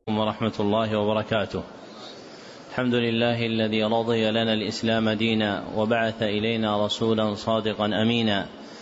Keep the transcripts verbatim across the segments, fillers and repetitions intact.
ورحمة الله وبركاته. الحمد لله الذي رضي لنا الإسلام دينا وبعث إلينا رسولا صادقا أمينا،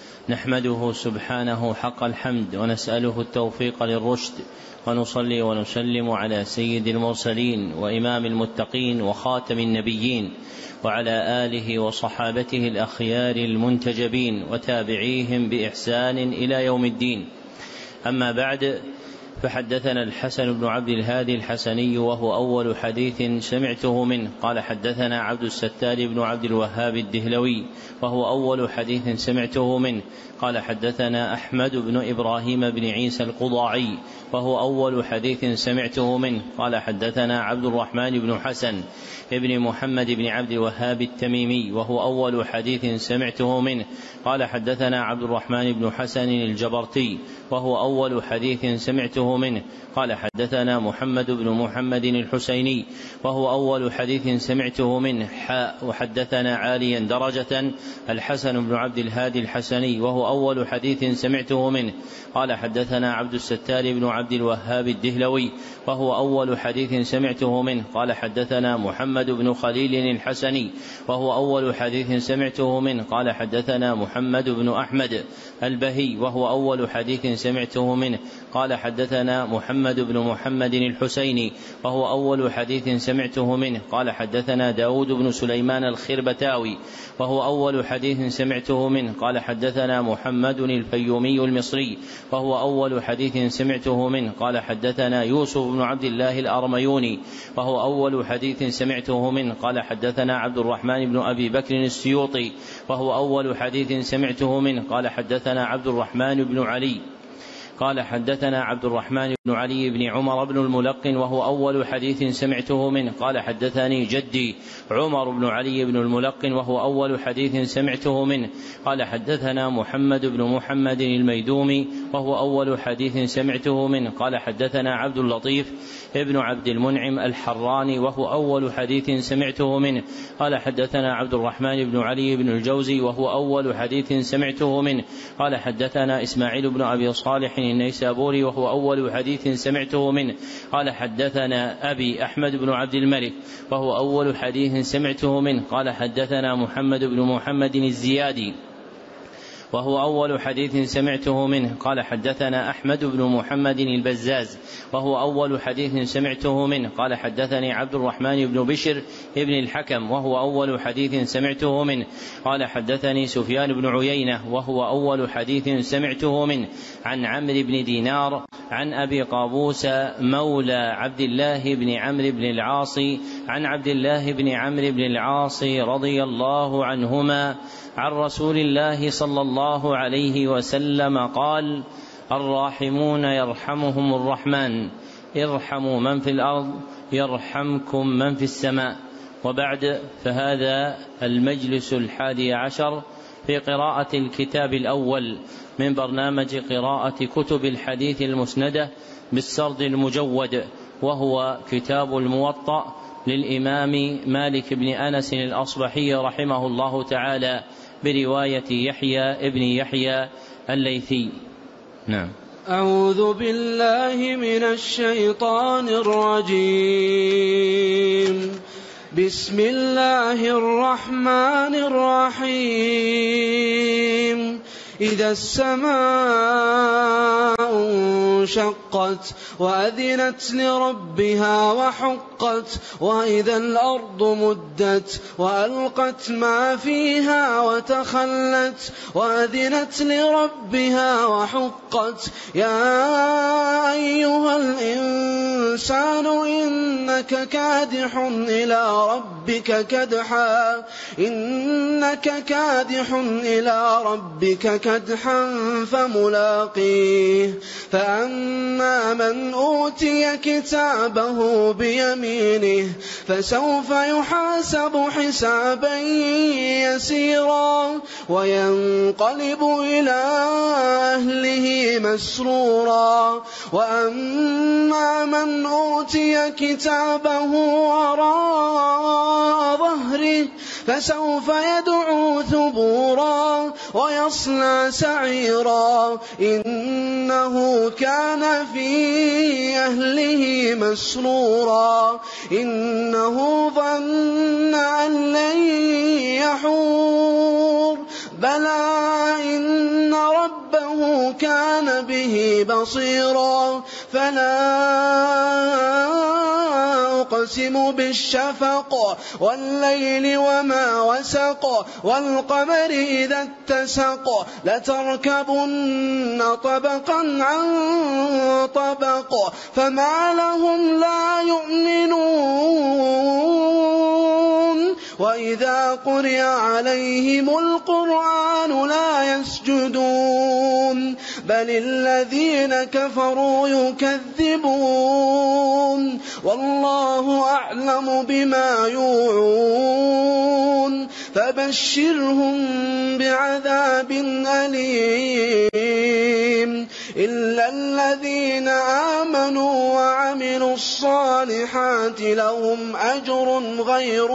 نحمده سبحانه حق الحمد ونسأله التوفيق للرشد، ونصلي ونسلم على سيد المرسلين وإمام المتقين وخاتم النبيين وعلى آله وصحابته الأخيار المنتجبين وتابعيهم بإحسان إلى يوم الدين. أما بعد، فحدثنا الحسن بن عبد الهادي الحسني وهو أول حديث سمعته منه قال حدثنا عبد الستار بن عبد الوهاب الدهلوي وهو أول حديث سمعته منه قال حدثنا أحمد بن إبراهيم بن عيسى القضاعي وهو أول حديث سمعته منه قال حدثنا عبد الرحمن بن حسن ابن محمد بن عبد الوهاب التميمي وهو أول حديث سمعته منه قال حدثنا عبد الرحمن بن حسن الجبرتي وهو أول حديث سمعته منه قال حدثنا محمد بن محمد الحسيني وهو أول حديث سمعته منه حاء وحدثنا عاليا درجة الحسن بن عبد الهادي الحسني وهو أول حديث سمعته منه قال حدثنا عبد الستار بن عبد الوهاب الدهلوي وهو أول حديث سمعته منه قال حدثنا محمد بن خليل الحسني وهو أول حديث سمعته منه قال حدثنا محمد بن أحمد البهي وهو أول حديث سمعته منه قال حدثنا محمد بن محمد الحسيني وهو أول حديث سمعته منه قال حدثنا داود بن سليمان الخربتاوي وهو أول حديث سمعته منه قال حدثنا محمد الفيومي المصري وهو أول حديث سمعته منه قال حدثنا يوسف بن عبد الله الأرميوني وهو أول حديث سمعته منه قال حدثنا عبد الرحمن بن أبي بكر السيوطي وهو أول حديث سمعته منه قال حدثنا عبد الرحمن بن علي قال حدثنا عبد الرحمن بن علي بن عمر بن الملقن وهو أول حديث سمعته منه قال حدثني جدي عمر بن علي بن الملقن وهو أول حديث سمعته منه قال حدثنا محمد بن محمد الميدومي وهو أول حديث سمعته منه قال حدثنا عبد اللطيف ابن عبد المنعم الحراني وهو أول حديث سمعته منه قال حدثنا عبد الرحمن بن علي بن الجوزي وهو أول حديث سمعته منه قال حدثنا إسماعيل بن أبي صالح النيسابوري وهو أول حديث سمعته منه قال حدثنا أبي أحمد بن عبد الملك وهو أول حديث سمعته منه قال حدثنا محمد بن محمد الزيادي وهو أول حديث سمعته منه قال حدثنا أحمد بن محمد البزاز وهو أول حديث سمعته منه قال حدثني عبد الرحمن بن بشر ابن الحكم وهو أول حديث سمعته منه قال حدثني سفيان بن عيينة وهو أول حديث سمعته منه عن عمرو بن دينار عن أبي قابوس مولى عبد الله بن عمرو بن العاص عن عبد الله بن عمرو بن العاص رضي الله عنهما عن رسول الله صلى الله عليه وسلم قال: الراحمون يرحمهم الرحمن، ارحموا من في الأرض يرحمكم من في السماء. وبعد، فهذا المجلس الحادي عشر في قراءة الكتاب الأول من برنامج قراءة كتب الحديث المسندة بالسرد المجود، وهو كتاب الموطأ للإمام مالك بن أنس الأصبحي رحمه الله تعالى برواية يحيى ابن يحيى الليثي. نعم. أعوذ بالله من الشيطان الرجيم. بسم الله الرحمن الرحيم. إذا السماء انشقت وأذنت لربها وحقت، وإذا الأرض مدت وألقت ما فيها وتخلت، وأذنت لربها وحقت. يا أيها الإنسان إنك كادح إلى ربك كدحا إنك كادح إلى ربك كدحا فملاقيه. فأما من أوتي كتابه بيمينه فسوف يحاسب حسابا يسيرا وينقلب إلى أهله مسرورا. وأما من أوتي كتابه وراء ظهره فسوف يدعو ثبورا ويصلى سعيرا إنه إنه كان في أهله مسرورا إنه ظن أن لن يحور بلى إن ربه كان به بصيرا فلا أقسم بالشفق والليل وما وسق والقمر إذا اتسق لتركبن طبقا عن طبق فما لهم لا يؤمنون وإذا قرئ عليهم القرآن لا يسجدون بل الذين كفروا يكذبون والله أعلم بما يوعون فبشرهم بعذاب أليم إلا الذين آمنوا وعملوا الصالحات لهم أجر غير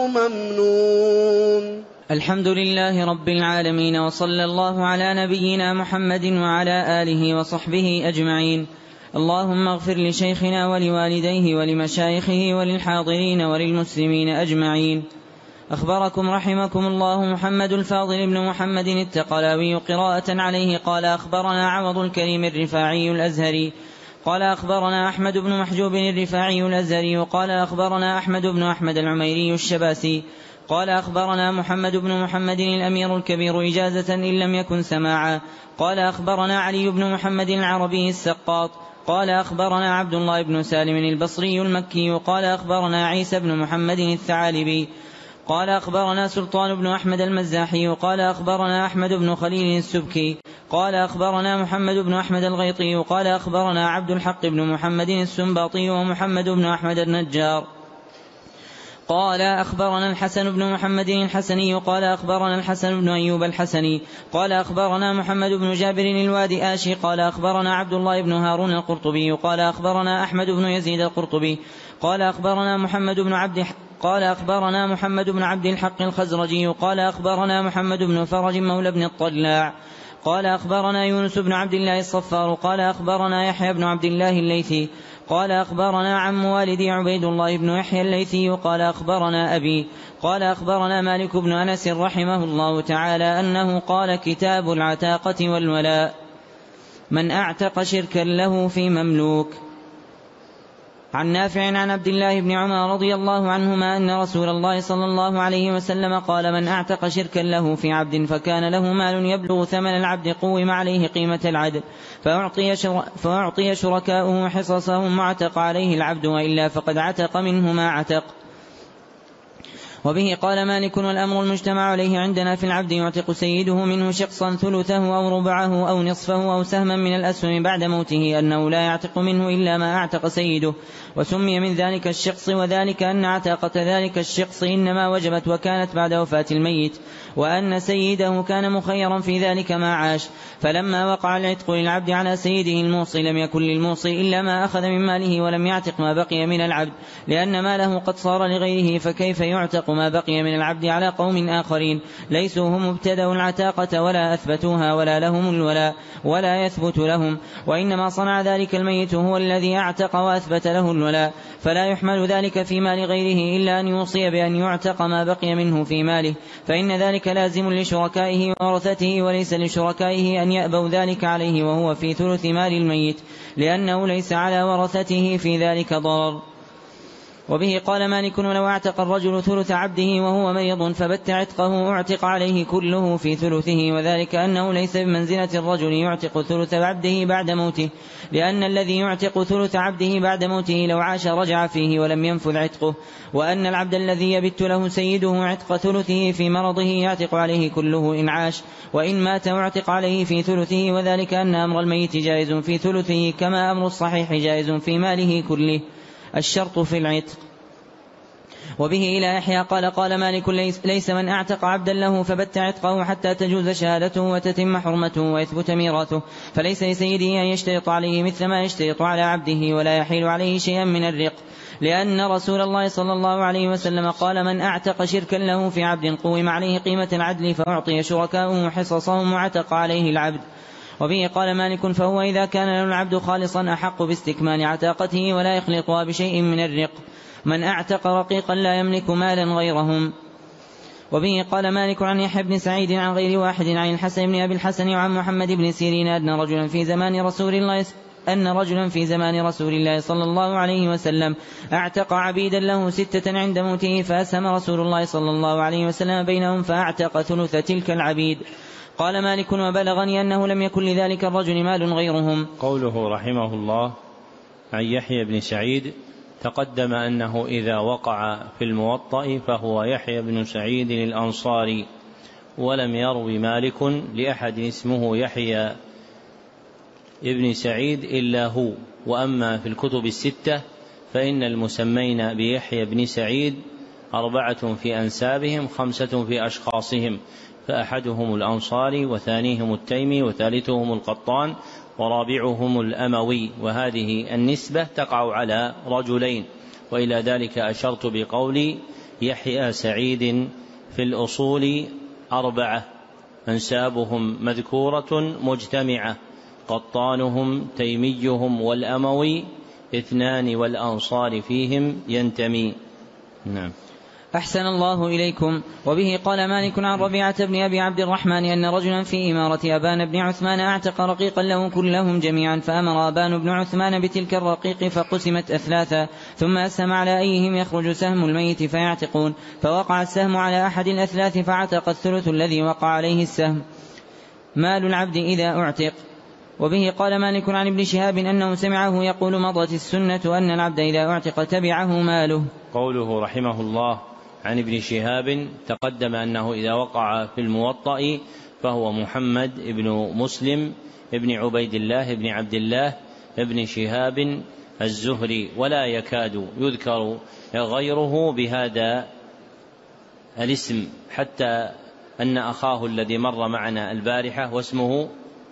ممنون. الحمد لله رب العالمين وصلى الله على نبينا محمد وعلى آله وصحبه أجمعين. اللهم اغفر لشيخنا ولوالديه ولمشايخه وللحاضرين وللمسلمين أجمعين. أخبركم رحمكم الله محمد الفاضل بن محمد التقلاوي قراءة عليه قال أخبرنا عوض الكريم الرفاعي الأزهري قال أخبرنا أحمد بن محجوب الرفاعي الأزهري قال أخبرنا أحمد بن أحمد العميري الشباسي قال أخبرنا محمد بن محمد الأمير الكبير إجازة إن لم يكن سماعا قال أخبرنا علي بن محمد العربي السقاط قال أخبرنا عبد الله بن سالم البصري المكي قال أخبرنا عيسى بن محمد الثعالبي قال أخبرنا سلطان بن أحمد المزاحي قال أخبرنا أحمد بن خليل السبكي قال أخبرنا محمد بن أحمد الغيطي قال أخبرنا عبد الحق بن محمد السنباطي ومحمد بن أحمد النجار قال أخبرنا الحسن بن محمد الحسني قال أخبرنا الحسن بن أيوب الحسني قال أخبرنا محمد بن جابر الوادي آشي قال أخبرنا عبد الله بن هارون القرطبي قال أخبرنا أحمد بن يزيد القرطبي قال أخبرنا محمد بن عبد قال أخبرنا محمد بن عبد الحق الخزرجي قال أخبرنا محمد بن فرج مولى بن الطلاع قال أخبرنا يونس بن عبد الله الصفار قال أخبرنا يحيى بن عبد الله الليثي قال أخبرنا عم والدي عبيد الله بن يحيى الليثي قال أخبرنا أبي قال أخبرنا مالك بن أنس رحمه الله تعالى أنه قال كتاب العتاقة والولاء من أعتق شركا له في مملوك. عن نافع عن عبد الله بن عمر رضي الله عنهما أن رسول الله صلى الله عليه وسلم قال من أعتق شركا له في عبد فكان له مال يبلغ ثمن العبد قوم عليه قيمة العدل فأعطي, شر فأعطي شركاؤه حصصهم واعتق عليه العبد وإلا فقد عتق منه ما عتق. وبه قال مالك والأمر المجتمع عليه عندنا في العبد يعتق سيده منه شقصا ثلثه أو ربعه أو نصفه أو سهما من الأسهم بعد موته أنه لا يعتق منه إلا ما أعتق سيده وسمي من ذلك الشقص وذلك أن عتاقة ذلك الشقص إنما وجبت وكانت بعد وفاة الميت وأن سيده كان مخيرا في ذلك ما عاش فلما وقع العتق للعبد على سيده الموصي لم يكن للموصي إلا ما أخذ من ماله ولم يعتق ما بقي من العبد لأن ماله قد صار لغيره فكيف يعتق ما بقي من العبد على قوم آخرين ليسوا هم ابتدوا العتاقة ولا أثبتوها ولا لهم الولاء ولا يثبت لهم وإنما صنع ذلك الميت هو الذي اعتق وأثبت له الولاء فلا يحمل ذلك في مال غيره إلا أن يوصي بأن يعتق ما بقي منه في ماله فإن ذلك لازم لشركائه وورثته وليس لشركائه أن يأبوا ذلك عليه وهو في ثلث مال الميت لأنه ليس على ورثته في ذلك ضرر. وبه قال مالك ولو اعتق الرجل ثلث عبده وهو مريض فبت عتقه اعتق عليه كله في ثلثه وذلك أنه ليس بمنزلة الرجل يعتق ثلث عبده بعد موته لأن الذي يعتق ثلث عبده بعد موته لو عاش رجع فيه ولم ينفذ عتقه وأن العبد الذي يبت له سيده عتق ثلثه في مرضه يعتق عليه كله إن عاش وإن مات اعتق عليه في ثلثه وذلك أن أمر الميت جائز في ثلثه كما أمر الصحيح جائز في ماله كله الشرط في العتق. وبه إلى يحيى قال قال مالك ليس, ليس من أعتق عبدا له فبت عتقه حتى تجوز شهادته وتتم حرمته ويثبت ميراثه فليس لسيده أن يشترط عليه مثل ما يشترط على عبده ولا يحيل عليه شيئا من الرق لأن رسول الله صلى الله عليه وسلم قال من أعتق شركا له في عبد قوم عليه قيمة العدل فأعطي شركاؤه حصصهم وعتق عليه العبد وبه قال مالك فهو إذا كان له العبد خالصا أحق باستكمال عتاقته ولا يخلطها بشيء من الرق. من أعتق رقيقا لا يملك مالا غيرهم. وبه قال مالك عن يحيى بن سعيد عن غير واحد عن الحسن بن أبي الحسن وعن محمد بن سيرين أن رجلا في زمان رسول الله أن رجلا في زمان رسول الله صلى الله عليه وسلم أعتق عبيدا له ستة عند موته، فأسهم رسول الله صلى الله عليه وسلم بينهم فأعتق ثلث تلك العبيد. قال مالك وبلغني أنه لم يكن لذلك الرجل مال غيرهم. قوله رحمه الله عن يحيى بن سعيد تقدم أنه إذا وقع في الموطأ فهو يحيى بن سعيد الأنصاري، ولم يروي مالك لأحد اسمه يحيى ابن سعيد إلا هو. وأما في الكتب الستة فإن المسمين بيحيى بن سعيد أربعة في أنسابهم خمسة في أشخاصهم، فأحدهم الأنصاري وثانيهم التيمي وثالثهم القطان ورابعهم الأموي، وهذه النسبة تقع على رجلين. وإلى ذلك أشرت بقولي يحيى سعيد في الأصول أربعة أنسابهم مذكورة مجتمعة، قطانهم تيميهم والأموي اثنان والأنصار فيهم ينتمي. نعم. أحسن الله إليكم. وبه قال مالك عن ربيعة بن أبي عبد الرحمن أن رجلا في إمارة أبان بن عثمان أعتق رقيقا له كلهم جميعا، فأمر أبان بن عثمان بتلك الرقيق فقسمت أثلاثا، ثم أسهم على أيهم يخرج سهم الميت فيعتقون، فوقع السهم على أحد الأثلاث فعتق الثلث الذي وقع عليه السهم. مال العبد إذا أعتق. وبه قال مالك عن ابن شهاب أنه سمعه يقول مضت السنة أن العبد إذا أعتق تبعه ماله. قوله رحمه الله عن ابن شهاب تقدم أنه إذا وقع في الموطأ فهو محمد بن مسلم ابن عبيد الله ابن عبد الله ابن شهاب الزهري، ولا يكاد يذكر غيره بهذا الاسم، حتى أن أخاه الذي مر معنا البارحة واسمه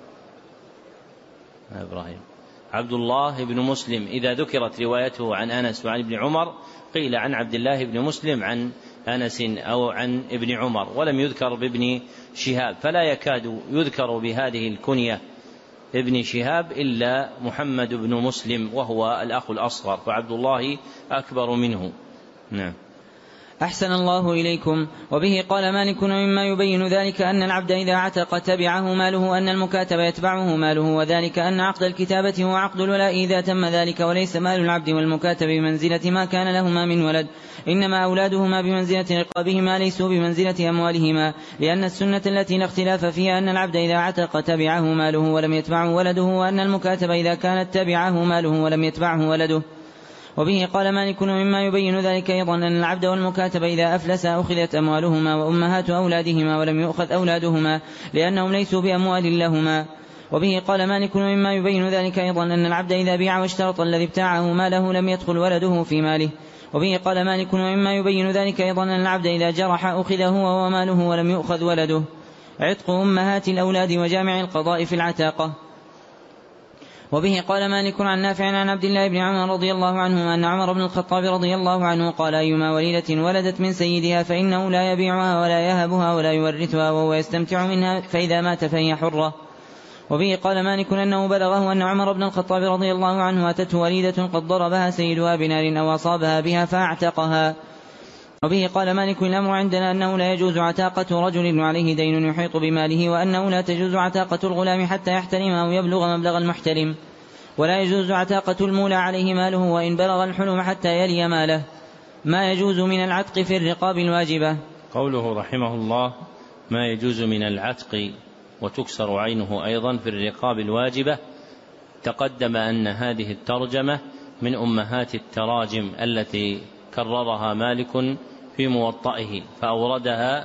إبراهيم عبد الله بن مسلم، إذا ذكرت روايته عن أنس وعن ابن عمر قيل عن عبد الله بن مسلم عن أنس أو عن ابن عمر، ولم يذكر بابن شهاب، فلا يكاد يذكر بهذه الكنية ابن شهاب إلا محمد بن مسلم وهو الأخ الأصغر، فعبد الله أكبر منه. نعم. أحسن الله إليكم. وبه قال مالك مما يبين ذلك أن العبد إذا عتق تبعه ماله أن المكاتب يتبعه ماله، وذلك أن عقد الكتابة هو عقد الولاء إذا تم ذلك، وليس مال العبد والمكاتب بمنزلة ما كان لهما من ولد، إنما أولادهما بمنزلة رقابهما ليسوا بمنزلة أموالهما، لأن السنة التي لا اختلاف فيها أن العبد إذا عتق تبعه ماله ولم يتبعه ولده، وأن المكاتب إذا كانت تبعه ماله ولم يتبعه ولده. وبه قال مالك مما يبين ذلك أيضا أن العبد والمكاتب إذا أفلس أخذت أموالهما وأمهات أولادهما ولم يؤخذ أولادهما لأنهم ليسوا بأموال لهما. وبه قال مالك مما يبين ذلك أيضا أن العبد إذا بيع واشترط الذي ابتاعه ماله لم يدخل ولده في ماله. وبه قال مالك مما يبين ذلك أيضا أن العبد إذا جرح أخذ هو وماله ولم يؤخذ ولده. عتق أمهات الأولاد وجامع القضاء في العتاقة. وبه قال مالك عن نافع عن عبد الله بن عمر رضي الله عنه أن عمر بن الخطاب رضي الله عنه قال أيما وليدة ولدت من سيدها فإنه لا يبيعها ولا يهبها ولا يورثها وهو يستمتع منها، فإذا مات فهي حرة. وبه قال مالك أنه بلغه أن عمر بن الخطاب رضي الله عنه أتته وليدة قد ضربها سيدها بنار أو أصابها بها فأعتقها. وبه قال مالك الأمر عندنا أنه لا يجوز عتاقة رجل عليه دين يحيط بماله، وأنه لا تجوز عتاقة الغلام حتى يحتلم أو يبلغ مبلغ المحتلم، ولا يجوز عتاقة المولى عليه ماله وإن بلغ الحلم حتى يلي ماله. ما يجوز من العتق في الرقاب الواجبة. قوله رحمه الله ما يجوز من العتق وتكسر عينه أيضا في الرقاب الواجبة، تقدم أن هذه الترجمة من أمهات التراجم التي كررها مالك في موطئه فأوردها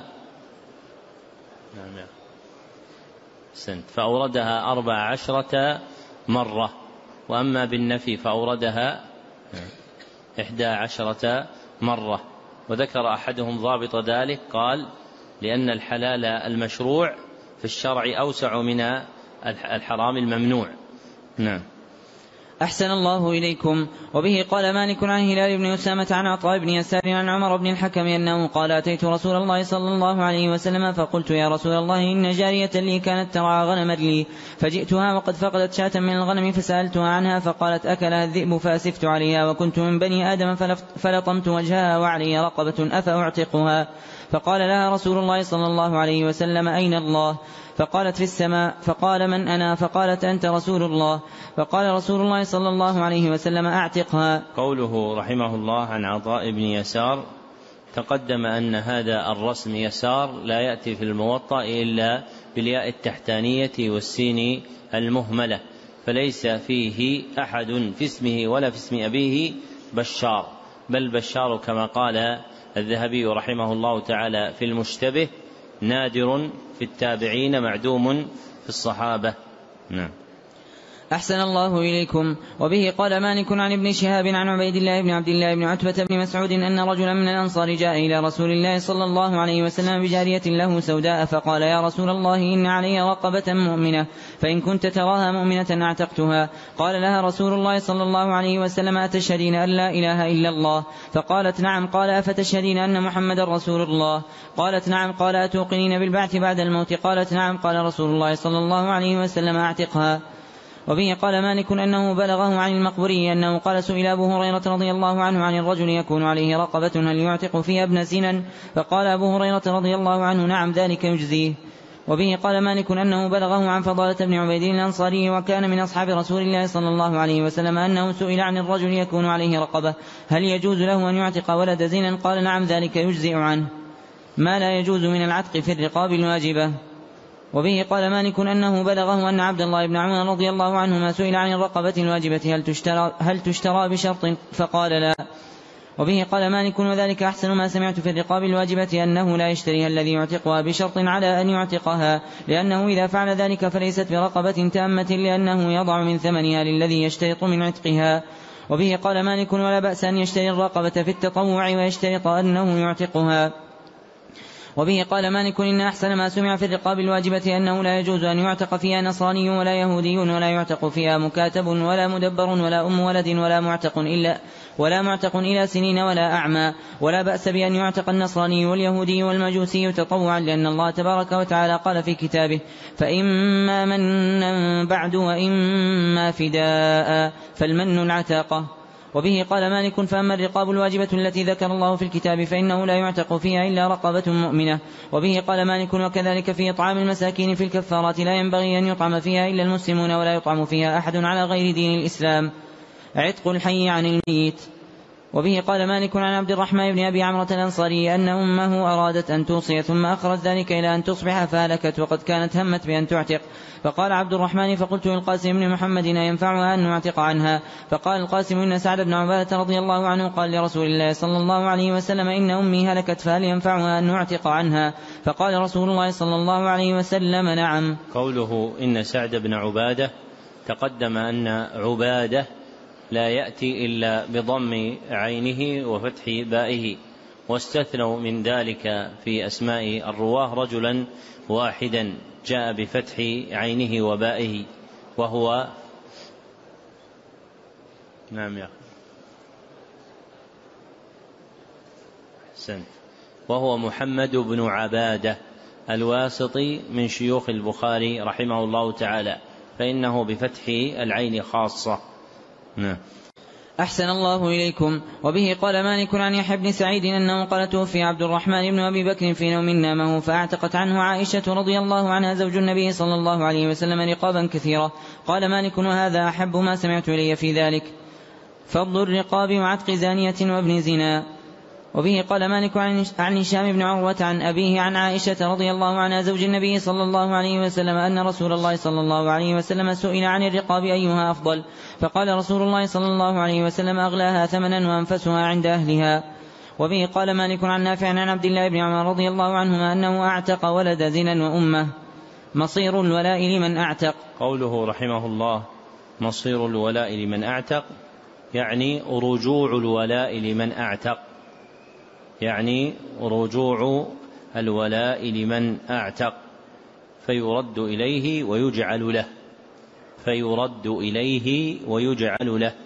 فأوردها أربع عشرة مرة، وأما بالنفي فأوردها إحدى عشرة مرة. وذكر أحدهم ضابط ذلك قال لأن الحلال المشروع في الشرع أوسع من الحرام الممنوع. نعم. أحسن الله إليكم. وبه قال مالك عن هلال بن أسامة عن عطاء بن يسار عن عمر بن الحكم أنه قال أتيت رسول الله صلى الله عليه وسلم فقلت يا رسول الله إن جارية لي كانت ترعى غنما لي فجئتها وقد فقدت شاة من الغنم فسألتها عنها فقالت أكلها الذئب فأسفت عليها وكنت من بني آدم فلطمت وجهها وعلي رقبة أفأعتقها؟ فقال لها رسول الله صلى الله عليه وسلم أين الله؟ فقالت في السماء. فقال من أنا؟ فقالت أنت رسول الله. فقال رسول الله صلى الله عليه وسلم أعتقها. قوله رحمه الله عن عطاء بن يسار تقدم أن هذا الرسم يسار لا يأتي في الموطأ إلا بالياء التحتانية والسين المهملة، فليس فيه أحد في اسمه ولا في اسم أبيه بشار، بل بشار كما قال الذهبي رحمه الله تعالى في المشتبه نادر في التابعين معدوم في الصحابة. نعم. أحسن الله إليكم. وبه قال مالك عن ابن شهاب عن عبيد الله بن عبد الله بن عتبة بن مسعود أن رجلا من الأنصار جاء إلى رسول الله صلى الله عليه وسلم بجارية له سوداء فقال يا رسول الله إن علي رقبة مؤمنة فإن كنت تراها مؤمنة أعتقتها. قال لها رسول الله صلى الله عليه وسلم أتشهدين أن لا إله إلا الله؟ فقالت نعم. قال أفتشهدين أن محمد رسول الله؟ قالت نعم. قال أتوقنين بالبعث بعد الموت؟ قالت نعم. قال رسول الله صلى الله عليه وسلم أعتقها. وبه قال مالك أنه بلغه عن المقبري أنه قال سئل أبو هريرة رضي الله عنه عن الرجل يكون عليه رقبة هل يعتق فيها ابن سنن؟ فقال أبو هريرة رضي الله عنه نعم ذلك يجزيه. وبه قال مالك أنه بلغه عن فضالة بن عبيد الأنصاري وكان من أصحاب رسول الله صلى الله عليه وسلم أنه سئل عن الرجل يكون عليه رقبة هل يجوز له أن يعتق ولد زنا؟ قال نعم ذلك يجزئ عنه ما لا يجوز من العتق في الرقاب الواجبة. وبه قال مالك أنه بلغه أن عبد الله بن عمر رضي الله عنهما سئل عن الرقبة الواجبة هل تشترى, هل تشترى بشرط؟ فقال لا. وبه قال مالك وذلك أحسن ما سمعت في الرقاب الواجبة أنه لا يشتريها الذي يعتقها بشرط على أن يعتقها، لأنه إذا فعل ذلك فليست برقبة تامة لأنه يضع من ثمنها للذي يشترط من عتقها. وبه قال مالك ولا بأس أن يشتري الرقبة في التطوع ويشترط أنه يعتقها. وبه قال مالك إن أحسن ما سمع في الرقاب الواجبة أنه لا يجوز أن يعتق فيها نصراني ولا يهودي ولا يعتق فيها مكاتب ولا مدبر ولا أم ولد ولا معتق إلا ولا معتق إلى سنين ولا أعمى، ولا بأس بأن يعتق النصراني واليهودي والمجوسي تطوعا، لأن الله تبارك وتعالى قال في كتابه فإما منا بعد وإما فداء فالمن العتاقة. وبه قال مالك فأما الرقاب الواجبة التي ذكر الله في الكتاب فإنه لا يعتق فيها إلا رقبة مؤمنة. وبه قال مالك وكذلك في إطعام المساكين في الكفارات لا ينبغي أن يطعم فيها إلا المسلمون ولا يطعم فيها أحد على غير دين الإسلام، عتق الحي عن الميت. وبه قال مالك عن عبد الرحمن بن أبي عمرة الأنصاري أن أمه أرادت أن توصي ثم أخرت ذلك إلى أن تصبح فهلكت وقد كانت همت بأن تعتق، فقال عبد الرحمن فقلت للقاسم بن محمد ينفعها أن نعتق عنها؟ فقال القاسم إن سعد بن عبادة رضي الله عنه قال لرسول الله صلى الله عليه وسلم إن أمي هلكت فهل ينفعها أن نعتق عنها؟ فقال رسول الله صلى الله عليه وسلم نعم. قوله إن سعد بن عبادة تقدم أن عبادة لا يأتي إلا بضم عينه وفتح بائه، واستثنوا من ذلك في أسماء الرواه رجلا واحدا جاء بفتح عينه وبائه وهو نعم يا حسن وهو محمد بن عبادة الواسطي من شيوخ البخاري رحمه الله تعالى، فإنه بفتح العين خاصة. نعم. أحسن الله إليكم. وبه قال مالك عن يحيى بن سعيد أنه قال توفي عبد الرحمن بن أبي بكر في نوم نامه فاعتقت عنه عائشة رضي الله عنها زوج النبي صلى الله عليه وسلم رقابا كثيرة. قال مالك وهذا أحب ما سمعت إلي في ذلك، فضل الرقاب وعتق زانية وابن زنا. وبه قال مالك عن هشام بن عروة عن أبيه عن عائشة رضي الله عنها زوج النبي صلى الله عليه وسلم أن رسول الله صلى الله عليه وسلم سئل عن الرقاب أيها أفضل، فقال رسول الله صلى الله عليه وسلم أغلاها ثمنا وأنفسها عند أهلها. وبه قال مالك عن نافع عن عبد الله بن عمر رضي الله عنهما أنه أعتق ولد زنا وأمه. مصير الولاء لمن أعتق. قوله رحمه الله مصير الولاء لمن أعتق يعني رجوع الولاء لمن أعتق، يعني رجوع الولاء لمن أعتق فيرد إليه ويجعل له، فيرد إليه ويجعل له.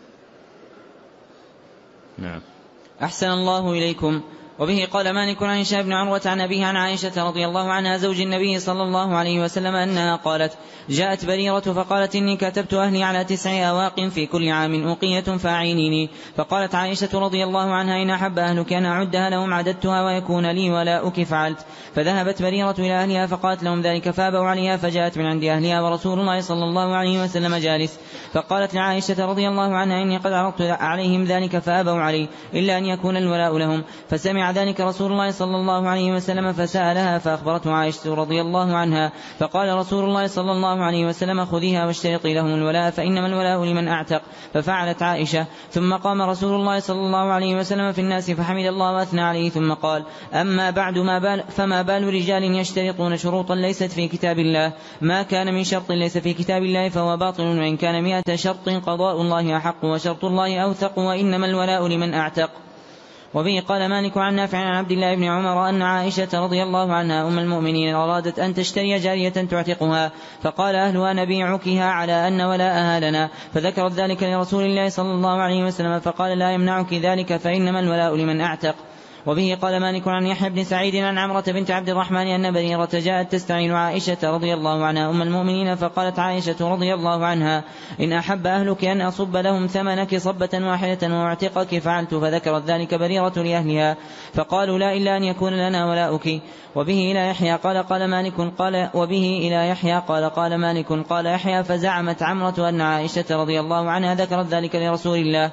نعم. أحسن الله إليكم. وبه قال مالك عن هشام بن عروة عن أبيه عن عائشة رضي الله عنها زوج النبي صلى الله عليه وسلم أنها قالت: جاءت بريرة فقالت: إني كتبت أهلي على تسع أواق في كل عام أوقية فأعينيني. فقالت عائشة رضي الله عنها: إن أحب أهلك أن أعدها لهم عددتها ويكون لي ولاؤك فعلت. فذهبت بريرة إلى أهلها فقالت لهم ذلك فأبوا عليها، فجاءت من عند أهلها ورسول الله صلى الله عليه وسلم جالس، فقالت لعائشة رضي الله عنها: إني قد عرضت عليهم ذلك فأبوا علي إلا أن يكون الولاء لهم. فسمع ذلك رسول الله صلى الله عليه وسلم فسألها فأخبرته عائشة رضي الله عنها، فقال رسول الله صلى الله عليه وسلم: خذيها واشترطي لهم الولاء فإنما الولاء لمن أعتق. ففعلت عائشة. ثم قام رسول الله صلى الله عليه وسلم في الناس فحمد الله وأثنى عليه ثم قال: أما بعد ما بال فما بال رجال يشترطون شروطا ليست في كتاب الله، ما كان من شرط ليس في كتاب الله فهو باطل، وإن كان مئة شرط قضاء الله أحق وشرط الله أوثق، وإنما الولاء لمن أعتق. وبه قال مالك عن نافع عن عبد الله بن عمر أن عائشة رضي الله عنها أم المؤمنين أرادت أن تشتري جارية تعتقها، فقال أهلها: نبيعكها على أن ولاءها لنا. فذكرت ذلك لرسول الله صلى الله عليه وسلم فقال: لا يمنعك ذلك فإنما الولاء لمن أعتق. وبه قال مالك عن يحيى بن سعيد عن عمرة بنت عبد الرحمن أن بريرة جاءت تستعين عائشة رضي الله عنها أم المؤمنين، فقالت عائشة رضي الله عنها: إن أحب أهلك أن أصب لهم ثمنك صبة واحدة وأعتقك فعلت. فذكرت ذلك بريرة لأهلها فقالوا: لا إلا أن يكون لنا ولاؤك. وبه إلى يحيى قال قال مالك قال وبه إلى يحيى قال قال مالك قال يحيى: فزعمت عمرة أن عائشة رضي الله عنها ذكرت ذلك لرسول الله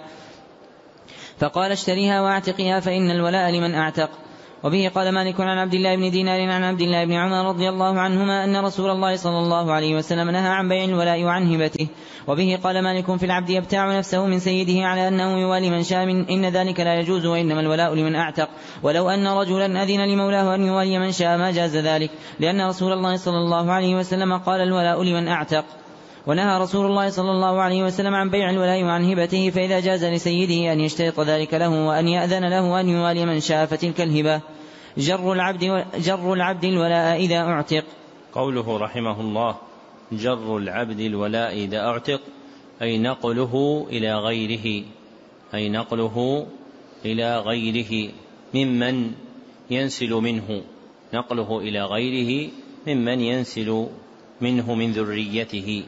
فقال: اشتريها واعتقها فإن الولاء لمن أعتق. وبه قال مالك عن عبد الله بن دينار عن عبد الله بن عمر رضي الله عنهما أن رسول الله صلى الله عليه وسلم نهى عن بيع الولاء وعن هبته. وبه قال مالك في العبد يبتاع نفسه من سيده على أنه يوالي من شاء من إن ذلك لا يجوز، وإنما الولاء لمن أعتق. ولو أن رجلا أذن لمولاه أن يوالي من شاء ما جاز ذلك، لأن رسول الله صلى الله عليه وسلم قال: الولاء لمن أعتق. ونهى رسول الله صلى الله عليه وسلم عن بيع الولاء وعن هبته، فإذا جاز لسيده أن يشترط ذلك له وأن يأذن له أن يوالي من شاء فتلك الهبة. جر العبد, جر العبد الولاء إذا أعتق. قوله رحمه الله: جر العبد الولاء إذا أعتق، أي نقله إلى غيره أي نقله إلى غيره ممن ينسل منه نقله إلى غيره ممن ينسل منه من ذريته.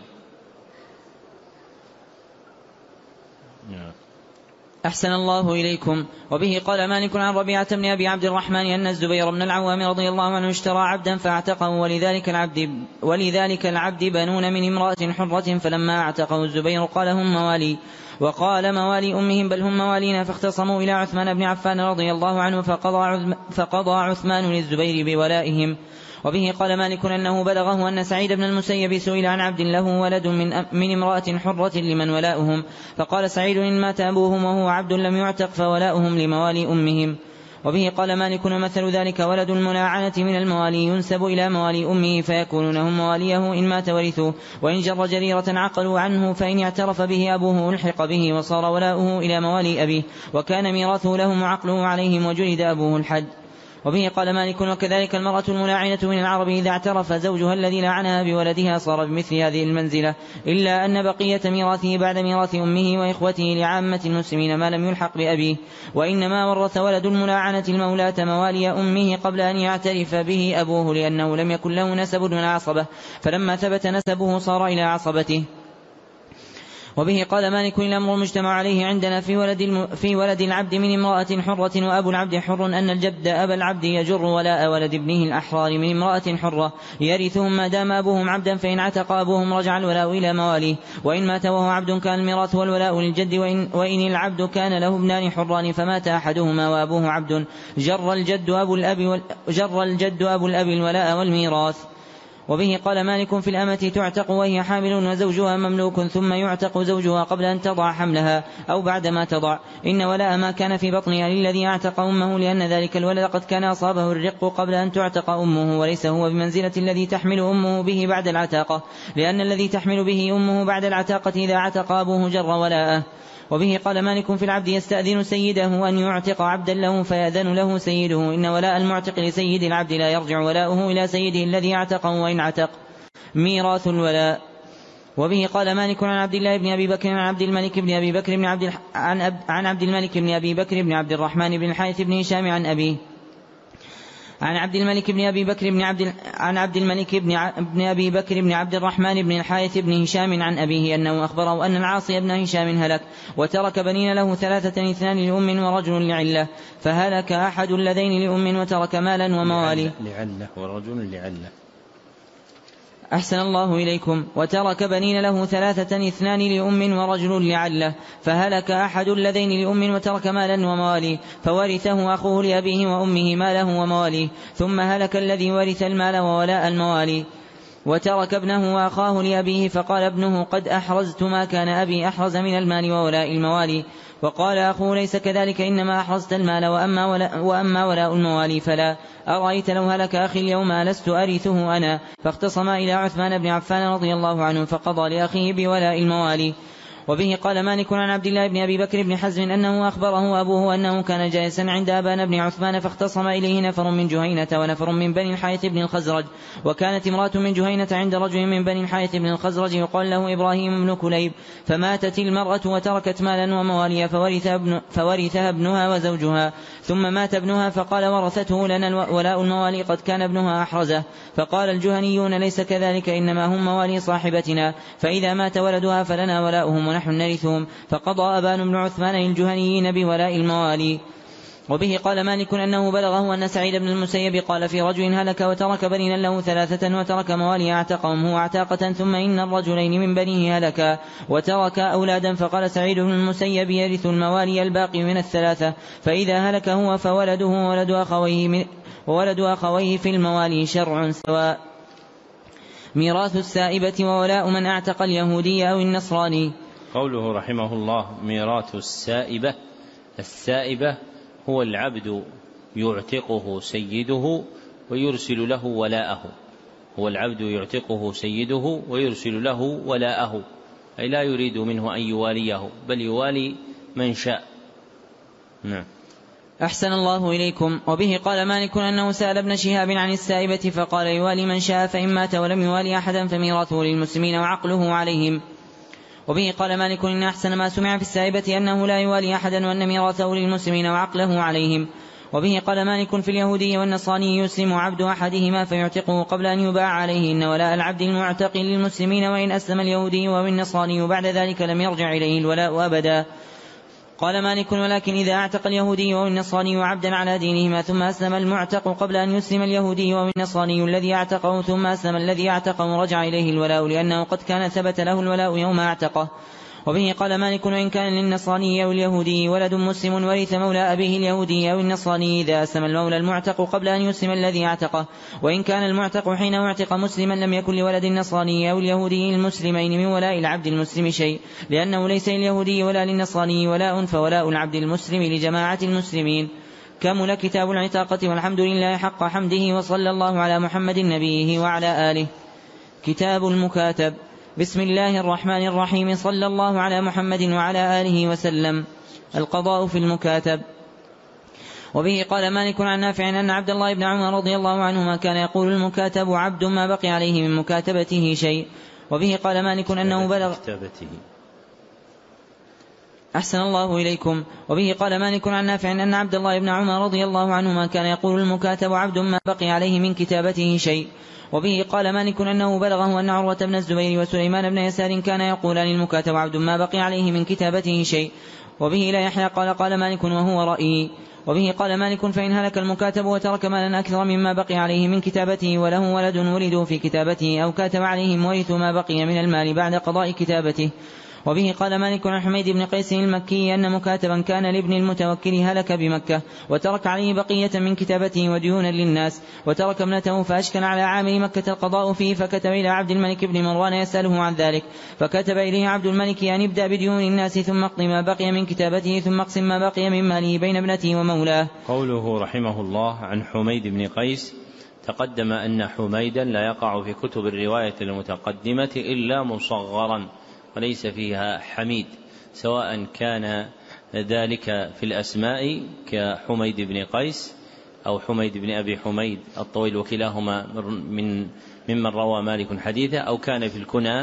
أحسن الله إليكم. وبه قال مالك عن ربيعة بن أبي عبد الرحمن أن الزبير بن العوام رضي الله عنه اشترى عبدا فاعتقه، ولذلك العبد, ولذلك العبد بنون من امرأة حرة، فلما اعتقه الزبير قال: هم موالي، وقال: موالي أمهم بل هم موالينا. فاختصموا إلى عثمان بن عفان رضي الله عنه فقضى, فقضى عثمان للزبير بولائهم. وبه قال مالك أنه بلغه أن سعيد بن المسيب سئل عن عبد له ولد من, من امرأة حرة لمن ولاؤهم، فقال سعيد: إن مات أبوهم وهو عبد لم يعتق فولاؤهم لموالي أمهم. وبه قال مالك: مثل ذلك ولد الملاعنة من الموالي ينسب إلى موالي أمه فيكونون هم مواليه إن مات ورثوه، وإن جر جريرة عقلوا عنه، فإن اعترف به أبوه ألحق به وصار ولاؤه إلى موالي أبيه، وكان ميراثه لهم وعقله عليهم وجلد أبوه الحد. وبه قال مالك: وكذلك المرأة الملاعنة من العرب إذا اعترف زوجها الذي لعنها بولدها صار بمثل هذه المنزلة، إلا أن بقية ميراثه بعد ميراث أمه وإخوته لعامة المسلمين ما لم يلحق بأبيه، وإنما ورث ولد الملاعنة المولاة موالي أمه قبل أن يعترف به أبوه، لأنه لم يكن له نسب من العصبة، فلما ثبت نسبه صار إلى عصبته. وبه قال مالك: الأمر المجتمع عليه عندنا في ولد, الم... في ولد العبد من امرأة حرة وأبو العبد حر أن الجد أبا العبد يجر ولاء ولد ابنه الأحرار من امرأة حرة يرثهم ما دام أبوهم عبدا، فإن عتق أبوهم رجع الولاء إلى مواليه، وإن مات وهو عبد كان الميراث والولاء للجد، وإن, وإن العبد كان له ابنان حران فمات أحدهما وأبوه عبد جر الجد أبو الأب, وال... جر الجد أبو الأب الولاء والميراث. وبه قال مالك: في الأمة تعتق وهي حامل وزوجها مملوك، ثم يعتق زوجها قبل أن تضع حملها أو بعدما تضع، إن ولاء ما كان في بطنها للذي اعتق أمه، لأن ذلك الولد قد كان أصابه الرق قبل أن تعتق أمه، وليس هو بمنزلة الذي تحمل أمه به بعد العتاقة، لأن الذي تحمل به أمه بعد العتاقة إذا عتق أبوه جر ولاءه. وبه قال مالك: في العبد يستأذن سيده أن يعتق عبدا له فيأذن له سيده، إن ولاء المعتق لسيد العبد لا يرجع ولاؤه إلى سيده الذي اعتقه وإن عتق. ميراث الولاء. وبه قال مالك عن عبد الله بن أبي بكر عن عبد الملك بن أبي بكر بن عبد عن, أب... عن عبد الملك بن أبي بكر بن عبد الرحمن بن الحارث بن هشام عن أبيه عن عبد الملك بن أبي بكر بن عبد عن عبد الملك بن, ع... بن أبي بكر بن عبد الرحمن بن الحارث بن هشام عن أبيه أنه أخبره أن العاصي بن هشام هلك وترك بنين له ثلاثة اثنان لأم ورجل لعلة فهلك أحد اللذين لأم وترك مالا وموالي لعلة ورجل لعلة. أحسن الله إليكم. وترك بنين له ثلاثة اثنان لأم ورجل لعله فهلك أحد اللذين لأم وترك مالا ومواليه فورثه أخوه لأبيه وأمه ماله ومواليه ثم هلك الذي ورث المال وولاء الموالي وترك ابنه وأخاه لأبيه فقال ابنه قد أحرزت ما كان أبي أحرز من المال وولاء الموالي وقال أخوه ليس كذلك إنما أحرزت المال وأما ولاء, وأما ولاء الموالي فلا أرأيت لو هلك أخي اليوم لست أرثه أنا فاختصما إلى عثمان بن عفان رضي الله عنه فقضى لأخيه بولاء الموالي. وبه قال مالك عن عبد الله بن أبي بكر بن حزم أنه أخبره أبوه أنه كان جالسا عند أبان بن عثمان فاختصم إليه نفر من جهينة ونفر من بني الحارث بن الخزرج وكانت امرأة من جهينة عند رجل من بني الحارث بن الخزرج يقال له إبراهيم بن كليب فماتت المرأة وتركت مالا ومواليا فورث ابن فورثها ابنها وزوجها ثم مات ابنها فقال ورثته لنا ولاء الموالي قد كان ابنها أحرزه فقال الجهنيون ليس كذلك إنما هم موالي صاحبتنا فإذا مات ولدها فلنا ولاؤهم ونحن نرثهم فقضى أبان بن عثمان للجهنيين بولاء الموالي. وبه قال مالك أنه بلغه أن سعيد بن المسيب قال في رجل هلك وترك بنينا له ثلاثة وترك موالي اعتقهم هو اعتاقة ثم إن الرجلين من بنيه هلكا وترك أولادا فقال سعيد بن المسيب يرث الموالي الباقي من الثلاثة فإذا هلك هو فولده وولد أخويه, وولد أخويه في الموالي شرع سواء. ميراث السائبة وولاء من اعتق اليهودي أو النصراني. قوله رحمه الله ميراث السائبة. السائبة هو العبد يعتقه سيده ويرسل له ولاءه هو العبد يعتقه سيده ويرسل له ولاءه أي لا يريد منه أن يواليه بل يوالي من شاء. نعم. أحسن الله إليكم. وبه قال مالك أنه سأل ابن شهاب عن السائبة فقال يوالي من شاء فإن مات ولم يوالي أحدا فميراثه للمسلمين وعقله عليهم. وبه قال مالك إن أحسن ما سمع في السائبة أنه لا يوالي أحدا وأن ميراثه للمسلمين وعقله عليهم. وبه قال مالك في اليهودي والنصراني يسلم عبد أحدهما فيعتقه قبل أن يباع عليه إن ولاء العبد المعتق للمسلمين وإن أسلم اليهودي والنصراني بعد ذلك لم يرجع إليه الولاء أبدا. قال مالك ولكن إذا اعتق اليهودي والنصراني عبدا على دينهما ثم أسلم المعتق قبل أن يسلم اليهودي والنصراني الذي اعتقه ثم أسلم الذي اعتقه رجع إليه الولاء لأنه قد كان ثبت له الولاء يوم اعتقه. وبه قال مالك وإن كان للنصراني أو اليهودي ولد مسلم ورث مولى أبيه اليهودي أو النصراني إذا أسلم المولى المعتق قبل أن يسلم الذي اعتقه وإن كان المعتق حين اعتق مسلما لم يكن لولد النصراني أو اليهودي المسلمين من ولاء العبد المسلم شيء لأنه ليس لليهودي ولا للنصراني ولاء فولاء العبد المسلم لجماعة المسلمين. كمل كتاب العتاقة والحمد لله حق حمده وصلى الله على محمد نبيه وعلى آله. كتاب المكاتب. بسم الله الرحمن الرحيم صلى الله على محمد وعلى آله وسلم. القضاء في المكاتب. وبه قال مالك عن نافع أن عبد الله بن عمر رضي الله عنهما كان يقول المكاتب عبد ما بقي عليه من مكاتبته شيء. وبه قال مالك أنه بلغ أحسن الله إليكم. وبه قال مالك عن نافع أن عبد الله بن عمر رضي الله عنهما كان يقول المكاتب عبد ما بقي عليه من كتابته شيء. وبه قال مالك أنه بلغه أن عروة بن الزبير وسليمان بن يسار كان يقولان المكاتب عبد ما بقي عليه من كتابته شيء. وبه لا يحيى قال قال مالك وهو رأيي. وبه قال مالك فإن هلك المكاتب وترك مالا أكثر مما بقي عليه من كتابته وله ولد ولدوا في كتابته أو كاتب عليهم ورثوا ما بقي من المال بعد قضاء كتابته. وبه قال مالك عن حميد بن قيس المكي أن مكاتبا كان لابن المتوكل هلك بمكة وترك عليه بقية من كتابته وديونا للناس وترك ابنته فأشكل على عامل مكة القضاء فيه فكتب إلى عبد الملك بن مروان يسأله عن ذلك فكتب إليه عبد الملك أن ابدأ بديون الناس ثم اقض ما بقي من كتابته ثم اقسم ما بقي من ماله بين ابنته ومولاه. قوله رحمه الله عن حميد بن قيس. تقدم أن حميدا لا يقع في كتب الرواية المتقدمة إلا مصغرا وليس فيها حميد سواء كان ذلك في الأسماء كحميد بن قيس أو حميد بن أبي حميد الطويل وكلاهما من ممن روى مالك حديثه أو كان في الكنى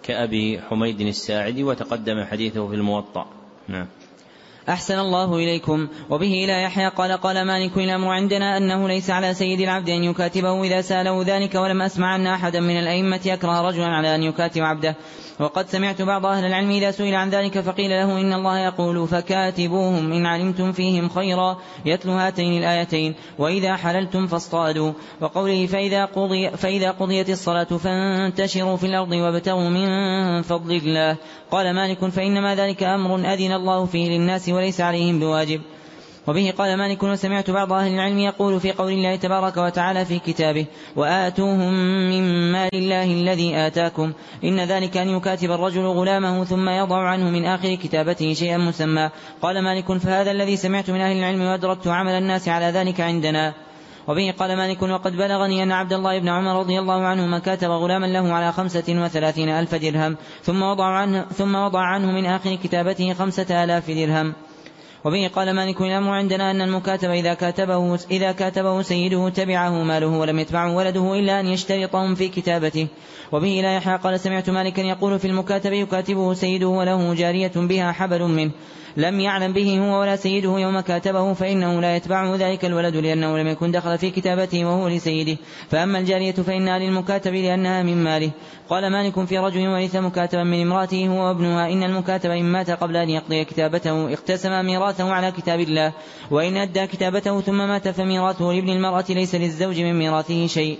كأبي حميد الساعدي وتقدم حديثه في الموطأ. نعم. أحسن الله إليكم. وبه إلى يحيى قال قال مالك الأمر عندنا أنه ليس على سيد العبد أن يكاتبه إذا سأله ذلك، ولم أسمع أن أحدا من الأئمة يكره رجلا على أن يكاتب عبده. وقد سمعت بعض أهل العلم إذا سئل عن ذلك فقيل له إن الله يقول فكاتبوهم إن علمتم فيهم خيرا يتلو هاتين الآيتين وإذا حللتم فاصطادوا، وقوله فإذا, قضي فإذا قضيت الصلاة فانتشروا في الأرض وابتغوا من فضل الله. قال مالك فإنما ذلك أمر أذن الله فيه للناس وليس عليهم بواجب. وبه قال مالك وسمعت بعض أهل العلم يقول في قول الله تبارك وتعالى في كتابه وآتوهم من مال الله الذي آتاكم، إن ذلك أن يكاتب الرجل غلامه ثم يضع عنه من آخر كتابته شيئا مسمى. قال مالك فهذا الذي سمعت من أهل العلم وأدركت عمل الناس على ذلك عندنا. وبه قال مالك وقد بلغني أن عبد الله بن عمر رضي الله عنهما كاتب غلاما له على خمسة وثلاثين ألف درهم ثم وضع عنه, ثم وضع عنه من آخر كتابته خمسة آلاف درهم. وبه قال مالك الأمر عندنا أن المكاتب إذا كاتبه, إذا كاتبه سيده تبعه ماله ولم يتبعه ولده إلا أن يشترطهم في كتابته. وبه لا يحيى قال سمعت مالكا يقول في المكاتب يكاتبه سيده وله جارية بها حبل منه لم يعلم به هو ولا سيده يوم كاتبه فإنه لا يتبعه ذلك الولد لأنه لم يكن دخل في كتابته وهو لسيده، فأما الجارية فإنها للمكاتب لأنها من ماله. قال مالك في رجل ورث مكاتبا من امرأته هو وابنها إن المكاتب إن مات قبل أن يقضي كتابته اقتسم ميراثه على كتاب الله، وإن أدى كتابته ثم مات فميراثه لابن المرأة ليس للزوج من ميراثه شيء.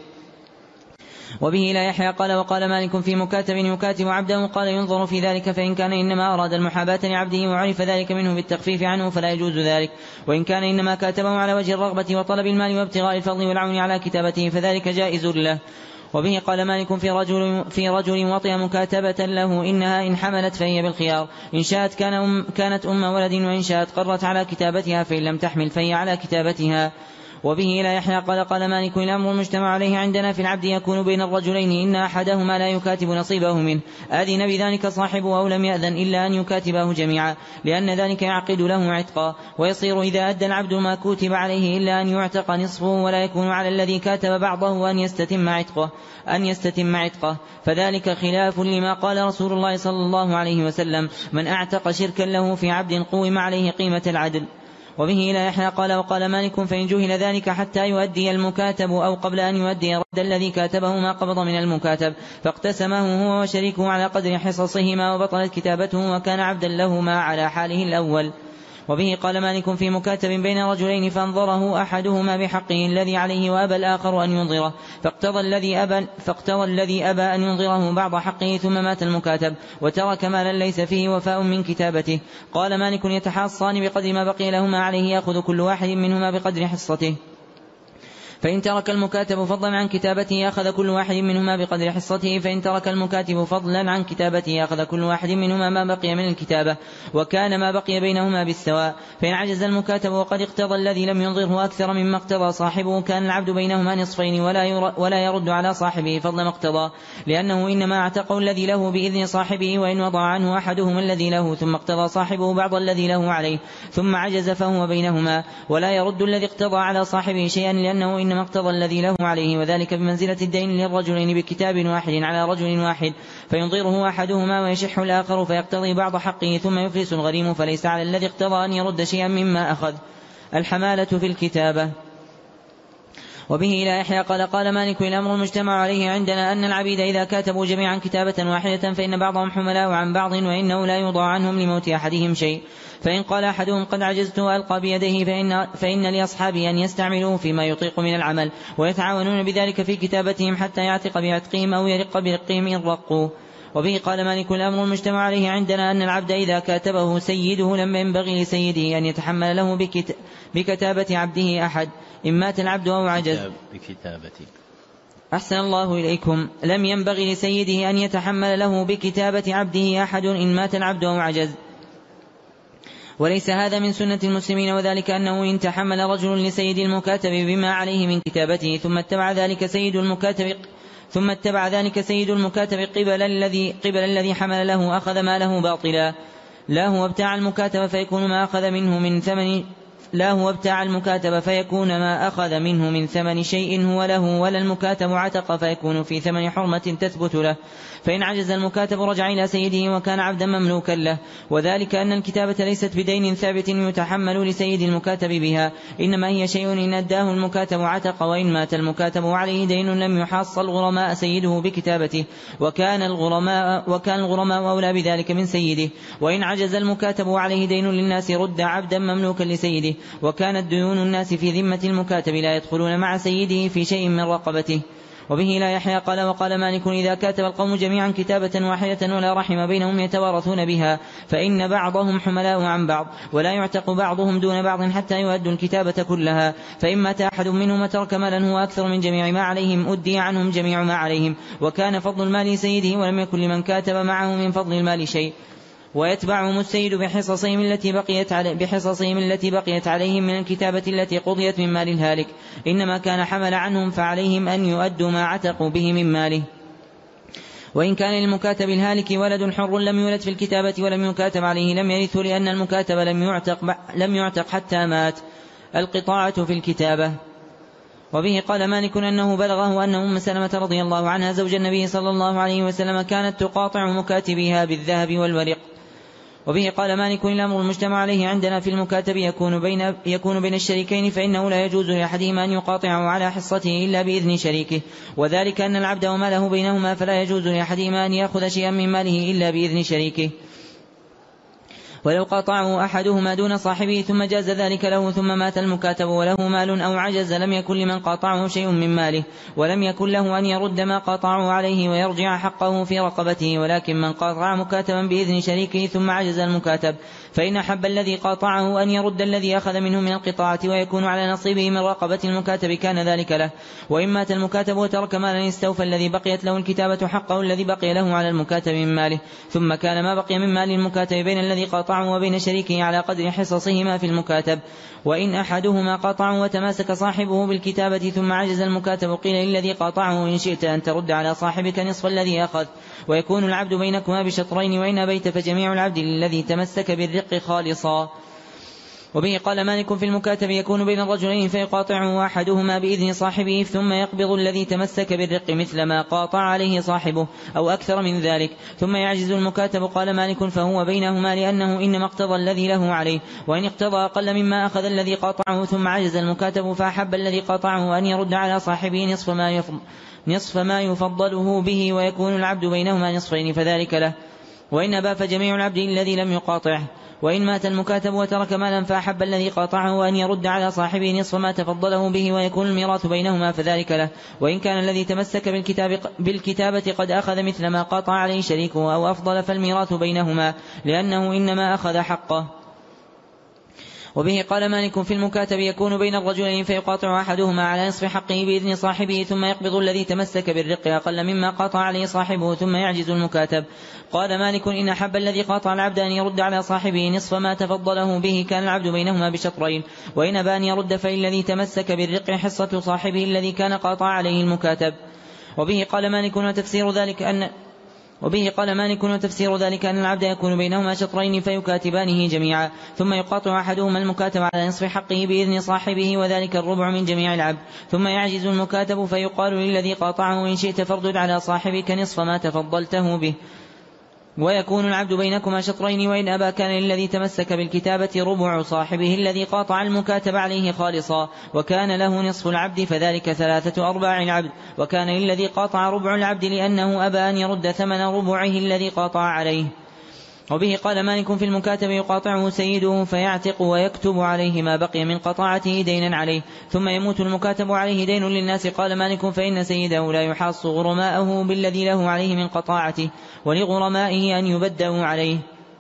وبه لا يحيى قال وقال مالك في مكاتب يكاتب عبده قال ينظر في ذلك، فإن كان إنما أراد المحاباة لعبده وعرف ذلك منه بالتخفيف عنه فلا يجوز ذلك، وإن كان إنما كاتبه على وجه الرغبة وطلب المال وابتغاء الفضل والعون على كتابته فذلك جائز له. وبه قال مالك في رجل, في رجل وطئ مكاتبة له إنها إن حملت فهي بالخيار، إن شاءت كان أم كانت أم ولد وإن شاءت قرت على كتابتها، فإن لم تحمل فهي على كتابتها. وبه لا يحيى قال قال مالك الأمر المجتمع عليه عندنا في العبد يكون بين الرجلين إن أحدهما لا يكاتب نصيبه منه أذن بذلك صاحبه أو لم يأذن إلا أن يكاتبه جميعا، لأن ذلك يعقد له عتقا، ويصير إذا أدى العبد ما كتب عليه إلا أن يعتق نصفه، ولا يكون على الذي كاتب بعضه أن يستتم عتقه أن يستتم عتقه فذلك خلاف لما قال رسول الله صلى الله عليه وسلم من أعتق شركا له في عبد قوم عليه قيمة العدل. وبه لا يحيى قال وقال مالك فإن جهل ذلك حتى يؤدي المكاتب أو قبل أن يؤدي رد الذي كاتبه ما قبض من المكاتب فاقتسمه هو وشريكه على قدر حصصهما وبطلت كتابته وكان عبدا لهما على حاله الأول. وبه قال مالك في مكاتب بين رجلين فانظره أحدهما بحقه الذي عليه وأبى الآخر أن ينظره فاقتضى الذي أبى, فاقتضى الذي أبى أن ينظره بعض حقه ثم مات المكاتب وترك مالا ليس فيه وفاء من كتابته. قال مالك يتحاصان بقدر ما بقي لهما عليه يأخذ كل واحد منهما بقدر حصته، فإن ترك المكاتب فضلا عن كتابته أخذ كل واحد منهما بقدر حصته، فإن ترك المكاتب فضلا عن كتابته أخذ كل واحد منهما ما بقي من الكتابة، وكان ما بقي بينهما بالسواء. فإن عجز المكاتب وقد اقتضى الذي لم ينظره أكثر مما اقتضى صاحبه كان العبد بينهما نصفين ولا, ولا يرد على صاحبه فضل ما اقتضى، لأنه إنما اعتقه الذي له بإذن صاحبه، وإن وضع عنه أحدهما الذي له ثم اقتضى صاحبه بعض الذي له عليه ثم عجز فهو بينهما، ولا يرد الذي اقتضى على صاحبه شيئا لأنه إنما اقتضى الذي له عليه، وذلك بمنزلة الدين للرجلين بكتاب واحد على رجل واحد فينظره أحدهما ويشح الآخر فيقتضي بعض حقه ثم يفلس الغريم، فليس على الذي اقتضى أن يرد شيئا مما أخذ. الحمالة في الكتابة. وبه لا يحيى قال قال مالك الأمر المجتمع عليه عندنا أن العبيد إذا كاتبوا جميعا كتابة واحدة فإن بعضهم حملاء عن بعض وإنه لا يوضع عنهم لموت أحدهم شيء، فإن قال أحدهم قد عجزت وألقى بيديه فإن, فإن لأصحابه أن يستعملوه فيما يطيق من العمل ويتعاونون بذلك في كتابتهم حتى يعتق بعتقهم أو يرق برقهم إن رقوا. وبه قال مالك الأمر المجتمع عليه عندنا أن العبد إذا كاتبه سيده لم ينبغي لسيده أن يتحمل له بكت... بكتابة عبده أحد إن مات العبد أو عجز. بكتابتي. أحسن الله إليكم. لم ينبغي لسيده أن يتحمل له بكتابة عبده أحد إن مات العبد أو عجز، وليس هذا من سنة المسلمين، وذلك أنه إن تحمل رجل لسيد المكاتب بما عليه من كتابته ثم اتبع ذلك سيد المكاتب ثم اتبع ذلك سيد المكاتب قبل الذي قبل الذي حمل له أخذ ما له باطلا لا هو ابتاع المكاتب، فيكون ما أخذ منه من ثمن لا هو ابتاع المكاتب فيكون ما أخذ منه من ثمن شيء هو له، ولا المكاتب عتق فيكون في ثمن حرمة تثبت له. فإن عجز المكاتب رجع إلى سيده وكان عبدا مملوكا له. وذلك أن الكتابة ليست بدين ثابت يتحمل لسيد المكاتب بها، إنما هي شيء إن أداه المكاتب عتق، وإن مات المكاتب وعليه دين لم يحصل الغرماء سيده بكتابته، وكان الغرماء, وكان الغرماء أولى بذلك من سيده. وإن عجز المكاتب وعليه دين للناس رد عبدا مملوكا لسيده، وكانت ديون الناس في ذمة المكاتب لا يدخلون مع سيده في شيء من رقبته. وبه لا يحيى قال وقال مالك إذا كاتب القوم جميعا كتابة واحدة ولا رحم بينهم يتوارثون بها، فإن بعضهم حملاء عن بعض، ولا يعتق بعضهم دون بعض حتى يؤدوا الكتابة كلها. فإن مات أحد منهم ترك مالا هو أكثر من جميع ما عليهم أدي عنهم جميع ما عليهم، وكان فضل المال سيده ولم يكن لمن كاتب معه من فضل المال شيء. ويتبعهم السيد بحصصهم التي بقيت علي بحصصهم التي بقيت عليهم من الكتابة التي قضيت من مال الهالك، إنما كان حمل عنهم فعليهم أن يؤدوا ما عتقوا به من ماله. وإن كان للمكاتب الهالك ولد حر لم يولد في الكتابة ولم يكاتب عليه لم يرث، لأن المكاتب لم يعتق, لم يعتق حتى مات. القطاعة في الكتابة. وبه قال مالك أنه بلغه أن أم سلمة رضي الله عنها زوج النبي صلى الله عليه وسلم كانت تقاطع مكاتبيها بالذهب والورق. وبه قال مالك الأمر المجتمع عليه عندنا في المكاتب يكون بين, يكون بين الشريكين، فإنه لا يجوز لأحدهما أن يقاطعه على حصته إلا بإذن شريكه، وذلك أن العبد وماله بينهما، فلا يجوز لأحدهما أن يأخذ شيئا من ماله إلا بإذن شريكه. ولو قاطعه أحدهما دون صاحبه ثم جاز ذلك له ثم مات المكاتب وله مال أو عجز لم يكن لمن قاطعه شيء من ماله، ولم يكن له أن يرد ما قاطعه عليه ويرجع حقه في رقبته، ولكن من قاطع مكاتبا بإذن شريكه ثم عجز المكاتب فإن أحب الذي قاطعه أن يرد الذي أخذ منه من القطاعة ويكون على نصيبه من رقبة المكاتب كان ذلك له. وإن مات المكاتب وترك مالا استوفى الذي بقيت له الكتابة حقه الذي بقي له على المكاتب من ماله، ثم كان ما بقي من مال المكاتب بين الذي قاطعه وبين شريكه على قدر حصصهما في المكاتب. وإن أحدهما قاطعه وتماسك صاحبه بالكتابة ثم عجز المكاتب قيل للذي قاطعه إن شئت أن ترد على صاحبك نصف الذي أخذ، ويكون العبد بينكما بشطرين، وإن أبيت فجميع العبد الذي تمسك بالرق خالصا. وبه قال مالك في المكاتب يكون بين الرجلين فيقاطعه أحدهما بإذن صاحبه ثم يقبض الذي تمسك بالرق مثل ما قاطع عليه صاحبه أو أكثر من ذلك ثم يعجز المكاتب. قال مالك فهو بينهما لأنه إنما اقتضى الذي له عليه، وإن اقتضى أقل مما أخذ الذي قاطعه ثم عجز المكاتب فأحب الذي قاطعه أن يرد على صاحبه نصف ما يفضل نصف ما يفضله به، ويكون العبد بينهما نصفين فذلك له. وإن أبى فجميع العبد الذي لم يقاطعه. وإن مات المكاتب وترك مالا فأحب الذي قاطعه أن يرد على صاحبه نصف ما تفضله به، ويكون الميراث بينهما فذلك له. وإن كان الذي تمسك بالكتاب بالكتابة قد أخذ مثل ما قاطع عليه شريكه أو أفضل فالميراث بينهما لأنه إنما أخذ حقه. وبه قال مالك في المكاتب يكون بين الرجلين فيقاطع أحدهما على نصف حقه بإذن صاحبه ثم يقبض الذي تمسك بالرق أقل مما قاطع عليه صاحبه ثم يعجز المكاتب. قال مالك إن أحب الذي قاطع العبد أن يرد على صاحبه نصف ما تفضله به كان العبد بينهما بشطرين، وإن أبى أن يرد فالذي تمسك بالرق حصة صاحبه الذي كان قاطع عليه المكاتب. وبه قال مالك وتفسير ذلك أن وبه قال مالك وتفسير ذلك أن العبد يكون بينهما شطرين فيكاتبانه جميعا ثم يقاطع أحدهما المكاتب على نصف حقه بإذن صاحبه وذلك الربع من جميع العبد، ثم يعجز المكاتب فيقال للذي قاطعه إن شئت فاردد على صاحبك نصف ما تفضلته به، ويكون العبد بينكما شطرين. وإن أبى كان للذي تمسك بالكتابة ربع صاحبه الذي قاطع المكاتب عليه خالصا، وكان له نصف العبد فذلك ثلاثة أرباع العبد، وكان للذي قاطع ربع العبد لأنه أبى أن يرد ثمن ربعه الذي قاطع عليه. وبه قال مالك في المكاتب يقاطعه سيده فيعتق ويكتب عليه ما بقي من قطاعته دينا عليه، ثم يموت المكاتب عليه دين للناس. قال مالك فإن سيده لا يحاص غرماءه بالذي له عليه من قطاعته، ولغرمائه أن يبدأوا عليه.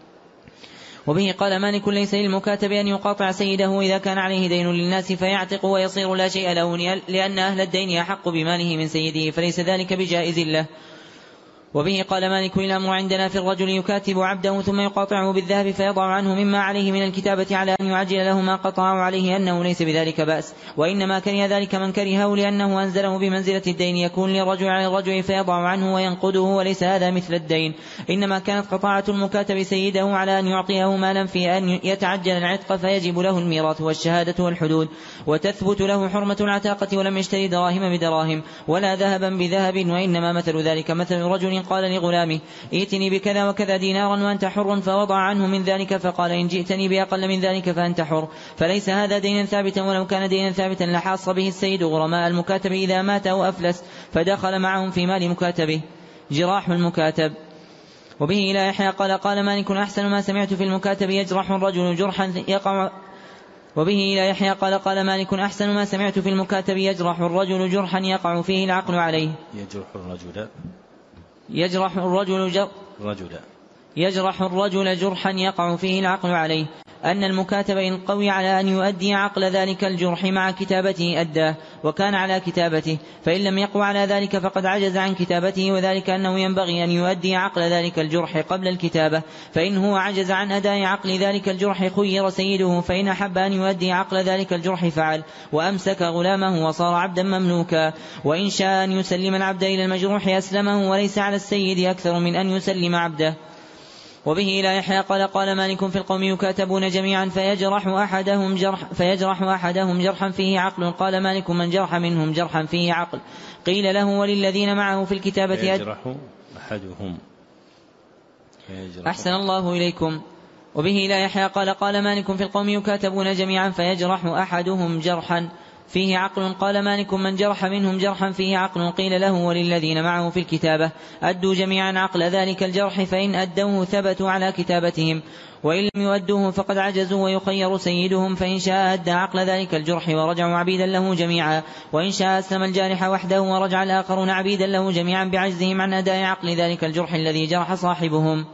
وبه قال مالك ليس للمكاتب أن يقاطع سيده إذا كان عليه دين للناس فيعتق ويصير لا شيء له، لأن أهل الدين أحق بماله من سيده فليس ذلك بجائز له. وبه قال مالك الأمر عندنا في الرجل يكاتب عبده ثم يقاطعه بالذهب فيضع عنه مما عليه من الكتابة على أن يعجل له ما قطعه عليه أنه ليس بذلك بأس، وإنما كره ذلك من كرهه لأنه أنزله بمنزلة الدين يكون للرجل على الرجل فيضع عنه وينقده، وليس هذا مثل الدين، إنما كانت قطاعة المكاتب سيده على أن يعطيه مالا في أن يتعجل العتق فيجب له الميراث والشهادة والحدود، وتثبت له حرمة العتاقة، ولم يشتري دراهم بدراهم ولا ذهبا بذهب، وإنما مثل ذلك مثل رجل قال لغلامه ائتني بكذا وكذا دينارا وأنت حر، فوضع عنه من ذلك فقال إن جئتني بأقل من ذلك فأنت حر، فليس هذا دينا ثابتا، ولو كان دينا ثابتا لحاص به السيد غرماء المكاتب إذا مات أو أفلس فدخل معهم في مال مكاتبه. جراح المكاتب. وبه إلى يحيى قال قال مالك أحسن ما سمعت في المكاتب يجرح الرجل جرحا يقع وبه إلى يحيى قال قال مالك أحسن ما سمعت في المكاتب يجرح الرجل جرحا يقع فيه العقل عليه. يجرح الرجل يجرح الرجل جر رجل يجرح الرجل جرحا يقع فيه العقل عليه، أن المكاتب إن قوي على أن يؤدي عقل ذلك الجرح مع كتابته أداه وكان على كتابته، فإن لم يقوى على ذلك فقد عجز عن كتابته، وذلك أنه ينبغي أن يؤدي عقل ذلك الجرح قبل الكتابة، فإن هو عجز عن أداء عقل ذلك الجرح خير سيده، فإن أحب أن يؤدي عقل ذلك الجرح فعل وأمسك غلامه وصار عبدا مملوكا، وإن شاء أن يسلم العبد إلى المجروح أسلمه، وليس على السيد أكثر من أن يسلم عبده. وبه إلى يحيى قال قال مالك في القوم يكاتبون جميعا فيجرح أحدهم جرح فيجرح أحدهم جرحا فيه عقل، قال مالك من جرح منهم جرحا فيه عقل قيل له وللذين معه في الكتابة فيجرح أحدهم فيجرح. أحسن الله إليكم. وبه إلى يحيى قال قال مالك في القوم يكاتبون جميعا فيجرح أحدهم جرحا فيه عقل، قال مالك من جرح منهم جرحا فيه عقل قيل له وللذين معه في الكتابة أدوا جميعا عقل ذلك الجرح، فإن أدوه ثبتوا على كتابتهم، وإن لم يؤدوه فقد عجزوا ويخير سيدهم، فإن شاء أدى عقل ذلك الجرح ورجعوا عبيدا له جميعا، وإن شاء أسلم الجارح وحده ورجع الآخرون عبيدا له جميعا بعجزهم عن أداء عقل ذلك الجرح الذي جرح صاحبهم.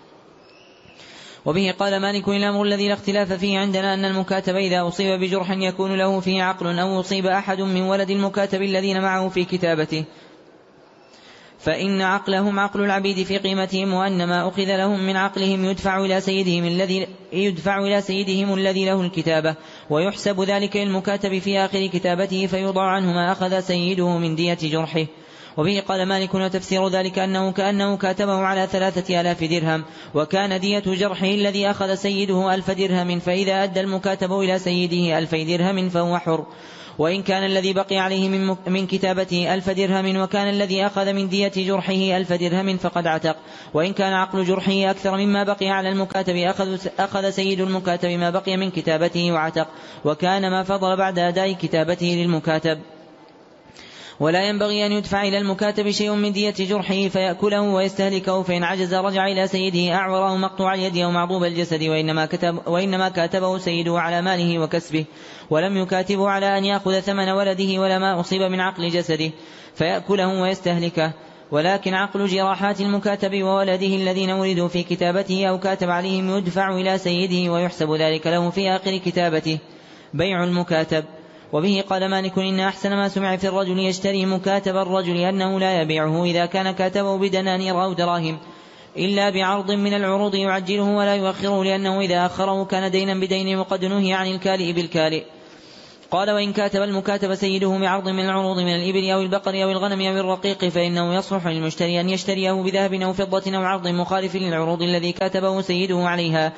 وبه قال مالك الأمر الذي لا اختلاف فيه عندنا أن المكاتب إذا أصيب بجرح يكون له فيه عقل أو أصيب أحد من ولد المكاتب الذين معه في كتابته فإن عقلهم عقل العبيد في قيمتهم، وأن ما أخذ لهم من عقلهم يدفع إلى سيدهم الذي يدفع إلى سيدهم الذي له الكتابة، ويحسب ذلك للمكاتب في آخر كتابته فيوضع عنه ما أخذ سيده من دية جرحه. وبه قال مالك وتفسير ذلك أنه كأنه كاتبه على ثلاثة آلاف درهم، وكان دية جرحه الذي أخذ سيده ألف درهم، فإذا أدى المكاتب إلى سيده ألف درهم فهو حر، وإن كان الذي بقي عليه من, من كتابته ألف درهم وكان الذي أخذ من دية جرحه ألف درهم فقد عتق، وإن كان عقل جرحه أكثر مما بقي على المكاتب أخذ, أخذ سيد المكاتب ما بقي من كتابته وعتق، وكان ما فضل بعد أداء كتابته للمكاتب. ولا ينبغي أن يدفع إلى المكاتب شيء من دية جرحه فيأكله ويستهلكه، فإن عجز رجع إلى سيده أعوره مقطوع اليد أو معضوب الجسد، وإنما, كتب وإنما كاتبه سيده على ماله وكسبه، ولم يكاتبه على أن يأخذ ثمن ولده ولا ما أصيب من عقل جسده فيأكله ويستهلكه. ولكن عقل جراحات المكاتب وولده الذين ولدوا في كتابته أو كاتب عليهم يدفع إلى سيده ويحسب ذلك له في آخر كتابته. بيع المكاتب. وبه قال مالك إن أحسن ما سمع في الرجل يشتري مكاتب الرجل أنه لا يبيعه إذا كان كاتبه بدنانير أو دراهم إلا بعرض من العروض يعجله ولا يؤخره، لأنه إذا أخره كان دينا بدين وقد نهي عن الكالئ بالكالئ. قال وإن كاتب المكاتب سيده بعرض من العروض من الإبل أو البقر أو الغنم أو الرقيق فإنه يصلح للمشتري أن يشتريه بذهب أو فضة أو عرض مخالف للعروض الذي كاتبه سيده عليها،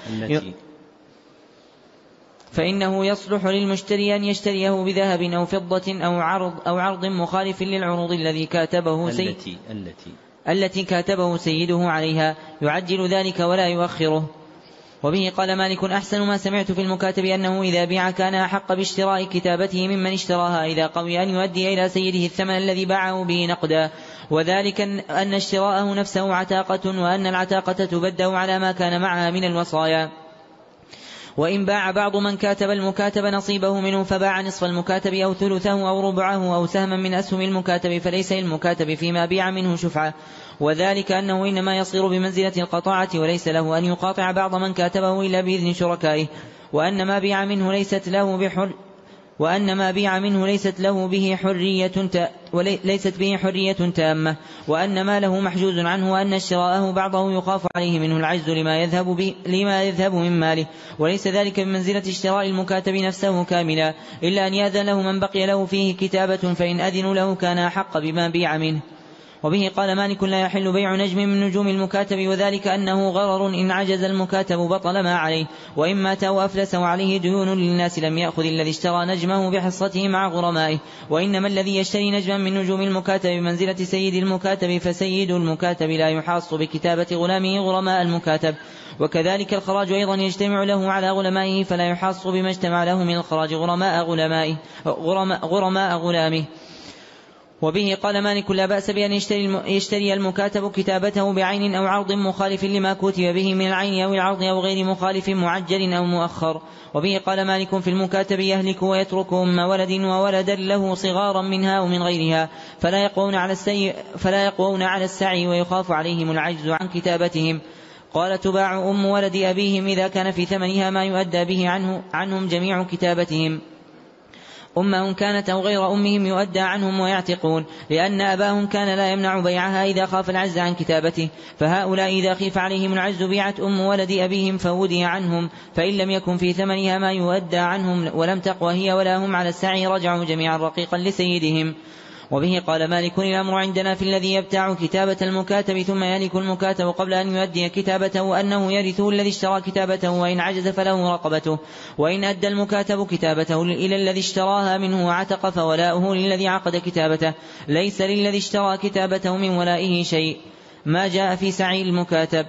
فإنه يصلح للمشتري أن يشتريه بذهب أو فضة أو عرض أو عرض مخالف للعروض الذي كاتبه سيد التي, التي, التي كاتبه سيده عليها، يعجل ذلك ولا يؤخره. وبه قال مالك أحسن ما سمعت في المكاتب أنه إذا بيع كان أحق باشتراء كتابته ممن اشتراها إذا قوي أن يؤدي إلى سيده الثمن الذي باعه به نقدا، وذلك أن اشتراءه نفسه عتاقة، وأن العتاقة تبدأ على ما كان معها من الوصايا. وإن باع بعض من كاتب المكاتب نصيبه منه فباع نصف المكاتب أو ثلثه أو ربعه أو سهما من أسهم المكاتب فليس للمكاتب فيما بيع منه شفعة، وذلك أنه إنما يصير بمنزلة القطاعة، وليس له أن يقاطع بعض من كاتبه إلا بإذن شركائه، وأن ما بيع منه ليست له بحر وأن ما بيع منه ليست له به حرية وليست به حرية تامة، وأن ما له محجوز عنه، وأن اشتراءه بعضه يخاف عليه منه العجز لما يذهب, به لما يذهب من ماله، وليس ذلك بمنزلة اشتراء المكاتب نفسه كاملا، إلا أن يأذن له من بقي له فيه كتابة، فإن أذنوا له كان أحق بما بيع منه. وبه قال مالك لا يحل بيع نجم من نجوم المكاتب، وذلك أنه غرر، إن عجز المكاتب بطل ما عليه، وإن مات أو أفلس وعليه ديون للناس لم يأخذ الذي اشترى نجمه بحصته مع غرمائه. وإنما الذي يشتري نجما من نجوم المكاتب بمنزلة سيد المكاتب، فسيد المكاتب لا يحاص بكتابة غلامه غرماء المكاتب. وكذلك الخراج أيضا يجتمع له على غلمائه، فلا يحاص بما اجتمع له من الخراج غرماء غلامائه غرماء غلامه. وبه قال مالك لا بأس بأن يشتري المكاتب كتابته بعين أو عرض مخالف لما كتب به من العين أو العرض أو غير مخالف معجل أو مؤخر. وبه قال مالك في المكاتب يهلك ويترك أم ولد وولدا له صغارا منها ومن غيرها، فلا يقوون على السعي, فلا يقوون على السعي ويخاف عليهم العجز عن كتابتهم. قال تباع أم ولد أبيهم إذا كان في ثمنها ما يؤدى به عنه عنهم جميع كتابتهم، أمهم كانت أو غير أمهم يؤدى عنهم ويعتقون، لأن أباهم كان لا يمنع بيعها إذا خاف العجز عن كتابته. فهؤلاء إذا خيف عليهم العجز بيعت أم ولد أبيهم فودي عنهم، فإن لم يكن في ثمنها ما يؤدى عنهم ولم تقوى هي ولا هم على السعي رجعوا جميعا رقيقا لسيدهم. وبه قال مالك الأمر عندنا في الذي يبتاع كتابة المكاتب ثم يهلك المكاتب قبل أن يؤدي كتابته أنه يرثه الذي اشترى كتابته، وإن عجز فله رقبته، وإن أدى المكاتب كتابته إلى الذي اشتراها منه وعتق فولاؤه للذي عقد كتابته، ليس للذي اشترى كتابته من ولائه شيء، ما جاء في سعي المكاتب.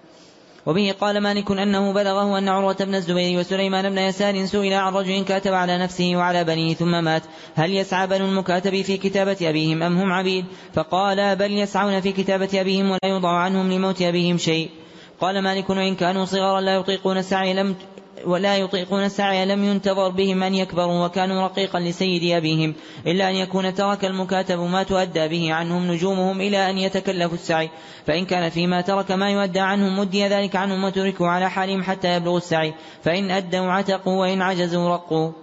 وبه قال مالك أنه بلغه أن عروة بن الزبير وسليمان بن يسار سئل عن رجل كاتب على نفسه وعلى بنيه ثم مات، هل يسعى بنو المكاتب في كتابة أبيهم أم هم عبيد؟ فقال بل يسعون في كتابة أبيهم ولا يوضع عنهم لموت أبيهم شيء. قال مالك وإن كانوا صغارا لا يطيقون السعي لم ولا يطيقون السعي لم ينتظر بهم أن يكبروا وكانوا رقيقا لسيد أبيهم، إلا أن يكون ترك المكاتب ما تؤدى به عنهم نجومهم إلى أن يتكلفوا السعي، فإن كان فيما ترك ما يؤدى عنهم مدي ذلك عنهم وتركوا على حالهم حتى يبلغوا السعي، فإن أدوا عتقوا وإن عجزوا رقوا.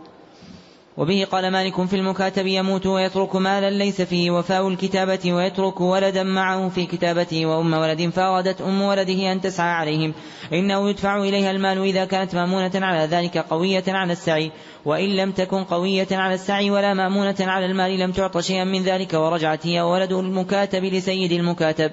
وبه قال مالك في المكاتب يموت ويترك مالا ليس فيه وفاء الكتابة ويترك ولدا معه في كتابته وأم ولد، فأرادت أم ولده أن تسعى عليهم إنه يدفع إليها المال إذا كانت مأمونة على ذلك قوية على السعي، وإن لم تكن قوية على السعي ولا مأمونة على المال لم تعط شيئا من ذلك، ورجعت هي وولد المكاتب لسيد المكاتب.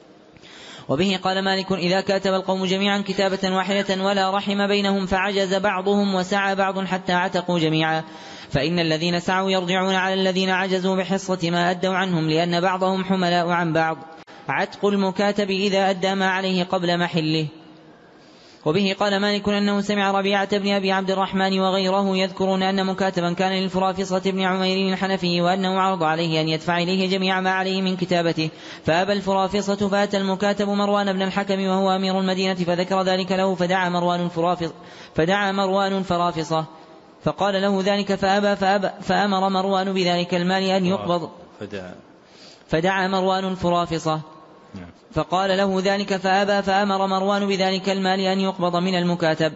وبه قال مالك إذا كاتب القوم جميعا كتابة واحدة ولا رحم بينهم فعجز بعضهم وسعى بعض حتى عتقوا جميعا، فإن الذين سعوا يرجعون على الذين عجزوا بحصة ما أدوا عنهم، لأن بعضهم حملاء عن بعض. عتق المكاتب إذا أدى ما عليه قبل محله. وبه قال مالك أنه سمع ربيعة بن أبي عبد الرحمن وغيره يذكرون أن مكاتبا كان للفرافصة بن عمير الحنفي وأنه عرض عليه أن يدفع إليه جميع ما عليه من كتابته، فأبى الفرافصة، فأتى المكاتب مروان بن الحكم وهو أمير المدينة فذكر ذلك له، فدعا مروان فرافص فدعا مروان فرافصة فقال له ذلك فأبى, فأبى فأمر مروان بذلك المال أن يقبض، فدعا, فدعا مروان فرافصة فقال له ذلك فأبى فأمر مروان بذلك المال أن يقبض من المكاتب،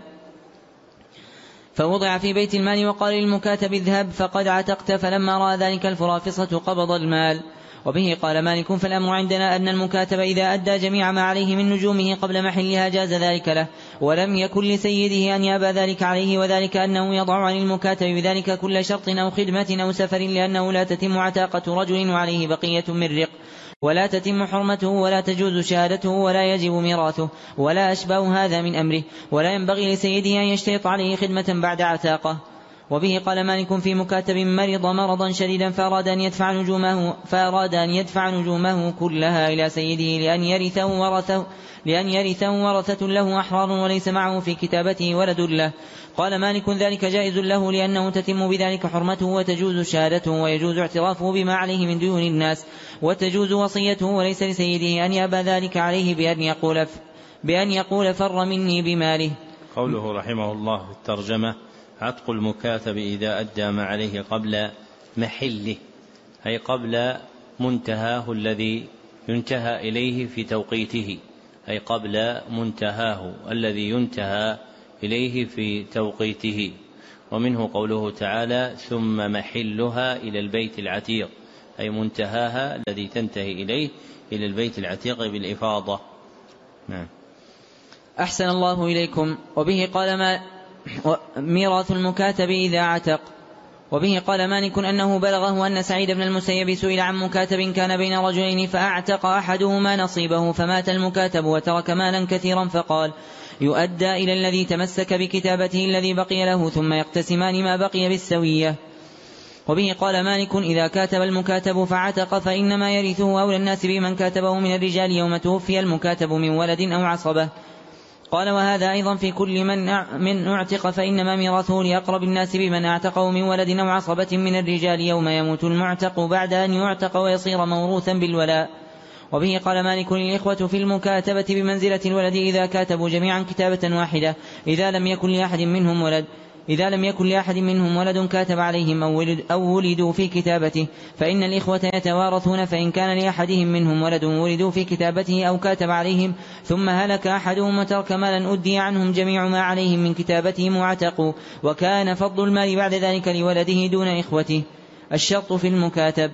فوضع في بيت المال وقال للمكاتب اذهب فقد عتقت، فلما رأى ذلك الفرافصة قبض المال. وبه قال مالك فالأمر عندنا أن المكاتب إذا أدى جميع ما عليه من نجومه قبل محلها جاز ذلك له، ولم يكن لسيده أن يأبى ذلك عليه، وذلك أنه يضع عن المكاتب بذلك كل شرط أو خدمة أو سفر، لأنه لا تتم عتاقة رجل وعليه بقية من رق، ولا تتم حرمته ولا تجوز شهادته ولا يجب ميراثه ولا أشبه هذا من أمره، ولا ينبغي لسيده أن يشترط عليه خدمة بعد عتاقة. وبه قال مالك في مكاتب مرض مرضا شديدا فأراد أن يدفع نجومه فأراد أن يدفع نجومه كلها إلى سيده لأن يرثه ورثه لأن يرثه ورثة له أحرار وليس معه في كتابته ولد له. قال مالك ذلك جائز له، لأنه تتم بذلك حرمته وتجوز شهادته ويجوز اعترافه بما عليه من ديون الناس، وتجوز وصيته، وليس لسيده أن يأبى ذلك عليه بأن يقول, بأن يقول فر مني بماله. قوله رحمه الله في الترجمة عتق المكاتب إذا أدى ما عليه قبل محله، أي قبل منتهاه الذي ينتهى إليه في توقيته، أي قبل منتهاه الذي ينتهى إليه في توقيته. ومنه قوله تعالى ثم محلها إلى البيت العتيق، أي منتهاها الذي تنتهي إليه إلى البيت العتيق بالإفاضة. نعم. أحسن الله إليكم. وبه قال ما ميراث المكاتب إذا عتق. وبه قال مالك أنه بلغه أن سعيد بن المسيب سئل عن مكاتب كان بين رجلين فأعتق أحدهما نصيبه فمات المكاتب وترك مالا كثيرا، فقال يؤدى إلى الذي تمسك بكتابته الذي بقي له ثم يقتسمان ما بقي بالسوية. وبه قال مالك إذا كاتب المكاتب فعتق فإنما يرثه أولى الناس بمن كاتبه من الرجال يوم توفي المكاتب من ولد أو عصبة. قال وهذا أيضا في كل من من اعتق فإنما ميراثه لأقرب الناس بمن اعتقه من ولد أو عصبة من الرجال يوم يموت المعتق بعد أن يعتق ويصير موروثا بالولاء. وبه قال مالك الإخوة في المكاتبة بمنزلة الولد إذا كاتبوا جميعا كتابة واحدة إذا لم يكن لأحد منهم ولد إذا لم يكن لأحد منهم ولد كاتب عليهم أو, ولد أو ولدوا في كتابته فإن الإخوة يتوارثون، فإن كان لأحدهم منهم ولد ولدوا في كتابته أو كاتب عليهم ثم هلك أحدهم وترك مالا أدي عنهم جميع ما عليهم من كتابتهم وعتقوا، وكان فضل المال بعد ذلك لولده دون إخوته. الشرط في المكاتب.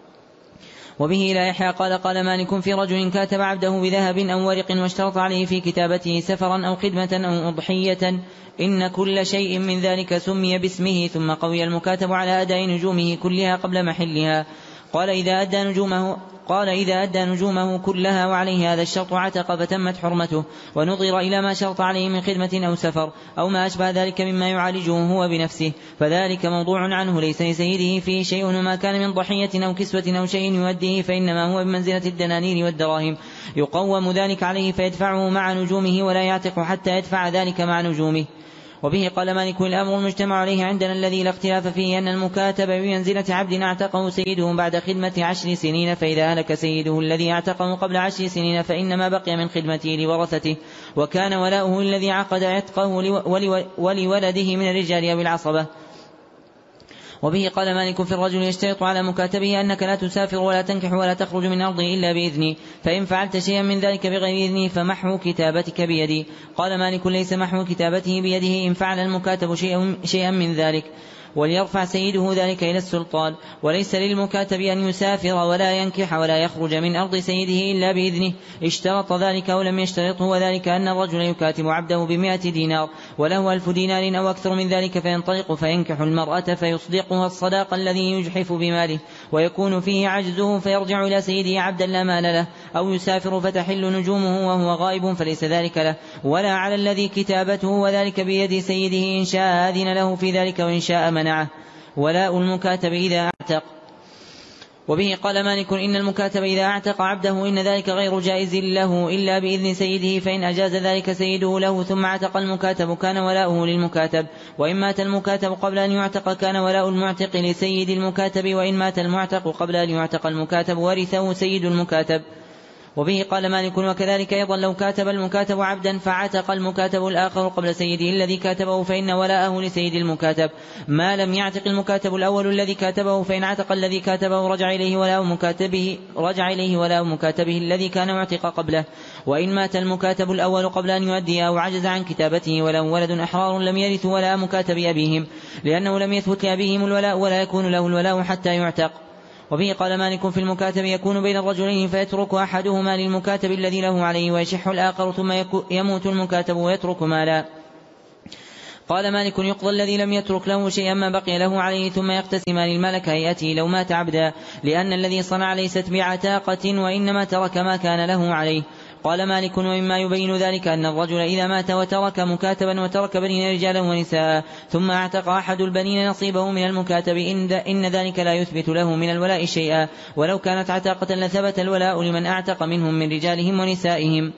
وبه لا يحيى قال قال مالك في رجل كاتب عبده بذهب أو ورق واشترط عليه في كتابته سفرا أو خدمة أو أضحية إن كل شيء من ذلك سمي باسمه ثم قوي المكاتب على أداء نجومه كلها قبل محلها. قال إذا أدى نجومه قال إذا أدى نجومه كلها وعليه هذا الشرط عتق فتمت حرمته، ونظر إلى ما شرط عليه من خدمة أو سفر أو ما أشبه ذلك مما يعالجه هو بنفسه فذلك موضوع عنه ليس لسيده فيه شيء، وما كان من ضحية أو كسوة أو شيء يؤديه فإنما هو بمنزلة الدنانير والدراهم يقوم ذلك عليه فيدفعه مع نجومه ولا يعتق حتى يدفع ذلك مع نجومه. وبه قال مالك الأمر المجتمع عليه عندنا الذي لا اختلاف فيه أن المكاتب بمنزلة عبد اعتقه سيده بعد خدمة عشر سنين، فإذا هلك سيده الذي اعتقه قبل عشر سنين فإنما بقي من خدمته لورثته، وكان ولاؤه الذي عقد عتقه ولولده من الرجال أو العصبة. وبه قال مالك في الرجل يشترط على مكاتبه أنك لا تسافر ولا تنكح ولا تخرج من أرضه إلا بإذني، فإن فعلت شيئا من ذلك بغير إذني فمحو كتابتك بيدي. قال مالك ليس محو كتابته بيده إن فعل المكاتب شيئا من ذلك، وليرفع سيده ذلك إلى السلطان. وليس للمكاتب أن يسافر ولا ينكح ولا يخرج من أرض سيده إلا بإذنه، اشترط ذلك أو لم يشترطه، وذلك أن الرجل يكاتب عبده بمائة دينار وله ألف دينار أو أكثر من ذلك فينطلق فينكح المرأة فيصدقها الصداق الذي يجحف بماله ويكون فيه عجزه فيرجع إلى سيده عبدا لا مال له، أو يسافر فتحل نجومه وهو غائب فليس ذلك له، ولا على الذي كتابته وذلك بيد سيده إن شاء أذن له في ذلك وإن شاء منعه. ولاء المكاتب إذا اعتق. وبه قال مالك إن المكاتب إذا اعتق عبده إن ذلك غير جائز له إلا بإذن سيده، فإن أجاز ذلك سيده له ثم اعتق المكاتب كان ولاؤه للمكاتب، وإن مات المكاتب قبل أن يعتق كان ولاء المعتق لسيد المكاتب، وإن مات المعتق قبل أن يعتق المكاتب ورثه سيد المكاتب. وبه قال مالك وكذلك أيضا لو كاتب المكاتب عبدا فعتق المكاتب الآخر قبل سيده الذي كاتبه فإن ولاءه لسيد المكاتب ما لم يعتق المكاتب الأول الذي كاتبه، فإن عتق الذي كاتبه رجع إليه ولاء مكاتبه رجع إليه ولاء مكاتبه الذي كان يعتق قبله. وإن مات المكاتب الأول قبل أن يؤدي أو عجز عن كتابته وله ولد أحرار لم يرث ولاء مكاتب أبيهم، لأنه لم يثبت لأبيهم الولاء ولا يكون له الولاء حتى يعتق. وبه قال مالك في المكاتب يكون بين الرجلين فيترك أحدهما للمكاتب الذي له عليه ويشح الآخر ثم يموت المكاتب ويترك مالا. قال مالك يقضى الذي لم يترك له شيئا ما بقي له عليه ثم يقتسمان المال كهيئته لو مات عبدا، لأن الذي صنع ليست بعتاقة وإنما ترك ما كان له عليه. قال مالك ومما يبين ذلك أن الرجل إذا مات وترك مكاتبا وترك بنين رجالا ونساء ثم اعتق أحد البنين نصيبه من المكاتب إن ذلك لا يثبت له من الولاء شيئا، ولو كانت عتاقة لثبت الولاء لمن اعتق منهم من رجالهم ونسائهم.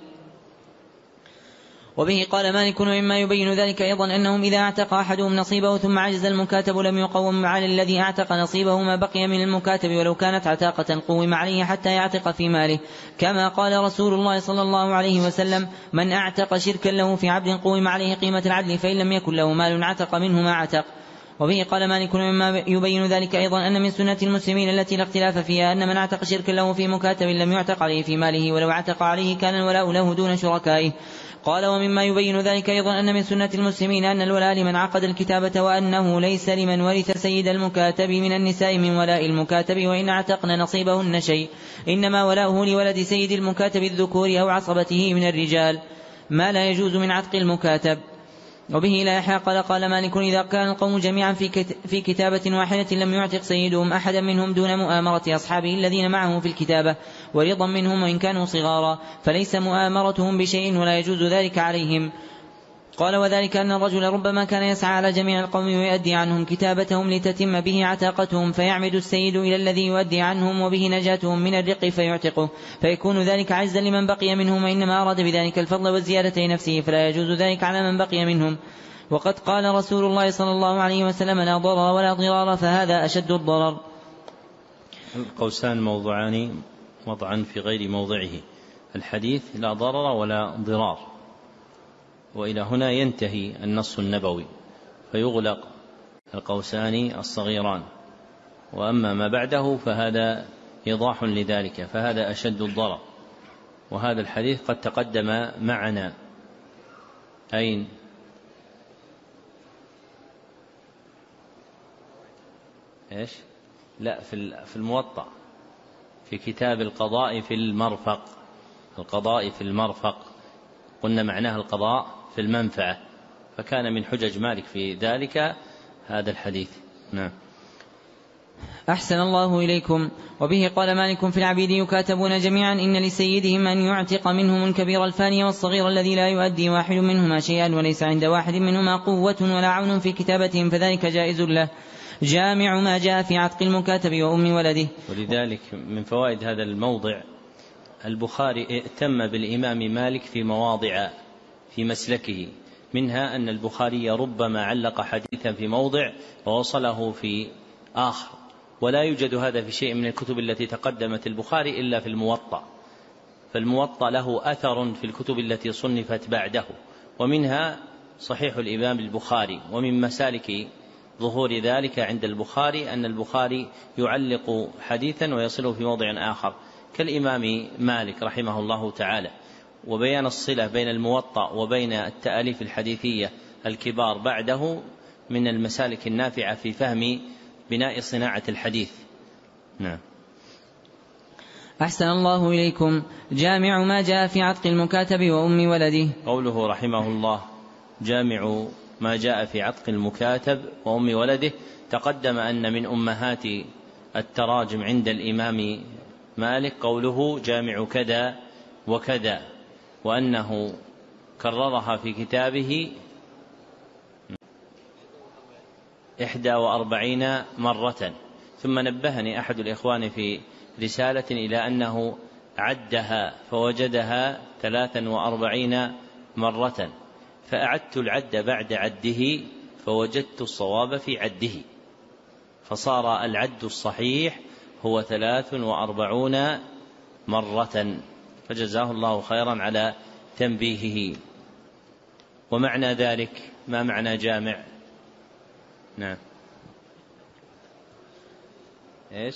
وبه قال مالك ومما يبين ذلك أيضا أنهم إذا اعتق أحدهم نصيبه ثم عجز المكاتب لم يقوم على الذي اعتق نصيبه ما بقي من المكاتب ولو كانت عتاقة قوم عليه حتى يعتق في ماله، كما قال رسول الله صلى الله عليه وسلم من اعتق شركا له في عبد قوم عليه قيمة العدل فإن لم يكن له مال عتق منه ما عتق. وبه قال مالك مما يبين ذلك أيضا أن من سنة المسلمين التي لا اختلاف فيها أن من اعتق شركا له في مكاتب لم يعتق عليه في ماله ولو اعتق عليه كان الولاء له دون شركائه. قال ومما يبين ذلك أيضا أن من سنة المسلمين أن الولاء لمن عقد الكتابة وأنه ليس لمن ورث سيد المكاتب من النساء من ولاء المكاتب وإن اعتقن نصيبهن شيء، إنما ولاؤه لولد سيد المكاتب الذكور أو عصبته من الرجال ما لا يجوز من عتق المكاتب. وبه لا يحيى قال قال مالك إذا كان القوم جميعا في كتابة واحدة لم يعتق سيدهم أحدا منهم دون مؤامرة أصحابه الذين معه في الكتابة ورضا منهم وإن كانوا صغارا فليس مؤامرتهم بشيء ولا يجوز ذلك عليهم. قال وذلك أن الرجل ربما كان يسعى على جميع القوم ويؤدي عنهم كتابتهم لتتم به عتاقتهم فيعمد السيد إلى الذي يؤدي عنهم وبه نجاتهم من الرق فيعتقه فيكون ذلك عزا لمن بقي منهم وإنما أراد بذلك الفضل والزيادة لنفسه فلا يجوز ذلك على من بقي منهم. وقد قال رسول الله صلى الله عليه وسلم لا ضرر ولا ضرار فهذا أشد الضرر. القوسان موضوعان وضعا في غير موضعه. الحديث لا ضرر ولا ضرار، وإلى هنا ينتهي النص النبوي فيغلق القوسان الصغيران، وأما ما بعده فهذا إيضاح لذلك فهذا أشد الضرر. وهذا الحديث قد تقدم معنا أين؟ إيش؟ لا في الموطأ في كتاب القضاء في المرفق. القضاء في المرفق قلنا معناه القضاء في المنفعة، فكان من حجج مالك في ذلك هذا الحديث. نعم. أحسن الله إليكم. وبه قال مالك في العبيد يكاتبون جميعا إن لسيدهم أن يعتق منهم الكبير الفاني والصغير الذي لا يؤدي واحد منهما شيئا وليس عند واحد منهما قوة ولا عون في كتابتهم فذلك جائز له. جامع ما جاء في عتق المكاتب وأم ولده. ولذلك من فوائد هذا الموضع البخاري ائتم بالإمام مالك في مواضع في مسلكه، منها أن البخاري ربما علق حديثا في موضع ووصله في آخر، ولا يوجد هذا في شيء من الكتب التي تقدمت البخاري إلا في الموطأ، فالموطأ له أثر في الكتب التي صنفت بعده، ومنها صحيح الإمام البخاري. ومن مسالك ظهور ذلك عند البخاري أن البخاري يعلق حديثا ويصله في موضع آخر كالإمام مالك رحمه الله تعالى. وبيان الصلة بين الموطأ وبين التأليف الحديثية الكبار بعده من المسالك النافعة في فهم بناء صناعة الحديث. نعم. أحسن الله إليكم. جامع ما جاء في عتق المكاتب وأم ولده. قوله رحمه الله جامع ما جاء في عتق المكاتب وأم ولده، تقدم أن من أمهات التراجم عند الإمام مالك قوله جامع كذا وكذا، وأنه كررها في كتابه إحدى وأربعين مرة. ثم نبهني أحد الإخوان في رسالة إلى أنه عدها فوجدها ثلاثا وأربعين مرة، فأعدت العد بعد عده فوجدت الصواب في عده، فصار العد الصحيح هو ثلاث وأربعون مرة، فجزاه الله خيرا على تنبيهه. ومعنى ذلك ما معنى جامع؟ نعم. إيش؟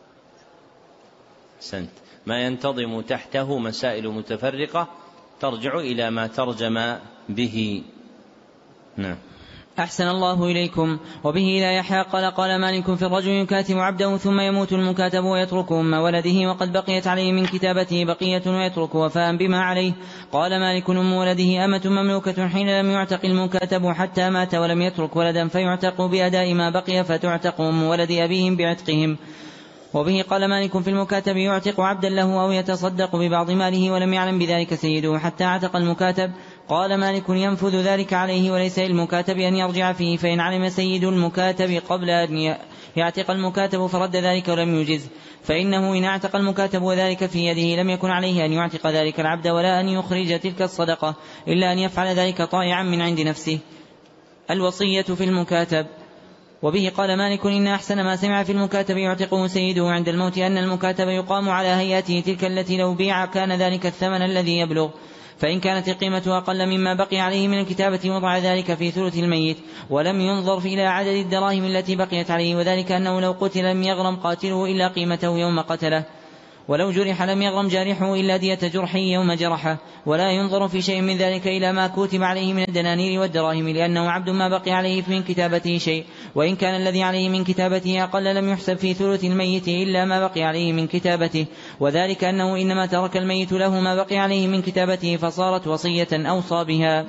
سنت ما ينتظم تحته مسائل متفرقة ترجع إلى ما ترجم به. نعم. أحسن الله إليكم. وبه لا يحيى قال قال مالك في الرجل يكاتب عبده ثم يموت المكاتب ويترك أم ولده وقد بقيت عليه من كتابته بقية ويترك وفاء بما عليه. قال مالك أم ولده أمة مملوكة حين لم يعتق المكاتب حتى مات ولم يترك ولدا فيعتق بأداء ما بقي فتعتق أم ولد أبيهم بعتقهم. وبه قال مالك في المكاتب يعتق عبدا له أو يتصدق ببعض ماله ولم يعلم بذلك سيده حتى اعتق المكاتب. قال مالك ينفذ ذلك عليه وليس للمكاتب أن يرجع فيه، فإن علم سيد المكاتب قبل أن يعتق المكاتب فرد ذلك ولم يجز، فإنه إن اعتق المكاتب وذلك في يده لم يكن عليه أن يعتق ذلك العبد ولا أن يخرج تلك الصدقة إلا أن يفعل ذلك طائعا من عند نفسه. الوصية في المكاتب. وبه قال مالك إن أحسن ما سمع في المكاتب يعتقه سيده عند الموت أن المكاتب يقام على هيئته تلك التي لو بيع كان ذلك الثمن الذي يبلغ، فإن كانت القيمة أقل مما بقي عليه من الكتابة وضع ذلك في ثلث الميت، ولم ينظر إلى عدد الدراهم التي بقيت عليه، وذلك أنه لو قتل لم يغرم قاتله إلا قيمته يوم قتله، ولو جرح لم يغرم جارحه إلا دية جرحه يوم جرحه، ولا ينظر في شيء من ذلك إلى ما كتب عليه من الدنانير والدراهم، لأنه عبد ما بقي عليه من كتابته شيء، وإن كان الذي عليه من كتابته أقل لم يحسب في ثلث الميت إلا ما بقي عليه من كتابته، وذلك أنه إنما ترك الميت له ما بقي عليه من كتابته فصارت وصية أوصى بها.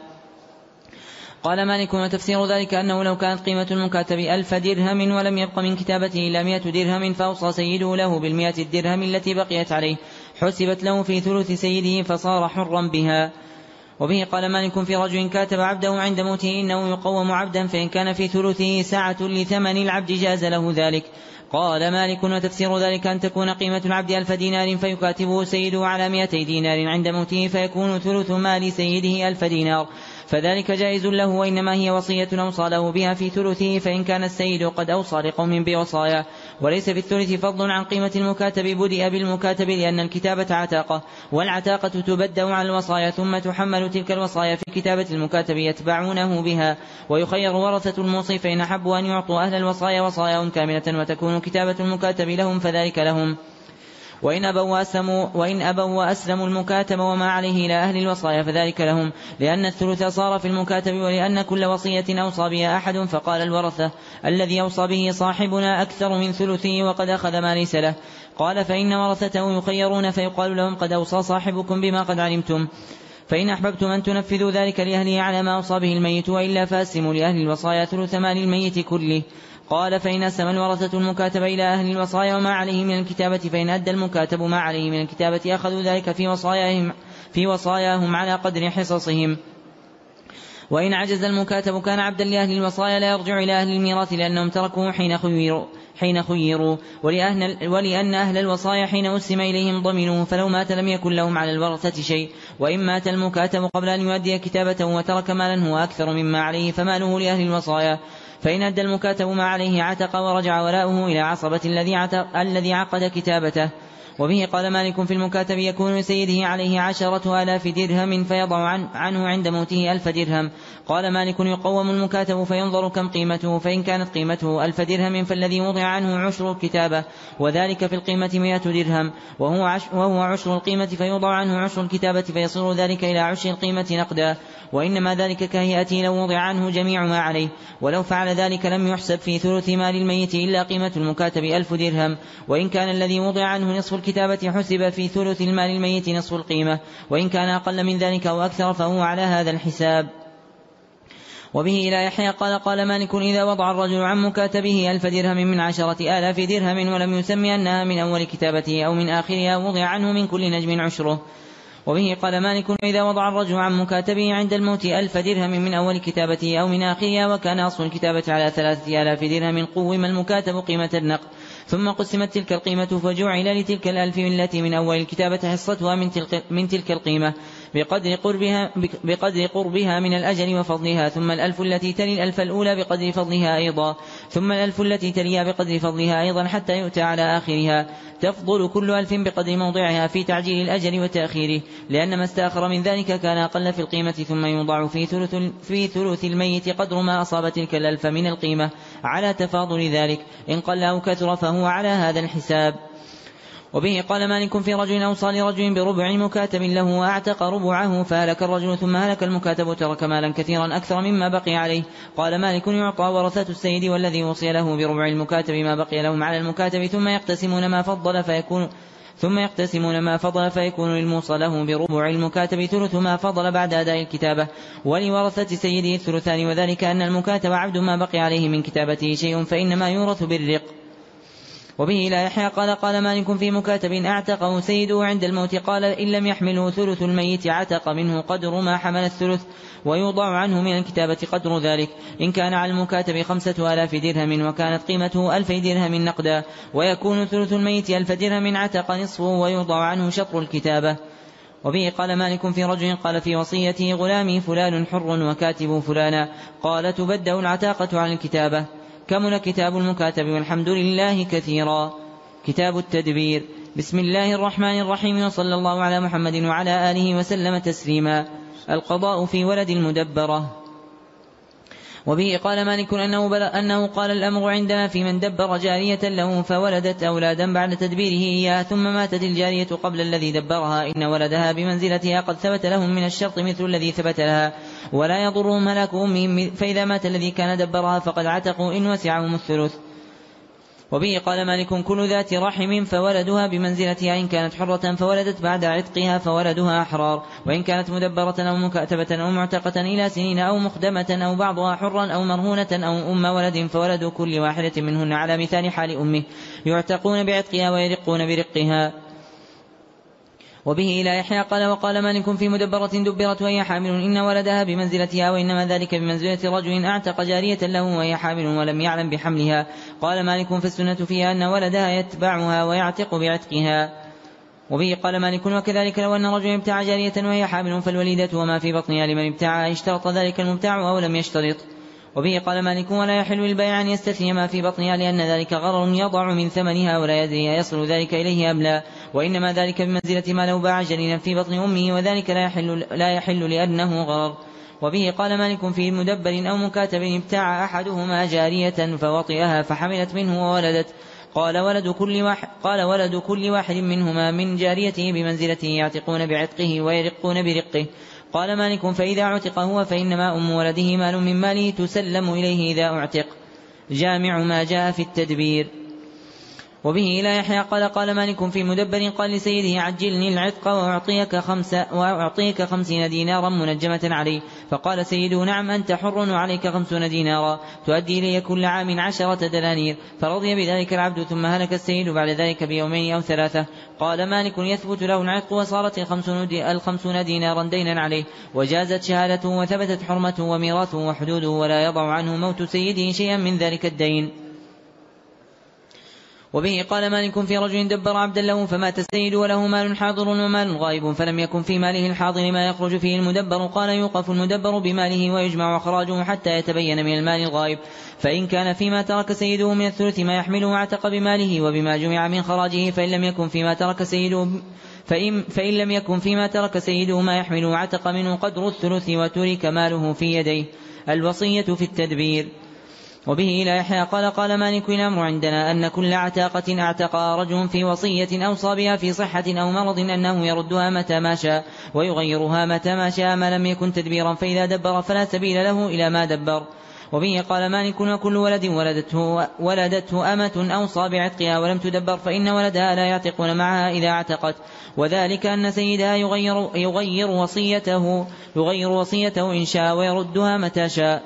قال مالك: وتفسير ذلك أنه لو كانت قيمة المكاتب ألف درهم ولم يبق من كتابته إلا مئة درهم فأوصى سيده له بالمئة الدرهم التي بقيت عليه حسبت له في ثلث سيده فصار حرا بها. وبه قال مالك في رجل كاتب عبده عند موته إنه يقوم عبدا، فإن كان في ثلثه ساعة لثمن العبد جاز له ذلك. قال مالك: وتفسير ذلك أن تكون قيمة العبد ألف دينار فيكاتبه سيده على مئتي دينار عند موته فيكون ثلث مال سيده ألف دينار، فذلك جائز له، وإنما هي وصية أوصى له بها في ثلثه، فإن كان السيد قد أوصى لقوم بوصايا. وليس في الثلث فضل عن قيمة المكاتب، بدأ بالمكاتب لأن الكتابة عتاقة، والعتاقة تبدأ على الوصايا ثم تحمل تلك الوصايا في كتابة المكاتب يتبعونه بها، ويخير ورثة الموصي فإن أحبوا أن يعطوا أهل الوصايا وصاياهم كاملة وتكون كتابة المكاتب لهم فذلك لهم، وإن أبوا وأسلموا, وإن أبوا وأسلموا المكاتب وما عليه إلى أهل الوصايا فذلك لهم، لأن الثلث صار في المكاتب، ولأن كل وصية أوصى بها أحد فقال الورثة: الذي أوصى به صاحبنا أكثر من ثلثه وقد أخذ ما ليس له. قال: فإن ورثته يخيرون فيقال لهم: قد أوصى صاحبكم بما قد علمتم، فإن أحببتم أن تنفذوا ذلك لأهله على ما أوصى به الميت، وإلا فأسلموا لأهل الوصايا ثلث مال الميت كله. قال: فإن أسلم الورثة المكاتب إلى أهل الوصايا وما عليه من الكتابة، فإن أدى المكاتب ما عليه من الكتابة أخذوا ذلك في وصاياهم, في وصاياهم على قدر حصصهم. وإن عجز المكاتب كان عبدا لأهل الوصايا لا يرجع إلى أهل الميراث، لأنهم تركوه حين خيروا, حين خيروا ولأن أهل الوصايا حين أسلم إليهم ضمنوه، فلو مات لم يكن لهم على الورثة شيء. وإن مات المكاتب قبل أن يؤدي كتابته وترك مالا هو أكثر مما عليه فماله لأهل الوصايا، فإن أدى المكاتب ما عليه عتق ورجع ولاؤه إلى عصبة الذي, الذي عقد كتابته. وبه قال مالك في المكاتب: يكون لسيده عليه عشرة آلاف درهم فيضع عنه عند موته ألف درهم. قال مالك: يقوم المكاتب فينظر كم قيمته، فإن كانت قيمته ألف درهم فالذي وضع عنه عشر الكتابة، وذلك في القيمة مئة درهم، وهو, عش وهو عشر القيمة فيوضع عنه عشر الكتابة، فيصير ذلك إلى عشر القيمة نقدا، وإنما ذلك كهيئته لو وضع عنه جميع ما عليه، ولو فعل ذلك لم يحسب في ثلث مال الميت إلا قيمة المكاتب ألف درهم. وإن كان الذي وضع عنه نصف الكتابة حسب في ثلث المال الميت نصف القيمة، وإن كان أقل من ذلك أو أكثر فهو على هذا الحساب. وبه إلى يحيى قال: قال مالك: إذا وضع الرجل عن مكاتبه ألف درهم من عشرة آلاف درهم ولم يسمي أنها من أول كتابته أو من آخرها وضع عنه من كل نجم عشره. وبه قال مالك: إذا وضع الرجل عن مكاتبه عند الموت ألف درهم من أول كتابته أو من آخرها وكان أصل الكتابة على ثلاثة آلاف درهم قوم المكاتب قيمة النقد، ثم قسمت تلك القيمة فجعل لتلك الألف التي من أول الكتابة حصتها من تلك, من تلك القيمة بقدر قربها, بقدر قربها من الأجل وفضلها، ثم الألف التي تلي الألف الأولى بقدر فضلها أيضا، ثم الألف التي تليها بقدر فضلها أيضا حتى يؤتى على آخرها، تفضل كل ألف بقدر موضعها في تعجيل الأجل وتأخيره، لأن ما استأخر من ذلك كان أقل في القيمة، ثم يوضع في ثلث, في ثلث الميت قدر ما أصاب تلك الألف من القيمة على تفاضل ذلك، إن قل أو كثر فهو على هذا الحساب. وبه قال مالك في رجل أوصى لرجل بربع مكاتب له وأعتق ربعه فهلك الرجل ثم هلك المكاتب ترك مالا كثيرا أكثر مما بقي عليه. قال مالك: يعطى ورثة السيد والذي وصي له بربع المكاتب ما بقي لهم على المكاتب، ثم يقتسمون ما فضل فيكون ثم يقتسمون ما فضل فيكون للموصى له بربع المكاتب ثلث ما فضل بعد أداء الكتابة، ولورثة سيده الثلثان، وذلك أن المكاتب عبد ما بقي عليه من كتابته شيء فإنما يورث بالرق. وبه إلى يحيى قال: قال مالك في مكاتب أعتقه سيده عند الموت، قال: إن لم يحمله ثلث الميت عتق منه قدر ما حمل الثلث، ويوضع عنه من الكتابة قدر ذلك، إن كان على المكاتب خمسة آلاف درهم وكانت قيمته ألف درهم نقدا، ويكون ثلث الميت ألف درهم عتق نصفه ويوضع عنه شطر الكتابة. وبه قال مالك في رجل قال في وصيته: غلامي فلان حر وكاتب فلانا، قال: تبدأ العتاقة عن الكتابة. كمل كتاب المكاتب والحمد لله كثيرا. كتاب التدبير. بسم الله الرحمن الرحيم، وصلى الله على محمد وعلى آله وسلم تسليما. القضاء في ولد المدبرة. وبه قال مالك أنه, أنه قال الأمر عندنا في من دبر جارية له فولدت أولادا بعد تدبيره إياها ثم ماتت الجارية قبل الذي دبرها، إن ولدها بمنزلتها قد ثبت لهم من الشرط مثل الذي ثبت لها، ولا يضرهم هلاك أمهم، فإذا مات الذي كان دبرها فقد عتقوا إن وسعهم الثلث. وبه قال مالك كل ذات رحم فولدها بمنزلتها، إن كانت حرة فولدت بعد عتقها فولدها أحرار، وإن كانت مدبرة أو مكاتبة أو معتقة إلى سنين أو مخدمة أو بعضها حرا أو مرهونة أو أم ولد فولد كل واحدة منهن على مثال حال أمه، يعتقون بعتقها ويرقون برقها. وبه إلى يحيى قال وقال مالك في مدبرة دبرت وهي حامل إن ولدها بمنزلتها، وإنما ذلك بمنزلة رجل أعتق جارية له وهي حامل ولم يعلم بحملها. قال مالك فالسنة فيها أن ولدها يتبعها ويعتق بعتقها. وبه قال مالك وكذلك لو أن رجل ابتاع جارية وهي حامل فالوليدة وما في بطنها لمن ابتاعها اشترط ذلك المبتاع أو لم يشترط. وبه قال مالك ولا يحل للبائع أن يستثني ما في بطنها لأن ذلك غرر يضع من ثمنها ولا يدري يصل ذلك إليه أم لا، وإنما ذلك بمنزلة ما لو باع جنينا في بطن أمه، وذلك لا يحل, لا يحل لأنه غرر. وبه قال مالك في مدبر أو مكاتب ابتاع أحدهما جارية فوطئها فحملت منه وولدت، قال ولد كل واحد, قال ولد كل واحد منهما من جاريته بمنزلته، يعتقون بعتقه ويرقون برقه. قال مالك فإذا اعتق هو فإنما أم ولده مال من ماله تسلم إليه إذا اعتق. جامع ما جاء في التدبير. وبه إلى يحيى قال قال مالك في مدبر قال لسيده عجلني العتق وأعطيك, خمس وأعطيك خمسين دينارا منجمة عليه، فقال سيده نعم أنت حر وعليك خمسون دينارا تؤدي لي كل عام عشرة دنانير، فرضي بذلك العبد ثم هلك السيد بعد ذلك بيومين أو ثلاثة. قال مالك يثبت له العتق وصارت الخمسون دينارا دينا عليه، وجازت شهادته وثبتت حرمته وميراثه وحدوده، ولا يضع عنه موت سيده شيئا من ذلك الدين. وبه قال مالك في رجل دبر عبدا له فمات السيد وله مال حاضر ومال غائب فلم يكن في ماله الحاضر ما يخرج فيه المدبر، قال يوقف المدبر بماله ويجمع أخراجه حتى يتبين من المال الغائب، فإن كان فيما ترك سيده من الثلث ما يحمله اعتق بماله وبما جمع من خراجه، فإن لم يكن فيما ترك سيده فإن, فإن لم يكن فيما ترك سيده ما يحمله اعتق منه قدر الثلث وترك ماله في يديه. الوصية في التدبير. وبه إلى يحيى قال قال مالك الأمر عندنا أن كل عتاقة اعتقى رجل في وصية أوصى بها في صحة أو مرض أنه يردها متى ما شاء ويغيرها متى ما شاء ما لم يكن تدبيرا، فإذا دبر فلا سبيل له إلى ما دبر. وبه قال مالك وكل ولد ولدته, ولدته أمة أوصى بعتقها ولم تدبر فإن ولدها لا يعتقون معها إذا اعتقت، وذلك أن سيدها يغير, يغير وصيته يغير وصيته إن شاء ويردها متى شاء،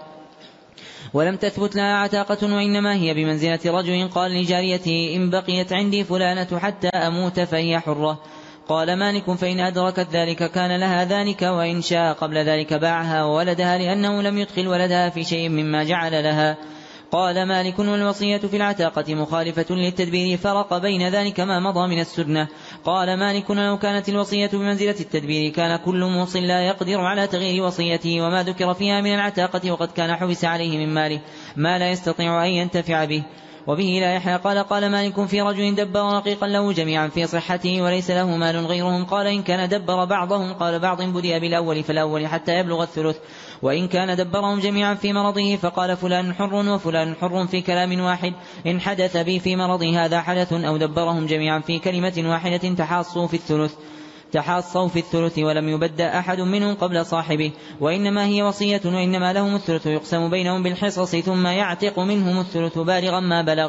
ولم تثبت لها عتاقة، وإنما هي بمنزلة رجل قال لجاريته إن بقيت عندي فلانة حتى أموت فهي حرة. قال مالك فإن أدركت ذلك كان لها ذلك، وإن شاء قبل ذلك باعها وولدها لأنه لم يدخل ولدها في شيء مما جعل لها. قال مالك والوصية في العتاقة مخالفة للتدبير، فرق بين ذلك ما مضى من السنة. قال مالك لو كانت الوصية بمنزلة التدبير كان كل موص لا يقدر على تغيير وصيته وما ذكر فيها من العتاقة، وقد كان حبس عليه من ماله ما لا يستطيع أن ينتفع به. وبه لا يحيى قال قال مالك في رجل دبر رقيقا له جميعا في صحته وليس له مال غيرهم، قال إن كان دبر بعضهم قال بعض بدأ بالأول فالأول حتى يبلغ الثلث، وإن كان دبرهم جميعا في مرضه فقال فلان حر وفلان حر في كلام واحد، إن حدث بي في مرضي هذا حدث أو دبرهم جميعا في كلمة واحدة تحاصوا في الثلث تحاصوا في الثلث ولم يبدأ أحد منهم قبل صاحبه، وإنما هي وصية وإنما لهم الثلث يقسم بينهم بالحصص ثم يعتق منهم الثلث بالغا ما بلغ.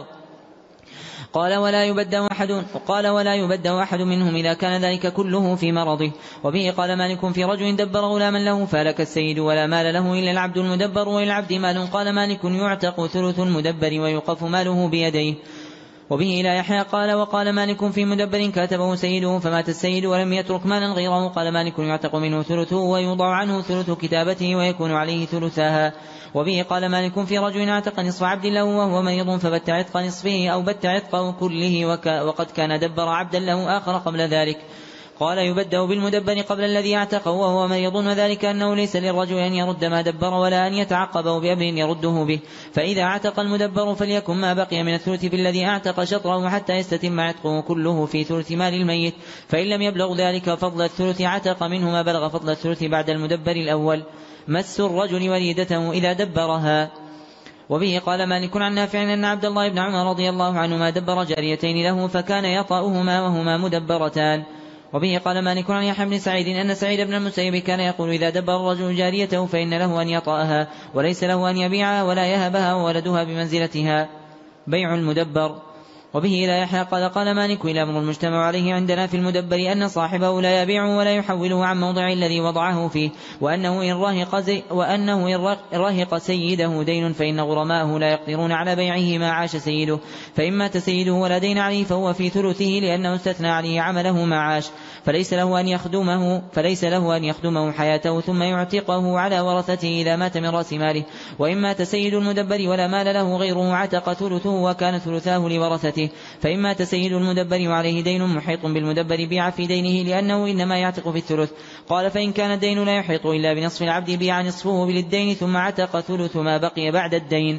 قال ولا يبدأ أحد قال ولا يبدأ أحد منهم إذا كان ذلك كله في مرضه. وبه قال مالك في رجل دبر غلاما له فهلك السيد ولا مال له إلا العبد المدبر وللعبد مال، قال مالك يعتق ثلث المدبر ويوقف ماله بيديه. وبه لا يحيى قال وقال مالك في مدبر كاتبه سيده فمات السيد ولم يترك مالا غيره، قال مالك يعتق منه ثلثه ويوضع عنه ثلث كتابته ويكون عليه ثلثاها. وبه قال مالك في رجل اعتق نصف عبد له وهو مريض فبت عتق نصفه أو بت عتقه كله وقد كان دبر عبدا له آخر قبل ذلك، قال يبدأ بالمدبر قبل الذي اعتقه وهو مريض، وذلك أنه ليس للرجل أن يرد ما دبر ولا أن يتعقبه بأمر يرده به، فإذا اعتق المدبر فليكن ما بقي من الثلث في الذي اعتق شطره حتى يستتم عتقه كله في ثلث مال الميت، فإن لم يبلغ ذلك فضل الثلث عتق منه ما بلغ فضل الثلث بعد المدبر الأول. مس الرجل وليدته إذا دبرها. وبه قال مالك عن نافع أن عبد الله بن عمر رضي الله عنهما دبر جاريتين له فكان يطأهما وهما مدبرتان. وبه قال مالك عن يحيى بن سعيد أن سعيد بن المسيب كان يقول إذا دبر الرجل جاريته فإن له أن يطأها وليس له أن يبيعها ولا يهبها وولدها بمنزلتها. بيع المدبر. وبه لا يحيى قال قال مالك إلى أمر المجتمع عليه عندنا في المدبر أن صاحبه لا يبيعه ولا يحوله عن موضع الذي وضعه فيه، وأنه إن رهق, زي وأنه إن رهق سيده دين فإن غرماءه لا يقدرون على بيعه ما عاش سيده، فإن مات سيده ولا دين عليه فهو في ثلثه لأنه استثنى عليه عمله ما عاش، فليس له أن يخدمه فليس له أن يخدمه حياته ثم يعتقه على ورثته إذا مات من رأس ماله. وإن مات سيد المدبر ولا مال له غيره عتق ثلثه وكان ثلثاه لورثته. فإن مات سيد المدبر وعليه دين محيط بالمدبر بيع في دينه لأنه إنما يعتق في الثلث. قال فإن كان الدين لا يحيط إلا بنصف العبد بيع نصفه للدين ثم عتق ثلث ما بقي بعد الدين.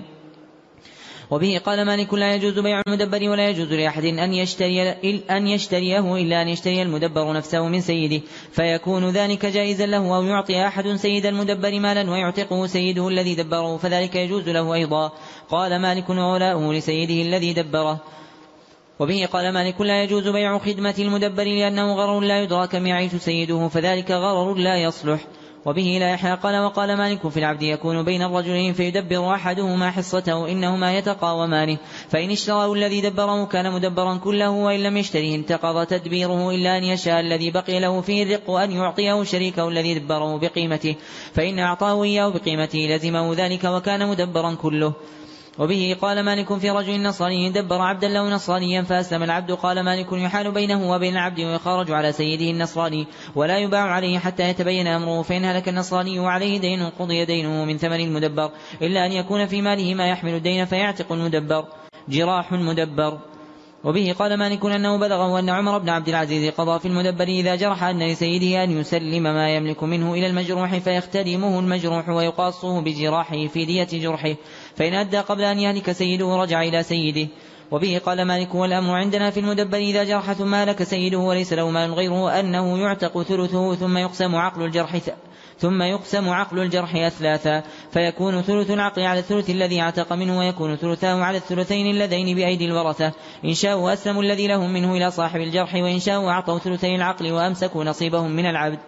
وبه قال مالك لا يجوز بيع المدبر ولا يجوز لأحد أن يشتري أن يشتريه إلا أن يشتري المدبر نفسه من سيده، فيكون ذلك جائزا له، أو يعطي أحد سيد المدبر مالا ويعتقه سيده الذي دبره فذلك يجوز له أيضا. قال مالك وولاؤه لسيده الذي دبره. وبه قال مالك لا يجوز بيع خدمة المدبر لأنه غرر لا يدرك كم يعيش سيده فذلك غرر لا يصلح. وبه لا يحيى قال وقال مالك في العبد يكون بين الرجلين فيدبر أحدهما حصته إنهما يتقاومانه، فإن اشتراه الذي دبره كان مدبرا كله، وإن لم يشتره انتقض تدبيره إلا أن يشاء الذي بقي له فيه الرق أن يعطيه شريكه الذي دبره بقيمته، فإن أعطاه إياه بقيمته لزمه ذلك وكان مدبرا كله. وبه قال مالك في رجل نصراني دبر عبدا له نصرانيا فأسلم العبد. قال مالك يحال بينه وبين العبد ويخرج على سيده النصراني ولا يباع عليه حتى يتبين أمره، فإن هلك النصراني وعليه دين قضي دينه من ثمن المدبر إلا أن يكون في ماله ما يحمل الدين فيعتق المدبر. جراح المدبر. وبه قال مالك أنه بلغه أن عمر بن عبد العزيز قضى في المدبر إذا جرح أن لسيده أن يسلم ما يملك منه إلى المجروح فيختدمه المجروح ويقاصه بجراحه في دية جرحه، فإن أدى قبل أن يهلك سيده رجع إلى سيده. وبه قال مالك والأمر عندنا في المدبر إذا جرح ثم هلك سيده وليس له مال غيره أنه يعتق ثلثه ثم يقسم عقل الجرح ثم يقسم عقل الجرح أثلاثا، فيكون ثلث العقل على الثلث الذي اعتق منه ويكون ثلثاه على الثلثين اللذين بأيدي الورثة، إن شاءوا أسلموا الذي لهم منه إلى صاحب الجرح، وإن شاءوا أعطوا ثلثي العقل وأمسكوا نصيبهم من العبد.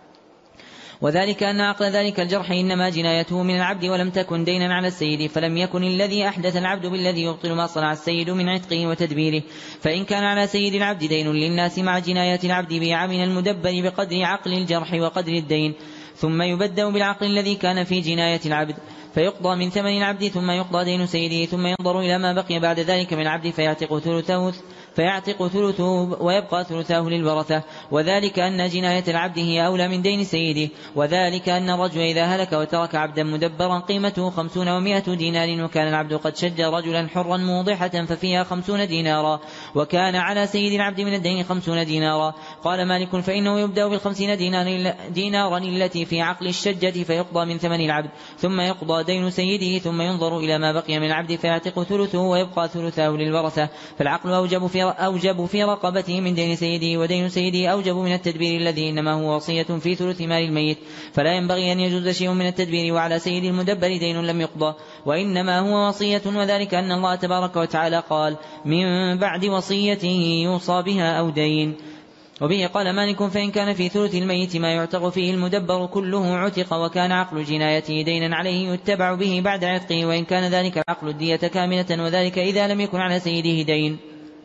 وذلك أن عقل ذلك الجرح إنما جنايته من العبد ولم تكن دينا على السيد، فلم يكن الذي أحدث العبد بالذي يبطل ما صنع السيد من عتقه وتدبيره، فإن كان على سيد العبد دين للناس مع جناية العبد بيع من المدبر بقدر عقل الجرح وقدر الدين، ثم يبدأ بالعقل الذي كان في جناية العبد فيقضى من ثمن العبد ثم يقضى دين سيده، ثم ينظر إلى ما بقي بعد ذلك من العبد فيعتق ثلثه فيعتق ثلثه ويبقى ثلثاه للورثة، وذلك أن جناية العبد هي أولى من دين سيده، وذلك أن الرجل إذا هلك وترك عبدا مدبرا قيمته خمسون ومائة دينار وكان العبد قد شج رجلا حرا موضحة ففيها خمسون دينارا وكان على سيد العبد من الدين خمسون دينارا. قال مالك فإنه يبدأ بالخمسين دينارا التي في عقل الشجة فيقضى من ثمن العبد ثم يقضى دين سيده، ثم ينظر إلى ما بقي من العبد فيعتق ثلثه ويبقى ثلثاه للورثة، فالعقل أوجب في أوجب في رقبته من دين سيده، ودين سيده أوجب من التدبير الذي إنما هو وصية في ثلث مال الميت، فلا ينبغي أن يجوز شيء من التدبير وعلى سيد المدبر دين لم يقضى، وإنما هو وصية، وذلك أن الله تبارك وتعالى قال من بعد وصيته يوصى بها أو دين. وبه قال مالك فإن كان في ثلث الميت ما يعتق فيه المدبر كله عتق وكان عقل جنايته دينا عليه يتبع به بعد عتقه، وإن كان ذلك العقل الدية كاملة، وذلك إذا لم يكن على سيده دين.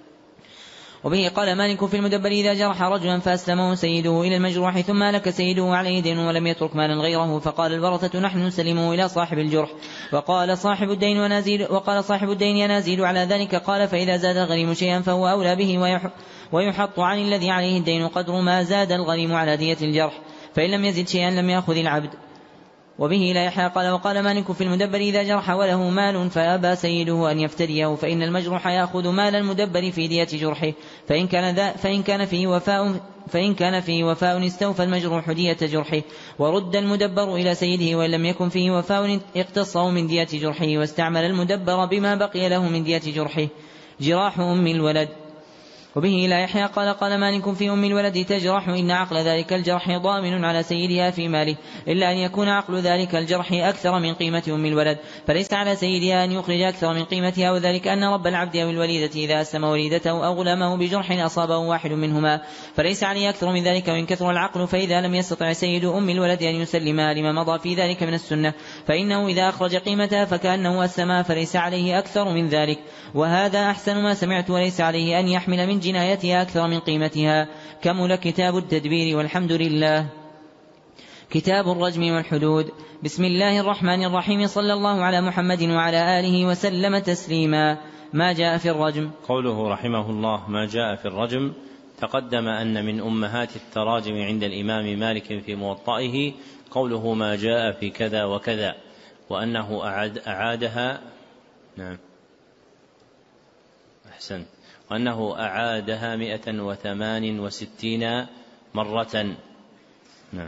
وبه قال مالك في المدبر إذا جرح رجلا فأسلمه سيده إلى المجروح ثم هلك سيده عليه دين ولم يترك مالا غيره، فقال الورثة نحن نسلمه إلى صاحب الجرح، وقال صاحب الدين ونازل وقال صاحب الدين ينازل على ذلك. قال فإذا زاد الغريم شيئا فهو أولى به ويح ويحط عن الذي عليه الدين قدر ما زاد الغريم على دية الجرح، فإن لم يزد شيئا لم يأخذ العبد. وبه لا يحيى قال وقال مالك في المدبر إذا جرح وله مال فأبى سيده أن يفتديه فإن المجروح يأخذ مال المدبر في دية جرحه فإن كان, ذا فإن كان فيه وفاء فإن كان فيه وفاء استوفى المجروح دية جرحه ورد المدبر إلى سيده وإن لم يكن فيه وفاء اقتصه من دية جرحه واستعمل المدبر بما بقي له من دية جرحه. جراح أم الولد. وبه لا يحيى قال قال مالك في أم الولد تجرح إن عقل ذلك الجرح ضامن على سيدها في ماله إلا أن يكون عقل ذلك الجرح أكثر من قيمة أم الولد فليس على سيدها أن يخرج أكثر من قيمتها وذلك أن رب العبد أو الوليدة إذا أسلم وليدته أو غلامه بجرح أصابه واحد منهما فليس عليه أكثر من ذلك وإن كثر العقل فإذا لم يستطع سيد أم الولد أن يسلمها لما مضى في ذلك من السنة فإنه إذا أخرج قيمتها فكأنه أسلمها فليس عليه أكثر من ذلك وهذا أحسن ما سمعت وليس عليه أن يحمل من جنايتها أكثر من قيمتها. كمل كتاب التدبير والحمد لله. كتاب الرجم والحدود. بسم الله الرحمن الرحيم صلى الله على محمد وعلى آله وسلم تسليما. ما جاء في الرجم. قوله رحمه الله ما جاء في الرجم تقدم أن من أمهات التراجم عند الإمام مالك في موطئه قوله ما جاء في كذا وكذا وأنه أعاد أعادها نعم أحسن وأنه أعادها مئة وثمان وستين مرة. نعم.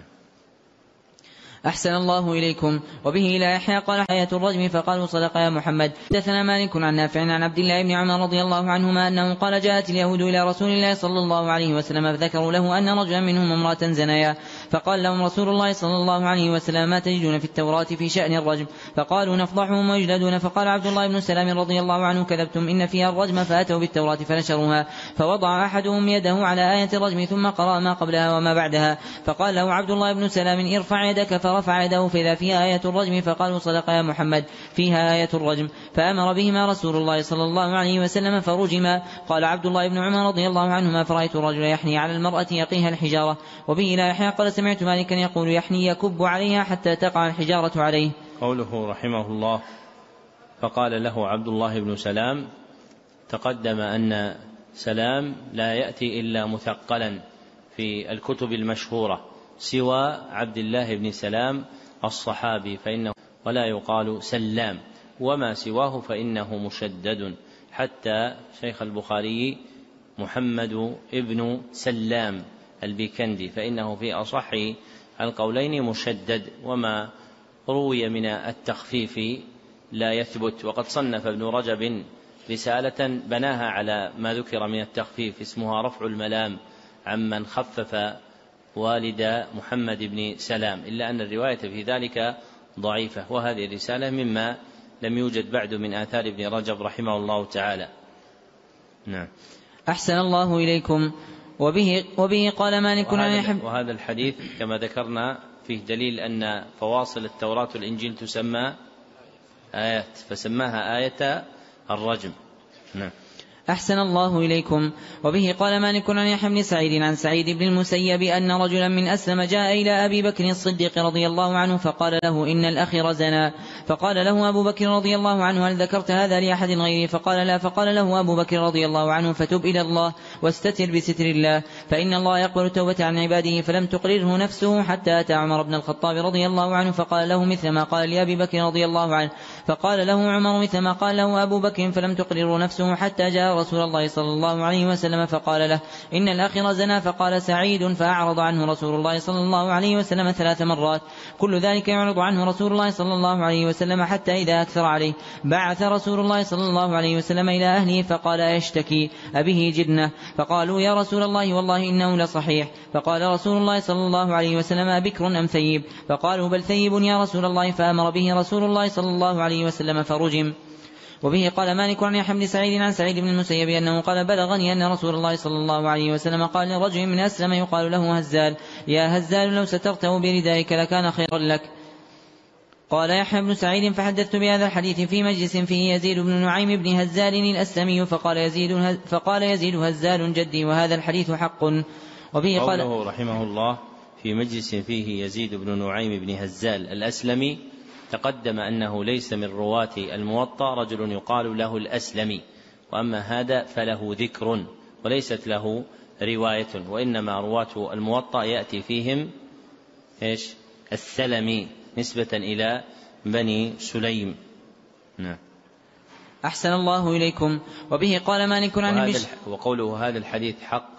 أحسن الله إليكم. وبه لا يحيى قال حياة الرجم فقالوا صدق يا محمد. حدثنا مالك عن نافع عن عبد الله بن عمر رضي الله عنهما أنه قال جاءت اليهود إلى رسول الله صلى الله عليه وسلم فذكروا له أن رجلا منهم امرأة زنايا فقال لهم رسول الله صلى الله عليه وسلم ما تجدون في التوراة في شأن الرجم فقالوا نفضحهم ويجلدون فقال عبد الله بن سلام رضي الله عنه كذبتم إن فيها الرجم فأتوا بالتوراة فنشروها فوضع أحدهم يده على آية الرجم ثم قرأ ما قبلها وما بعدها فقال له عبد الله بن سلام ارفع يدك فرفع يده فإذا فيها آية الرجم فقالوا صدق يا محمد فيها آية الرجم فأمر بهما رسول الله صلى الله عليه وسلم فرجما. قال عبد الله بن عمر رضي الله عنهما فرأيت الرجل يحني على المرأة يقيها الحجارة. وبه لا يحيى قال سمعت مالكا يقول يحني يكب عليها حتى تقع الحجارة عليه. قوله رحمه الله فقال له عبد الله بن سلام تقدم أن سلام لا يأتي إلا مثقلا في الكتب المشهورة سوى عبد الله بن سلام الصحابي فإنه ولا يقال سلام وما سواه فإنه مشدد حتى شيخ البخاري محمد ابن سلام البيكندي فإنه في أصح القولين مشدد وما روي من التخفيف لا يثبت. وقد صنف ابن رجب رسالة بناها على ما ذكر من التخفيف اسمها رفع الملام عمن خفف والد محمد بن سلام إلا أن الرواية في ذلك ضعيفة وهذه الرسالة مما لم يوجد بعد من آثار ابن رجب رحمه الله تعالى. نعم. أحسن الله إليكم. وبه, وبه قال مالك وهذا, وهذا الحديث كما ذكرنا فيه دليل أن فواصل التوراة والإنجيل تسمى آيات فسماها آية الرجم. نعم. أحسن الله إليكم. وبه قال مالك عن يحيى بن سعيد عن سعيد بن المسيب أن رجلا من أسلم جاء إلى أبي بكر الصديق رضي الله عنه فقال له إن الأخير زنا فقال له أبو بكر رضي الله عنه هل ذكرت هذا لأحد غيري فقال لا فقال له أبو بكر رضي الله عنه فتب إلى الله واستتر بستر الله فإن الله يقبل التوبة عن عباده فلم تقرره نفسه حتى أتى عمر بن الخطاب رضي الله عنه فقال له مثل ما قال لأبي بكر رضي الله عنه فقال له عمر مثل ما قال له أبو بكر فلم تقرره نفسه حتى جاء رسول الله صلى الله عليه وسلم فقال له إن الأخير زنا فقال سعيد فأعرض عنه رسول الله صلى الله عليه وسلم ثلاث مرات كل ذلك يعرض عنه رسول الله صلى الله عليه وسلم حتى إذا أكثر عليه بعث رسول الله صلى الله عليه وسلم إلى أهله فقال يشتكي أبيه جدنه فقالوا يا رسول الله والله إنه لصحيح فقال رسول الله صلى الله عليه وسلم بكر أم ثيب فقالوا بل ثيب يا رسول الله فأمر به رسول الله صلى الله عليه وسلم فرجم. وبه قال مالك عن يحيى بن سعيد عن سعيد بن المسيب أنه قال بلغني أن رسول الله صلى الله عليه وسلم قال لرجل من أسلم يقال له هزال يا هزال لو سترته بردائك لكان خيرا لك. قال يحيى بن سعيد فحدثت بهذا الحديث في مجلس فيه يزيد بن نعيم بن هزال الأسلمي فقال يزيد, فقال يزيد هزال جدي وهذا الحديث حق. وبه قال قوله رحمه الله في مجلس فيه يزيد بن نعيم بن هزال الأسلمي تقدم أنه ليس من رواة الموطأ رجل يقال له الأسلمي وأما هذا فله ذكر وليست له رواية وإنما رواة الموطأ يأتي فيهم إيش السلمي نسبة إلى بني سليم. نعم. أحسن الله إليكم. وبه قال مالك عن الح... وقوله هذا الحديث حق،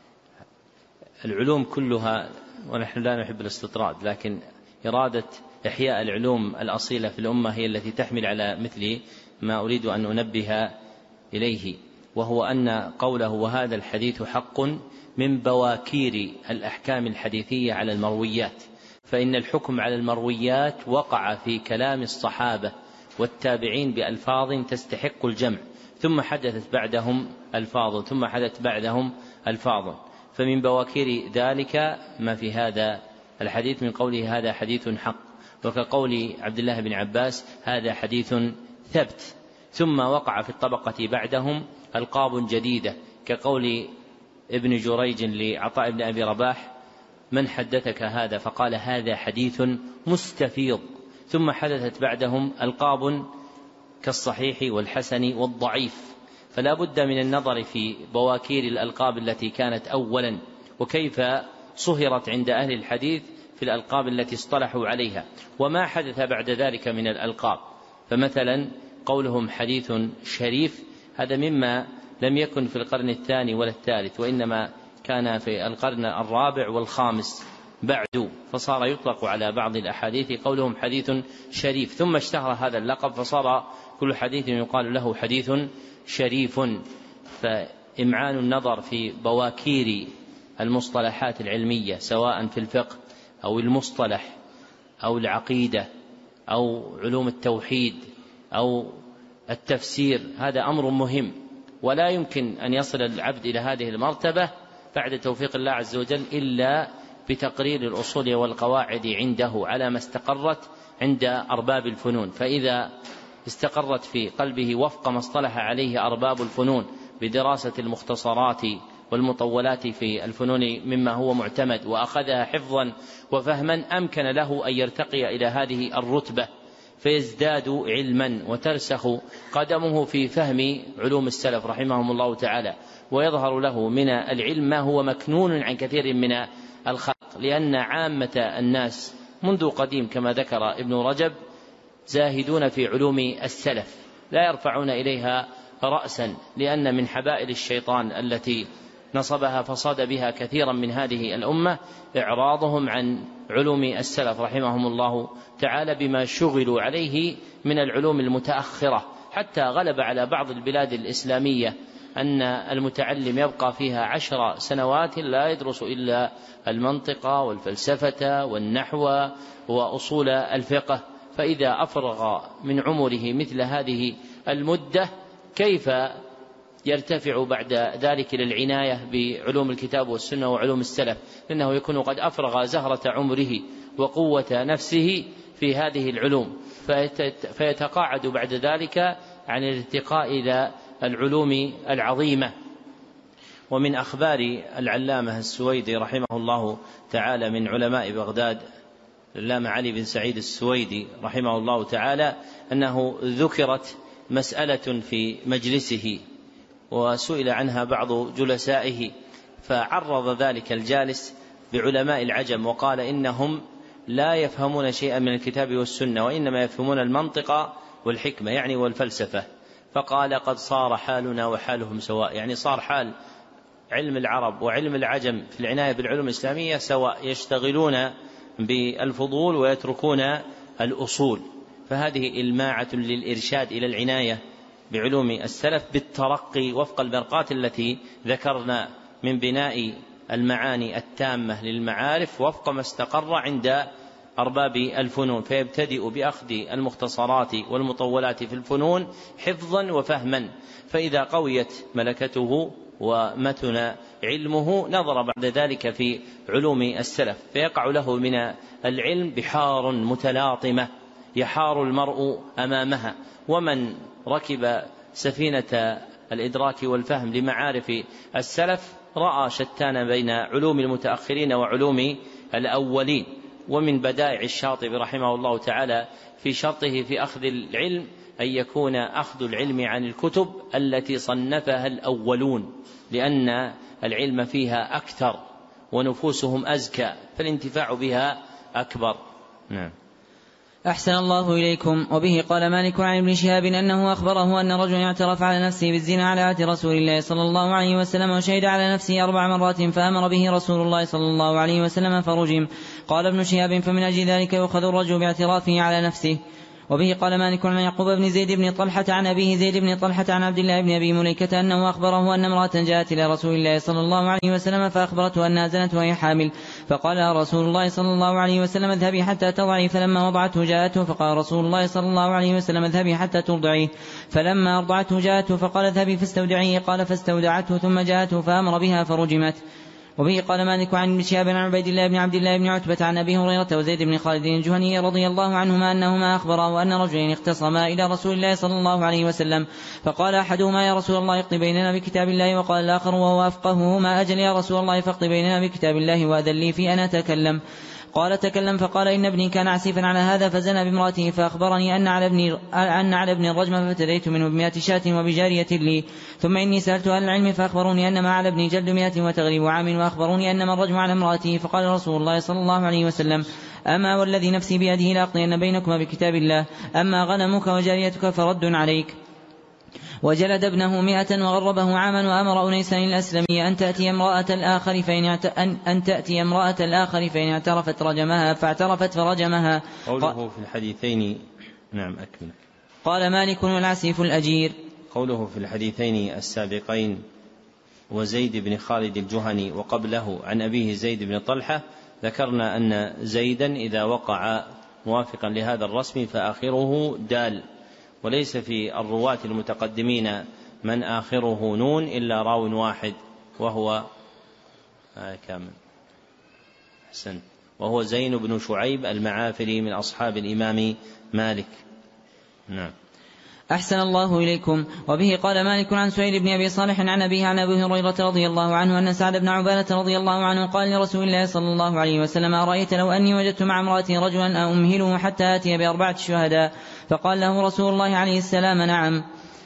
العلوم كلها، ونحن لا نحب الاستطراد، لكن إرادة إحياء العلوم الأصيلة في الأمة هي التي تحمل على مثل ما أريد أن أنبه إليه، وهو أن قوله وهذا الحديث حق من بواكير الأحكام الحديثية على المرويات، فإن الحكم على المرويات وقع في كلام الصحابة والتابعين بألفاظ تستحق الجمع، ثم حدثت بعدهم ألفاظ ثم حدثت بعدهم ألفاظ، فمن بواكير ذلك ما في هذا الحديث من قوله هذا حديث حق، وكقول عبد الله بن عباس هذا حديث ثبت. ثم وقع في الطبقة بعدهم ألقاب جديدة كقول ابن جريج لعطاء بن أبي رباح من حدثك هذا؟ فقال هذا حديث مستفيض. ثم حدثت بعدهم ألقاب كالصحيح والحسن والضعيف، فلا بد من النظر في بواكير الألقاب التي كانت أولا، وكيف صهرت عند أهل الحديث في الألقاب التي اصطلحوا عليها، وما حدث بعد ذلك من الألقاب. فمثلا قولهم حديث شريف هذا مما لم يكن في القرن الثاني ولا الثالث، وإنما كان في القرن الرابع والخامس بعد، فصار يطلق على بعض الأحاديث قولهم حديث شريف، ثم اشتهر هذا اللقب فصار كل حديث يقال له حديث شريف. فإمعان النظر في بواكير المصطلحات العلمية سواء في الفقه أو المصطلح أو العقيدة أو علوم التوحيد أو التفسير هذا أمر مهم، ولا يمكن أن يصل العبد إلى هذه المرتبة بعد توفيق الله عز وجل إلا بتقرير الأصول والقواعد عنده على ما استقرت عند أرباب الفنون. فإذا استقرت في قلبه وفق ما اصطلح عليه أرباب الفنون بدراسة المختصرات والمطولات في الفنون مما هو معتمد، وأخذها حفظا وفهما، أمكن له أن يرتقي إلى هذه الرتبة فيزداد علما وترسخ قدمه في فهم علوم السلف رحمهم الله تعالى، ويظهر له من العلم ما هو مكنون عن كثير من الخلق، لأن عامة الناس منذ قديم كما ذكر ابن رجب زاهدون في علوم السلف لا يرفعون إليها رأسا، لأن من حبائل الشيطان التي نصبها فصاد بها كثيرا من هذه الأمة إعراضهم عن علوم السلف رحمهم الله تعالى بما شغلوا عليه من العلوم المتأخرة، حتى غلب على بعض البلاد الإسلامية أن المتعلم يبقى فيها عشر سنوات لا يدرس إلا المنطق والفلسفة والنحو وأصول الفقه، فإذا أفرغ من عمره مثل هذه المدة كيف يرتفع بعد ذلك للعناية بعلوم الكتاب والسنة وعلوم السلف، لأنه يكون قد أفرغ زهرة عمره وقوة نفسه في هذه العلوم، فيتقاعد بعد ذلك عن الارتقاء إلى العلوم العظيمة. ومن أخبار العلامة السويدي رحمه الله تعالى من علماء بغداد العلامة علي بن سعيد السويدي رحمه الله تعالى أنه ذكرت مسألة في مجلسه وسئل عنها بعض جلسائه، فعرض ذلك الجالس بعلماء العجم وقال إنهم لا يفهمون شيئا من الكتاب والسنة، وإنما يفهمون المنطق والحكمة يعني والفلسفة، فقال قد صار حالنا وحالهم سواء، يعني صار حال علم العرب وعلم العجم في العناية بالعلوم الإسلامية سواء، يشتغلون بالفضول ويتركون الأصول. فهذه إلماعة للإرشاد إلى العناية بعلوم السلف بالترقي وفق المرقات التي ذكرنا من بناء المعاني التامة للمعارف وفق ما استقر عند أرباب الفنون، فيبتدئ بأخذ المختصرات والمطولات في الفنون حفظا وفهما، فإذا قويت ملكته ومتن علمه نظر بعد ذلك في علوم السلف، فيقع له من العلم بحار متلاطمة يحار المرء أمامها. ومن ركب سفينة الإدراك والفهم لمعارف السلف رأى شتان بين علوم المتأخرين وعلوم الأولين. ومن بدائع الشاطبي رحمه الله تعالى في شرطه في أخذ العلم أن يكون أخذ العلم عن الكتب التي صنفها الأولون، لأن العلم فيها أكثر ونفوسهم أزكى فالانتفاع بها أكبر. نعم. أحسن الله إليكم. وبه قال مالك عن ابن شهاب أنه أخبره أن رجلا اعترف على نفسه بالزنا على عهد رسول الله صلى الله عليه وسلم وشهد على نفسه أربع مرات فأمر به رسول الله صلى الله عليه وسلم فرجم. قال ابن شهاب فمن أجل ذلك يؤخذ الرجل باعترافه على نفسه. وبه قال مالك عن يعقوب بن زيد بن طلحة عن أبيه زيد بن طلحة عن عبد الله بن أبي مليكة أنه أخبره أن امرأة جاءت إلى رسول الله صلى الله عليه وسلم فأخبرته أنها زنت وهي حامل، فقال رسول الله صلى الله عليه وسلم اذهبي حتى تضعي، فلما وضعته جاءته فقال رسول الله صلى الله عليه وسلم اذهبي حتى ترضعيه، فلما أرضعته جاءته فقال اذهبي فاستودعيه، قال فاستودعته ثم جاءته فأمر بها فرجمت. وبه قال مالك عن ابن شهاب عن عبيد الله بن عبد الله بن عتبة عن أبي هريرة وزيد بن خالد الجهني رضي الله عنهما أنهما أخبرا أن رجلين اختصما إلى رسول الله صلى الله عليه وسلم، فقال أحدهما يا رسول الله اقض بيننا بكتاب الله، وقال الآخر وهو أفقههما أجل يا رسول الله فاقض بيننا بكتاب الله وأذن لي في أن أتكلم. قال تكلم. فقال إن ابني كان عسيفا على هذا فزنى بامرأته، فأخبرني أن على ابني أن على ابن الرجم فابتديت منه بمئة شاة وبجارية لي، ثم إني سألت أهل العلم فأخبروني أن ما على ابني جلد مئة وتغريب عام، وأخبروني أنما الرجم على امرأته. فقال رسول الله صلى الله عليه وسلم أما والذي نفسي بيده لأقضين بينكما بكتاب الله، أما غنمك وجاريتك فرد عليك. وجلد ابنه مئة وغربه عاما، وأمر أنيسا الأسلمي أن تأتي امرأة الآخر فإن أن, أن تأتي امرأة الآخر فإن اعترفت رجمها، فاعترفت فرجمها. قوله في الحديثين نعم أكمل. قال مالك والعسيف الأجير. قوله في الحديثين السابقين وزيد بن خالد الجهني وقبله عن أبيه زيد بن طلحة، ذكرنا أن زيدا إذا وقع موافقا لهذا الرسم فآخره دال، وليس في الرواة المتقدمين من آخره نون إلا راو واحد وهو آه كامل حسن وهو زين بن شعيب المعافري من أصحاب الإمام مالك. نعم. أحسن الله إليكم. وبه قال مالك عن سهيل بن أبي صالح عن أبيه عن أبي هريرة رضي الله عنه أن سعد بن عبادة رضي الله عنه قال لرسول الله صلى الله عليه وسلم أرأيت لو أني وجدت مع امرأتي رجلا أمهله حتى آتي بأربعة شهداء؟ فقال له رسول الله عليه السلام نعم.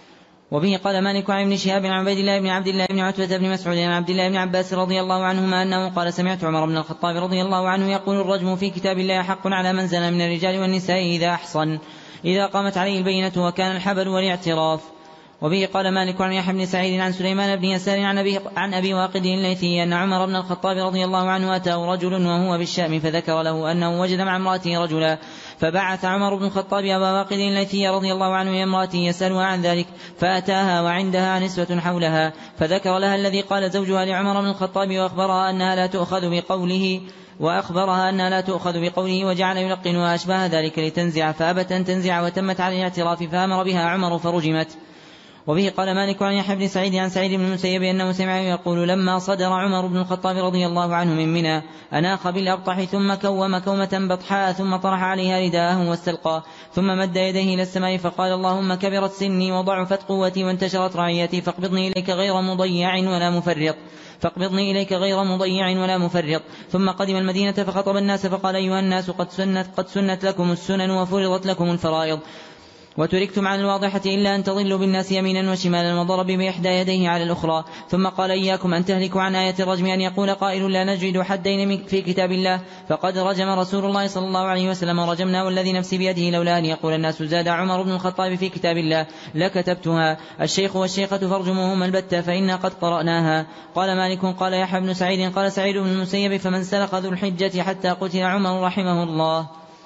وبه قال مالك عن ابن شهاب عن عبيد الله بن عبد الله بن عتبة بن مسعود عن عبد الله بن عباس رضي الله عنهما أنه قال سمعت عمر بن الخطاب رضي الله عنه يقول الرجم في كتاب الله حق على من زنى من الرجال والنساء إذا أحصن، إذا قامت عليه البينة وكان الحبل والاعتراف. وبه قال مالك عن يحيى بن سعيد عن سليمان بن يسار عن أبي, عن أبي واقد الليثي أن عمر بن الخطاب رضي الله عنه أتاه رجل وهو بالشام فذكر له أنه وجد مع امرأته رجلا، فبعث عمر بن الخطاب أبا واقد الليثي رضي الله عنه إلى امرأته يسألها عن ذلك، فأتاها وعندها نسوة حولها، فذكر لها الذي قال زوجها لعمر بن الخطاب وأخبرها أنها لا تؤخذ بقوله وأخبرها أنها لا تؤخذ بقوله وجعل يلقن وأشبه ذلك لتنزع، فأبت أن تنزع وتمت على الاعتراف فأمر بها عمر فرجمت. وبه قال مالك عن يحيى بن سعيد عن سعيد بن المسيب أنه سمع يقول لما صدر عمر بن الخطاب رضي الله عنه من منى أناخ بالأبطح ثم كوم كومة بطحاء ثم طرح عليها رداءه واستلقى، ثم مد يديه إلى السماء فقال اللهم كبرت سني وضعفت قوتي وانتشرت رعيتي فاقبضني إليك غير مضيع ولا مفرط فاقبضني إليك غير مضيع ولا مفرط. ثم قدم المدينة فخطب الناس فقال أيها الناس قد سنت, قد سنت لكم السنن وفرضت لكم الفرائض وتركتم عن الواضحة إلا أن تضلوا بالناس يمينا وشمالا وضرب بإحدى يديه على الأخرى. ثم قال إياكم أن تهلكوا عن آية الرجم أن يقول قائل لا نجد حدين في كتاب الله فقد رجم رسول الله صلى الله عليه وسلم ورجمنا والذي نفسي بيده لولا أن يقول الناس زاد عمر بن الخطاب في كتاب الله لكتبتها الشيخ والشيخة فارجموهما البتة فإنا قد قرأناها. قال مالك قال يحيى بن سعيد قال سعيد بن المسيب فمن سلخ ذو الحجة حتى قتل عمر رحمه الله.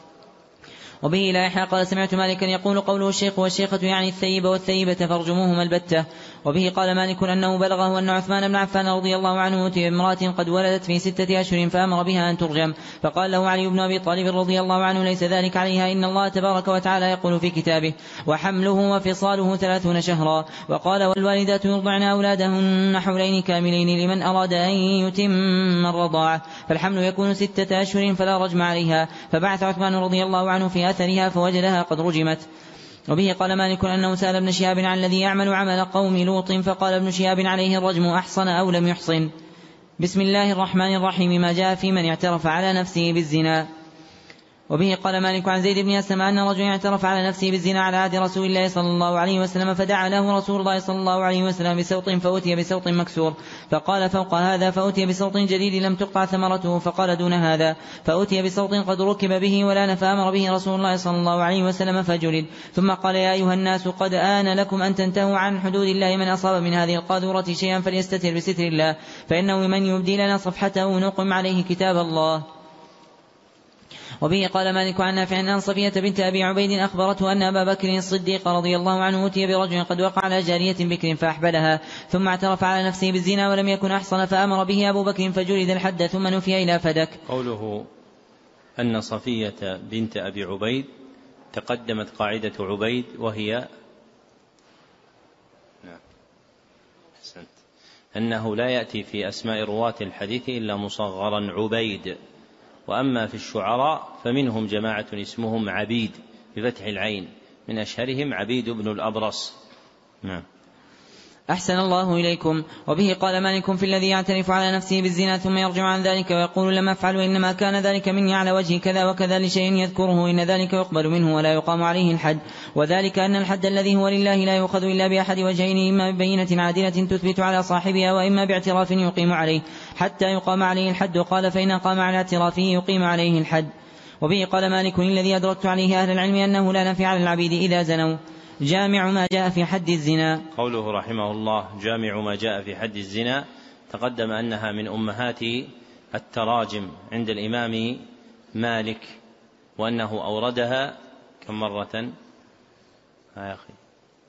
وبه لا يحيى قال سمعت مالكا يقول قوله الشيخ والشيخة يعني الثيب والثيبة فارجموهما البتة. وبه قال مالك أنه بلغه أن عثمان بن عفان رضي الله عنه أتي بامرأة قد ولدت في ستة أشهر فأمر بها أن ترجم، فقال له علي بن أبي طالب رضي الله عنه ليس ذلك عليها إن الله تبارك وتعالى يقول في كتابه وحمله وفصاله ثلاثون شهرا. وقال والوالدات يرضعن أولادهن حولين كاملين لمن أراد أن يتم الرضاعة، فالحمل يكون ستة أشهر فلا رجم عليها. فبعث عثمان رضي الله عنه في أثرها فوجدها قد رجمت. وبه قال مالك أنه سأل ابن شهاب عن الذي يعمل عمل قوم لوط فقال ابن شهاب عليه الرجم أحصن أو لم يحصن. بسم الله الرحمن الرحيم ما جاء في من اعترف على نفسه بالزنا. وبه قال مالك عن زيد بن أسلم أن رجلا اعترف على نفسه بالزنا على عهد رسول الله صلى الله عليه وسلم فدعا له رسول الله صلى الله عليه وسلم بسوط فأتي بسوط مكسور فقال فوق هذا فأتي بسوط جديد لم تقطع ثمرته فقال دون هذا فأتي بسوط قد ركب به ولان فأمر به رسول الله صلى الله عليه وسلم فجلد. ثم قال يا أيها الناس قد آن لكم أن تنتهوا عن حدود الله من أصاب من هذه القاذورة شيئا فليستتر بستر الله فإنه من يبدي لنا صفحته نقم عليه كتاب الله. وبه قال مالك عن نافع أن صفية بنت أبي عبيد أخبرته أن أبا بكر الصديق رضي الله عنه أتي برجل قد وقع على جارية بكر فأحبلها ثم اعترف على نفسه بالزنا ولم يكن أحصن فأمر به أبو بكر فجلد الحد ثم نفي إلى فدك. قوله أن صفية بنت أبي عبيد تقدمت قاعدة عبيد وهي نعم أحسنت أنه لا يأتي في أسماء رواة الحديث إلا مصغرا عبيد. وأما في الشعراء فمنهم جماعة اسمهم عبيد بفتح العين من أشهرهم عبيد بن الأبرص. نعم. أحسن الله إليكم. وبه قال مالك في الذي يعترف على نفسه بالزنا ثم يرجع عن ذلك ويقول لم أفعل وإنما كان ذلك مني على وجه كذا وكذا لشيء يذكره إن ذلك يقبل منه ولا يقام عليه الحد. وذلك أن الحد الذي هو لله لا يؤخذ إلا بأحد وجهين إما ببينة عادلة تثبت على صاحبها وإما باعتراف يقيم عليه حتى يقام عليه الحد. وقال فإن قام على اعترافه يقيم عليه الحد. وبه قال مالك الذي أدركت عليه أهل العلم أنه لا نفي على العبيد إذا زنوا. جامع ما جاء في حد الزنا. قوله رحمه الله جامع ما جاء في حد الزنا تقدم أنها من أمهات التراجم عند الإمام مالك وأنه أوردها كم مرة ها يا أخي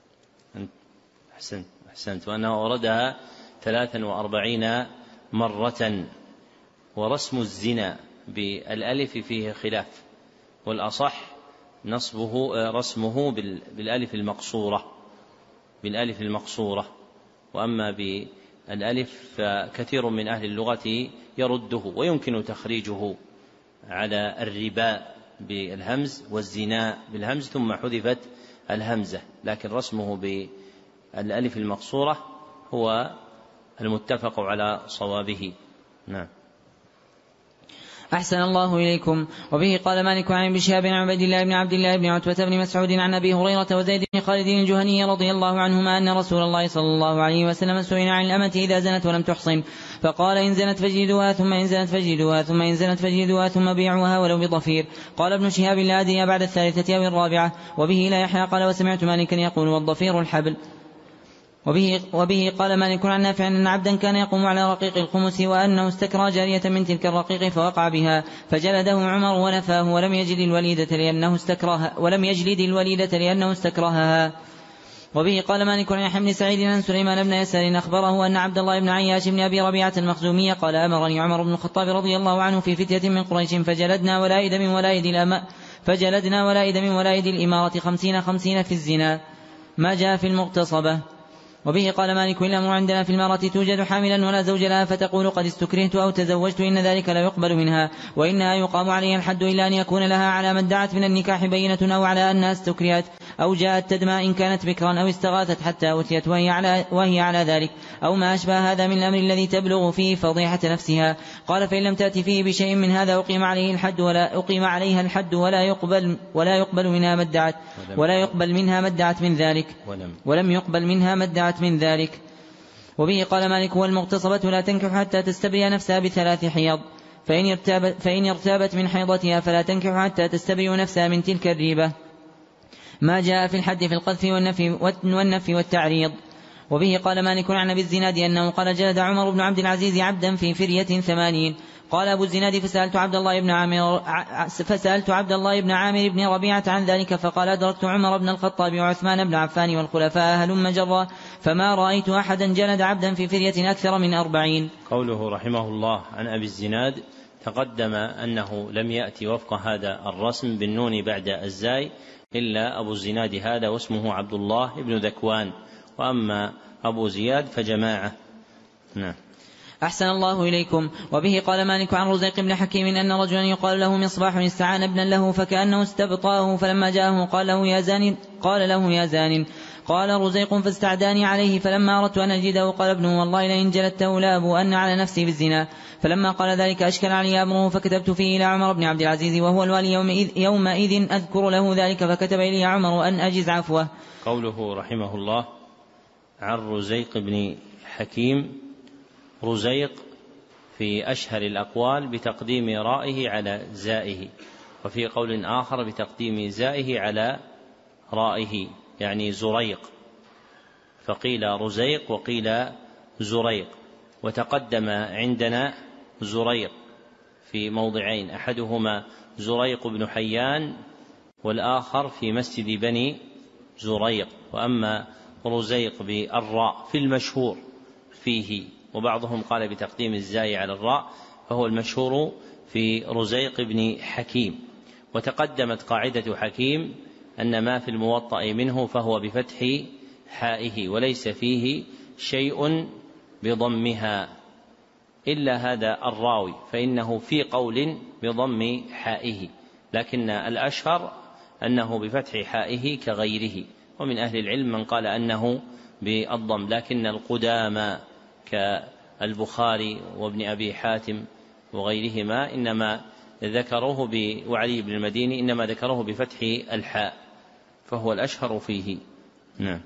أحسنت أحسنت وأنه أوردها ثلاثا وأربعين مرة. ورسم الزنا بالألف فيه خلاف والأصح نصبه رسمه بالألف المقصورة بالألف المقصورة وأما بالألف فكثير من أهل اللغة يرده ويمكن تخريجه على الرباء بالهمز والزنا بالهمز ثم حذفت الهمزة لكن رسمه بالألف المقصورة هو المتفق على صوابه. نعم. أحسن الله إليكم. وبه قال مالك عن ابن شهاب عن عبد الله بن عبد الله بن عتبة بن مسعود عن أبي هريرة وزيد بن خالد الجهني رضي الله عنهما أن رسول الله صلى الله عليه وسلم سئل عن الأمة إذا زنت ولم تحصن فقال إن زنت فاجلدوها ثم إن زنت فاجلدوها ثم إن زنت فاجلدوها ثم بيعوها ولو بضفير. قال ابن شهاب لا أدري بعد الثالثة أو الرابعة. وبه لا يحيى قال وسمعت مالكا يقول والضفير الحبل. وبه, وبه قال مالك عن نافع أن عبدا كان يقوم على رقيق الخمس وأنه استكرى جارية من تلك الرقيق فوقع بها فجلده عمر ونفاه ولم يجلد الوليدة لأنه استكرهها ولم يجلد الوليدة لأنه استكرهها. وبه قال مالك عن يحيى بن سعيد عن سليمان بن يسار أخبره أن عبد الله بن عياش بن أبي ربيعة المخزومي قال أمرني عمر بن الخطاب رضي الله عنه في فتية من قريش فجلدنا ولائد من ولائد الأماء فجلدنا ولائد من ولائد الإمارة خمسين خمسين في الزنا ما جاء في المغتصبة. وبه قال مالك الأمر عندنا في المرأة توجد حاملا ولا زوج لها فتقول قد استكرهت أو تزوجت إن ذلك لا يقبل منها وإنها يقام عليها الحد إلا أن يكون لها على ما ادعت من النكاح بينة أو على أنها استكرهت أو جاءت تدمى إن كانت بكرا أو استغاثت حتى أتيت وهي على, وهي على ذلك أو ما أشبه هذا من الأمر الذي تبلغ فيه فضيحة نفسها. قال فإن لم تأتي فيه بشيء من هذا أقيم عليه الحد ولا أقيم عليها الحد ولا يقبل ولا يقبل منها ما ادعت ولا يقبل منها ما ادعت من ذلك ولم يقبل منها ما ادعت من ذلك. وبه قال مالك والمغتصبة لا تنكح حتى تستبرئ نفسها بثلاث حيض فإن ارتابت, فإن ارتابت من حيضتها فلا تنكح حتى تستبرئ نفسها من تلك الريبة ما جاء في الحد في القذف والنفي, والنفي والتعريض. وبه قال مالك عن أبي الزناد أنه قال جلد عمر بن عبد العزيز عبدا في فرية ثمانين. قال أبو الزناد فسألت عبد الله بن عامر فسألت عبد الله بن عامر بن ربيعة عن ذلك فقال أدركت عمر بن الخطاب وعثمان بن عفان والخلفاء هلم جرا فما رأيت أحدا جلد عبدا في فرية أكثر من أربعين. قوله رحمه الله عن أبي الزناد تقدم أنه لم يأتي وفق هذا الرسم بالنون بعد الزاي إلا أبو الزناد هذا واسمه عبد الله بن ذكوان وأما أبو زياد فجماعة. نعم. أحسن الله إليكم. وبه قال مالك عن رزيق بن حكيم أن رجلا يقال له مصباح استعان ابنا له فكأنه استبطاه فلما جاءه قال له يا زان قال له يا زان قال رزيق فاستعداني عليه فلما أردت أن أجده قال ابنه والله لئن جلدته لأبوأن على نفسي بالزنا. فلما قال ذلك أشكل علي أمره فكتبت فيه إلى عمر بن عبد العزيز وهو الوالي يومئذ, يومئذ أذكر له ذلك فكتب إلي عمر أن أجز عفوه. قوله رحمه الله عن رزيق بن حكيم، رزيق في أشهر الأقوال بتقديم رائه على زائه، وفي قول آخر بتقديم زائه على رائه يعني زريق، فقيل رزيق وقيل زريق. وتقدم عندنا زريق في موضعين، أحدهما زريق بن حيان والآخر في مسجد بني زريق. وأما رزيق بالراء في المشهور فيه، وبعضهم قال بتقديم الزاي على الراء، فهو المشهور في رزيق بن حكيم. وتقدمت قاعدة حكيم أن ما في الموطأ منه فهو بفتح حائه وليس فيه شيء بضمها إلا هذا الراوي، فإنه في قول بضم حائه، لكن الأشهر أنه بفتح حائه كغيره. ومن أهل العلم من قال أنه بالضم، لكن القدامى كالبخاري وابن أبي حاتم وغيرهما إنما ذكروه وعلي بن المديني إنما ذكروه بفتح الحاء، فهو الأشهر فيه. نعم.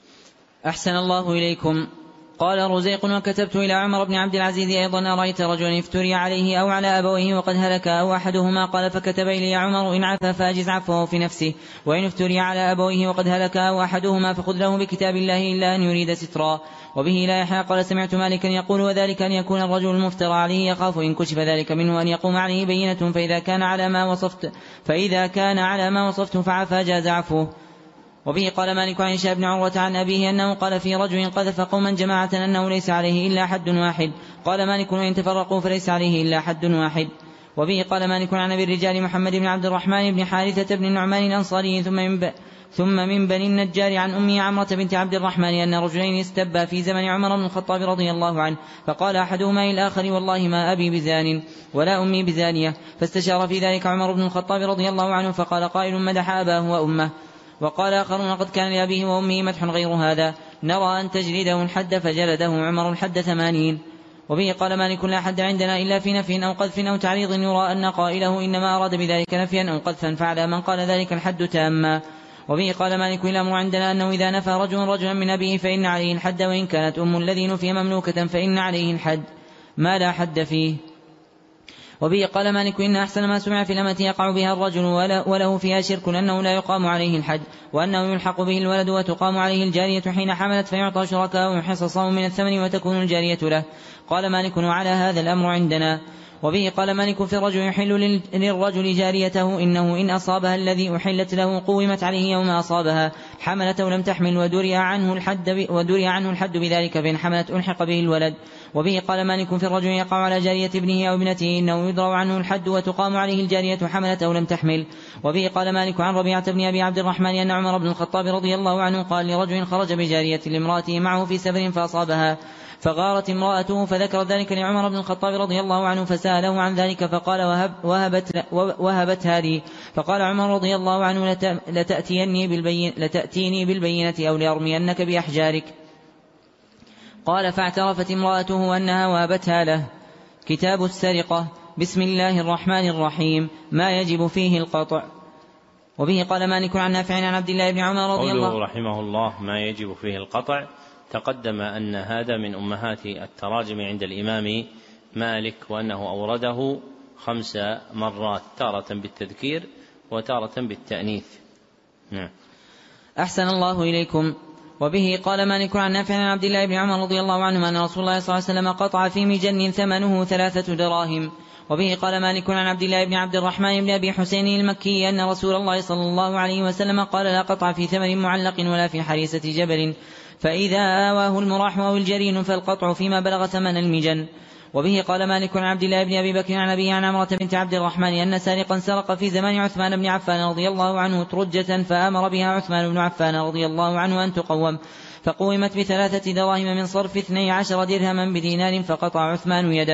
أحسن الله إليكم. قال رزيق وكتبت إلى عمر بن عبد العزيز أيضا أرأيت رجلا افتري عليه أو على أبويه وقد هلك أو أحدهما قال فكتب إلي عمر إن عفا فأجز عفوه في نفسه، وإن افتري على أبويه وقد هلك أو أحدهما فخذ له بكتاب الله إلا أن يريد سترا. وبه لا يحيى قال سمعت مالكا يقول وذلك أن يكون الرجل المفترى عليه يخاف إن كشف ذلك منه أن يقوم عليه بينة، فإذا كان على ما وصفت فإذا كان على ما وصفته فعفا جاز عفوه. وبه قال مالك عن هشام بن عروة عن أبيه أنه قال في رجل قذف قوما جماعة أنه ليس عليه إلا حد واحد. قال مالك وإن تفرقوا فليس عليه إلا حد واحد. وبه قال مالك عن أبي الرجال محمد بن عبد الرحمن بن حارثة بن النعمان الأنصاري ثم من, ب... ثم من بني النجار عن أمه عمرة بنت عبد الرحمن أن رجلين استبا في زمن عمر بن الخطاب رضي الله عنه، فقال أحدهما للآخر والله ما أبي بزان ولا أمي بزانية، فاستشار في ذلك عمر بن الخطاب رضي الله عنه فقال قائل مدح أباه وأمه. وقال آخرون قد كان لأبيه وأمه مدح غير هذا، نرى أن تجلده الحد، فجلده عمر الحد ثمانين. وبه قال مالك لا حد عندنا إلا في نفي أو قذف أو تعريض يرى أن قائله إنما أراد بذلك نفيا أو قذفا، فعلى من قال ذلك الحد تاما. وبه قال مالك الأمر عندنا أنه إذا نفى رجل رجلا من أبيه فإن عليه الحد، وإن كانت أم الذي نفي مملوكة فإن عليه الحد ما لا حد فيه. وبه قال مالك إن أحسن ما سمع في الأمة يقع بها الرجل وله فيها شرك أنه لا يقام عليه الحد، وأنه يلحق به الولد وتقام عليه الجارية حين حملت فيعطى شركاء حصصا من الثمن وتكون الجارية له. قال مالك وعلى هذا الأمر عندنا. وبه قال مالك في الرجل يحل للرجل جاريته إنه إن أصابها الذي أحلت له قومت عليه يوم أصابها، حملت ولم تحمل ودري عنه الحد ودري عنه الحد بذلك، فإن حملت ألحق به الولد. وبه قال مالك في الرجل يقع على جارية ابنه أو ابنته إنه يدرى عنه الحد وتقام عليه الجارية حملت أو لم تحمل. وبه قال مالك عن ربيعة بن أبي عبد الرحمن أن عمر بن الخطاب رضي الله عنه قال لرجل خرج بجارية لامرأته معه في سفر فأصابها، فغارت امرأته فذكر ذلك لعمر بن الخطاب رضي الله عنه فسأله عن ذلك فقال وهب وهبت وهبتها لي. فقال عمر رضي الله عنه لتأتيني بالبين لتأتيني بالبينة أو لأرمينك بأحجارك. قال فاعترفت امرأته أنها وهبتها له. كتاب السرقة. بسم الله الرحمن الرحيم. ما يجب فيه القطع. وبه قال مالك عن نافع عن عبد الله بن عمر رضي الله قوله رحمه الله ما يجب فيه القطع، تقدم أن هذا من أمهات التراجم عند الإمام مالك، وأنه أورده خمس مرات، تارة بالتذكير وتارة بالتأنيث. نعم. أحسن الله إليكم. وبه قال مالك عن نافع عن عبد الله بن عمر رضي الله عنهما أن رسول الله صلى الله عليه وسلم قطع في مجن ثمنه ثلاثة دراهم. وبه قال مالك عن عبد الله بن عبد الرحمن بن أبي حسين المكي أن رسول الله صلى الله عليه وسلم قال لا قطع في ثمن معلق ولا في حريسة جبل، فإذا آواه المراح أو الجرين فالقطع فيما بلغ ثمن المجن. وبه قال مالك عن عبد الله بن أبي بكر عن أبيه عن عمرة بنت عبد الرحمن أن سارقا سرق في زمان عثمان بن عفان رضي الله عنه ترجة، فأمر بها عثمان بن عفان رضي الله عنه أن تقوم، فقومت بثلاثة دراهم من صرف اثني عشر درهما بدينار، فقطع عثمان يده.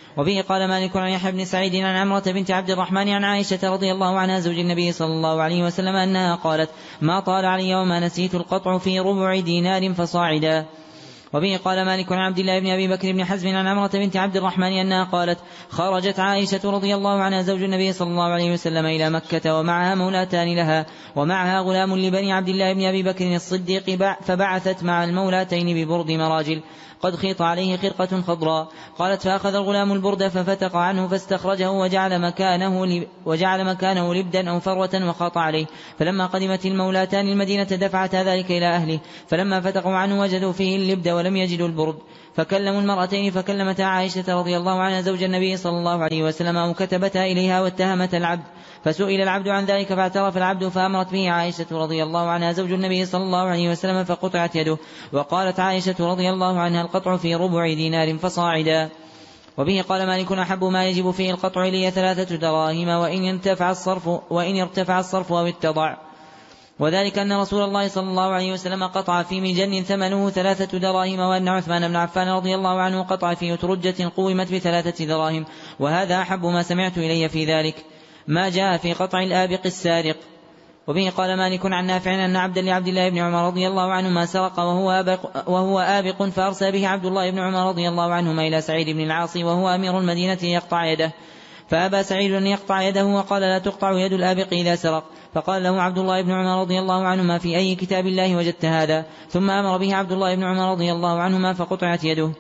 وبه قال مالك عن يحيى بن سعيد عن عمرة بنت عبد الرحمن عن عائشة رضي الله عنها زوج النبي صلى الله عليه وسلم أنها قالت ما طال علي وما نسيت القطع في ربع دينار فصاعدا. وبه قال مالك عن عبد الله بن أبي بكر بن حزم عن عمرة بنت عبد الرحمن أنها قالت خرجت عائشة رضي الله عنها زوج النبي صلى الله عليه وسلم إلى مكة ومعها مولاتان لها ومعها غلام لبني عبد الله بن أبي بكر الصديق فبعثت مع المولاتين ببرد مراجل قد خيط عليه خرقة خضراء. قالت فأخذ الغلام البرد ففتق عنه فاستخرجه وجعل مكانه, وجعل مكانه لبدا أو فروة وخاط عليه. فلما قدمت المولاتان المدينة دفعتا ذلك إلى أهله فلما فتقوا عنه وجدوا فيه اللبد ولم يجدوا البرد فكلموا المرأتين فكلمتا عائشة رضي الله عنها زوج النبي صلى الله عليه وسلم وكتبتا إليها واتهمتا العبد فسئل العبد عن ذلك فاعترف العبد فأمرت به عائشة رضي الله عنها زوج النبي صلى الله عليه وسلم فقطعت يده. وقالت عائشة رضي الله عنها القطع في ربع دينار فصاعدا. وبه قال مالك أحب ما يجب فيه القطع لي ثلاثة دراهم وإن ارتفع الصرف, وإن ارتفع الصرف أو اتضع وذلك أن رسول الله صلى الله عليه وسلم قطع في مجن ثمنه ثلاثة دراهم وأن عثمان بن عفان رضي الله عنه قطع في أترجة قومت بثلاثة دراهم وهذا أحب ما سمعت إلي في ذلك ما جاء في قطع الآبق السارق. وبه قال مالك عن نافع أن عبدا لعبد الله بن عمر رضي الله عنهما سرق وهو آبق, وهو آبق فأرسل به عبد الله بن عمر رضي الله عنهما إلى سعيد بن العاص وهو أمير المدينة يقطع يده فأبى سعيد أن يقطع يده وقال لا تقطع يد الآبق إذا سرق. فقال له عبد الله بن عمر رضي الله عنهما في أي كتاب الله وجدت هذا؟ ثم أمر به عبد الله بن عمر رضي الله عنهما فقطعت يده.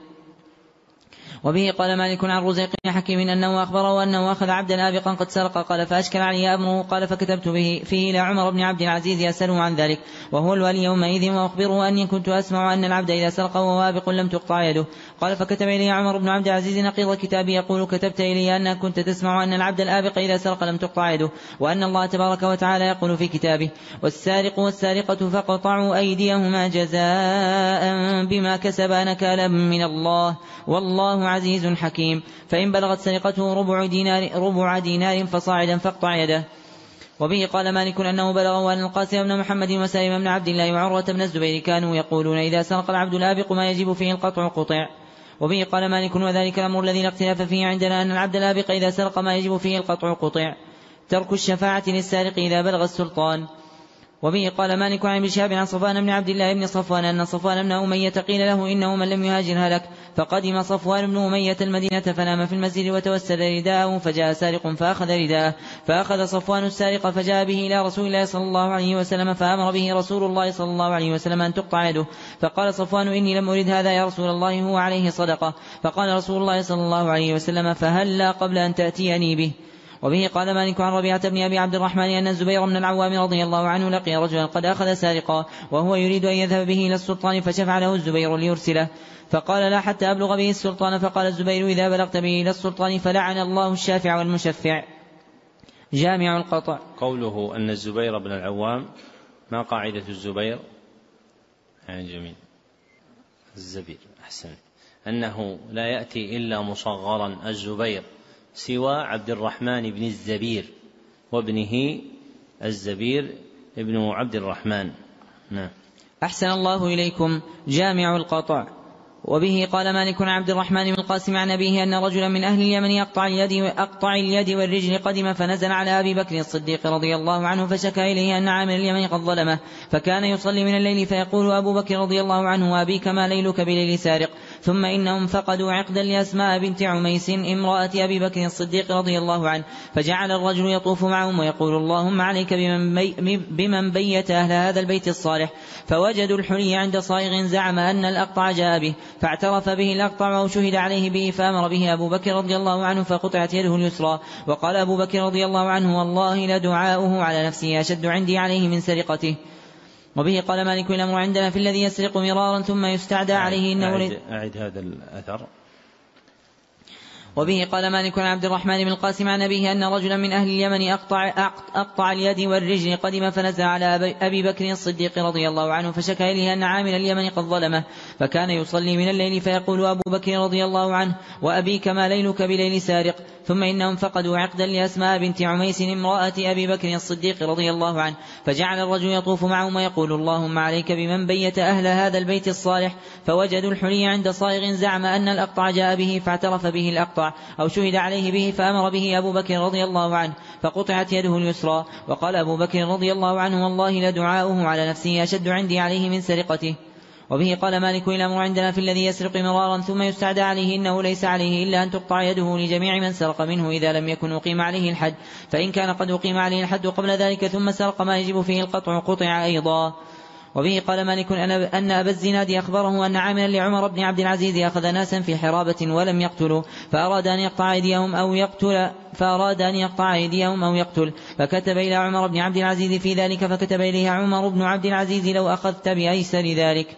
وبه قال مالك عن رزيق بن حكيم أنه أخبره أنه أخذ عبدا آبقا قد سرق قال فأشكل علي أمره قال فكتبت به فيه إلى عمر بن عبد العزيز يسأله عن ذلك وهو الولي يومئذ وأخبره أني كنت أسمع أن العبد إذا سرق وهو آبق لم تقطع يده. قال فكتب إلي عمر بن عبد العزيز نقيض كتابي يقول كتبت إلي أنك كنت تسمع أن العبد الآبق إذا سرق لم تقطع يده وأن الله تبارك وتعالى يقول في كتابه والسارق والسارقة فاقطعوا أيديهما جزاء بما كسبا نكالا من الله والله عزيز حكيم فإن بلغت سرقته ربع دينار, ربع دينار فصاعدا فاقطع يده. وبه قال مالك أنه بلغه أن القاسم بن محمد وسالم بن عبد الله وعروة بن الزبير كانوا يقولون إذا سرق العبد الآبق ما يجب فيه القطع قطع. وبه قال مالك وذلك الأمر الذي لا اختلاف فيه عندنا أن العبد الآبق إذا سرق ما يجب فيه القطع قطع ترك الشفاعة للسارق إذا بلغ السلطان. وبه قال مالك عن ابن شهاب عن صفوان بن عبد الله بن صفوان أن صفوان بن أمية قيل له إنه من لم يهاجر هلك فقدم صفوان بن أمية المدينة فنام في المسجد وتوسد رداءه فجاء سارق فأخذ رداءه فأخذ صفوان السارق فجاء به إلى رسول الله صلى الله عليه وسلم فأمر به رسول الله صلى الله عليه وسلم أن تقطع يده. فقال صفوان إني لم أريد هذا يا رسول الله هو عليه صدقة. فقال رسول الله صلى الله عليه وسلم فهلا قبل أن تأتيني به. وبه قال مالك عن ربيعة بن أبي عبد الرحمن أن الزبير بن العوام رضي الله عنه لقي رجلا قد أخذ سارقا وهو يريد أن يذهب به إلى السلطان فشفع له الزبير ليرسله فقال لا حتى أبلغ به السلطان. فقال الزبير إذا بلغت به إلى السلطان فلعن الله الشافع والمشفع. جامع القطع. قوله أن الزبير بن العوام ما قاعدة الزبير؟ يعني جميل الزبير أحسن أنه لا يأتي إلا مصغرا الزبير سوى عبد الرحمن بن الزبير وابنه الزبير ابن عبد الرحمن. نعم. أحسن الله إليكم. جامع القطع. وبه قال مالك عن عبد الرحمن بن القاسم عن أبيه أن رجلا من أهل اليمن يقطع اليد, أقطع اليد والرجل قدم فنزل على أبي بكر الصديق رضي الله عنه فشكى إليه أن عامل اليمن قد ظلمه فكان يصلي من الليل فيقول أبو بكر رضي الله عنه وأبيك ما ليلك بليل سارق. ثم إنهم فقدوا عقدا لأسماء بنت عميس امرأة أبي بكر الصديق رضي الله عنه فجعل الرجل يطوف معهم ويقول اللهم عليك بمن, بي بمن بيت أهل هذا البيت الصالح. فوجدوا الحلي عند صائغ زعم أن الأقطع جاء به فاعترف به الأقطع وشهد عليه به فأمر به أبو بكر رضي الله عنه فقطعت يده اليسرى. وقال أبو بكر رضي الله عنه والله لدعاؤه على نفسه أشد عندي عليه من سرقته. وبه قال مالك الأمر عندنا في الذي يسرق مرارا ثم يستعدى عليه إنه أعد, أعد هذا الأثر. وبه قال مالك عن عبد الرحمن بن القاسم عن أبيه أن رجلا من أهل اليمن أقطع, أقطع اليد والرجل قدم فنزل على أبي بكر الصديق رضي الله عنه فشكى إليه أن عامل اليمن قد ظلمه فكان يصلي من الليل فيقول أبو بكر رضي الله عنه وأبيك ما ليلك بليل سارق. ثم إنهم فقدوا عقدا لأسماء بنت عميس امرأة أبي بكر الصديق رضي الله عنه فجعل الرجل يطوف معهم ويقول اللهم عليك بمن بيت أهل هذا البيت الصالح. فوجدوا الحلي عند صائغ زعم أن الأقطع جاء به فاعترف به الأقطع يقطع، أو شهد عليه به فأمر به أبو بكر رضي الله عنه فقطعت يده اليسرى. وقال أبو بكر رضي الله عنه: والله لدعاؤه على نفسه أشد عندي عليه من سرقته. وبه قال مالك: الأمر عندنا في الذي يسرق مرارا ثم يستعدى عليه إنه ليس عليه إلا أن تقطع يده لجميع من سرق منه إذا لم يكن أقيم عليه الحد، فإن كان قد أقيم عليه الحد قبل ذلك ثم سرق ما يجب فيه القطع قطع أيضا. وبه قال مالك: أن أبا الزناد أخبره أن عاملا لعمر بن عبد العزيز أخذ ناسا في حرابة ولم يقتلوا فأراد أن يقطع أيديهم أو يقتل فأراد أن يقطع أيديهم أو يقتل فكتب إلى عمر بن عبد العزيز في ذلك، فكتب إليه عمر بن عبد العزيز: لو أخذت بأيسر ذلك.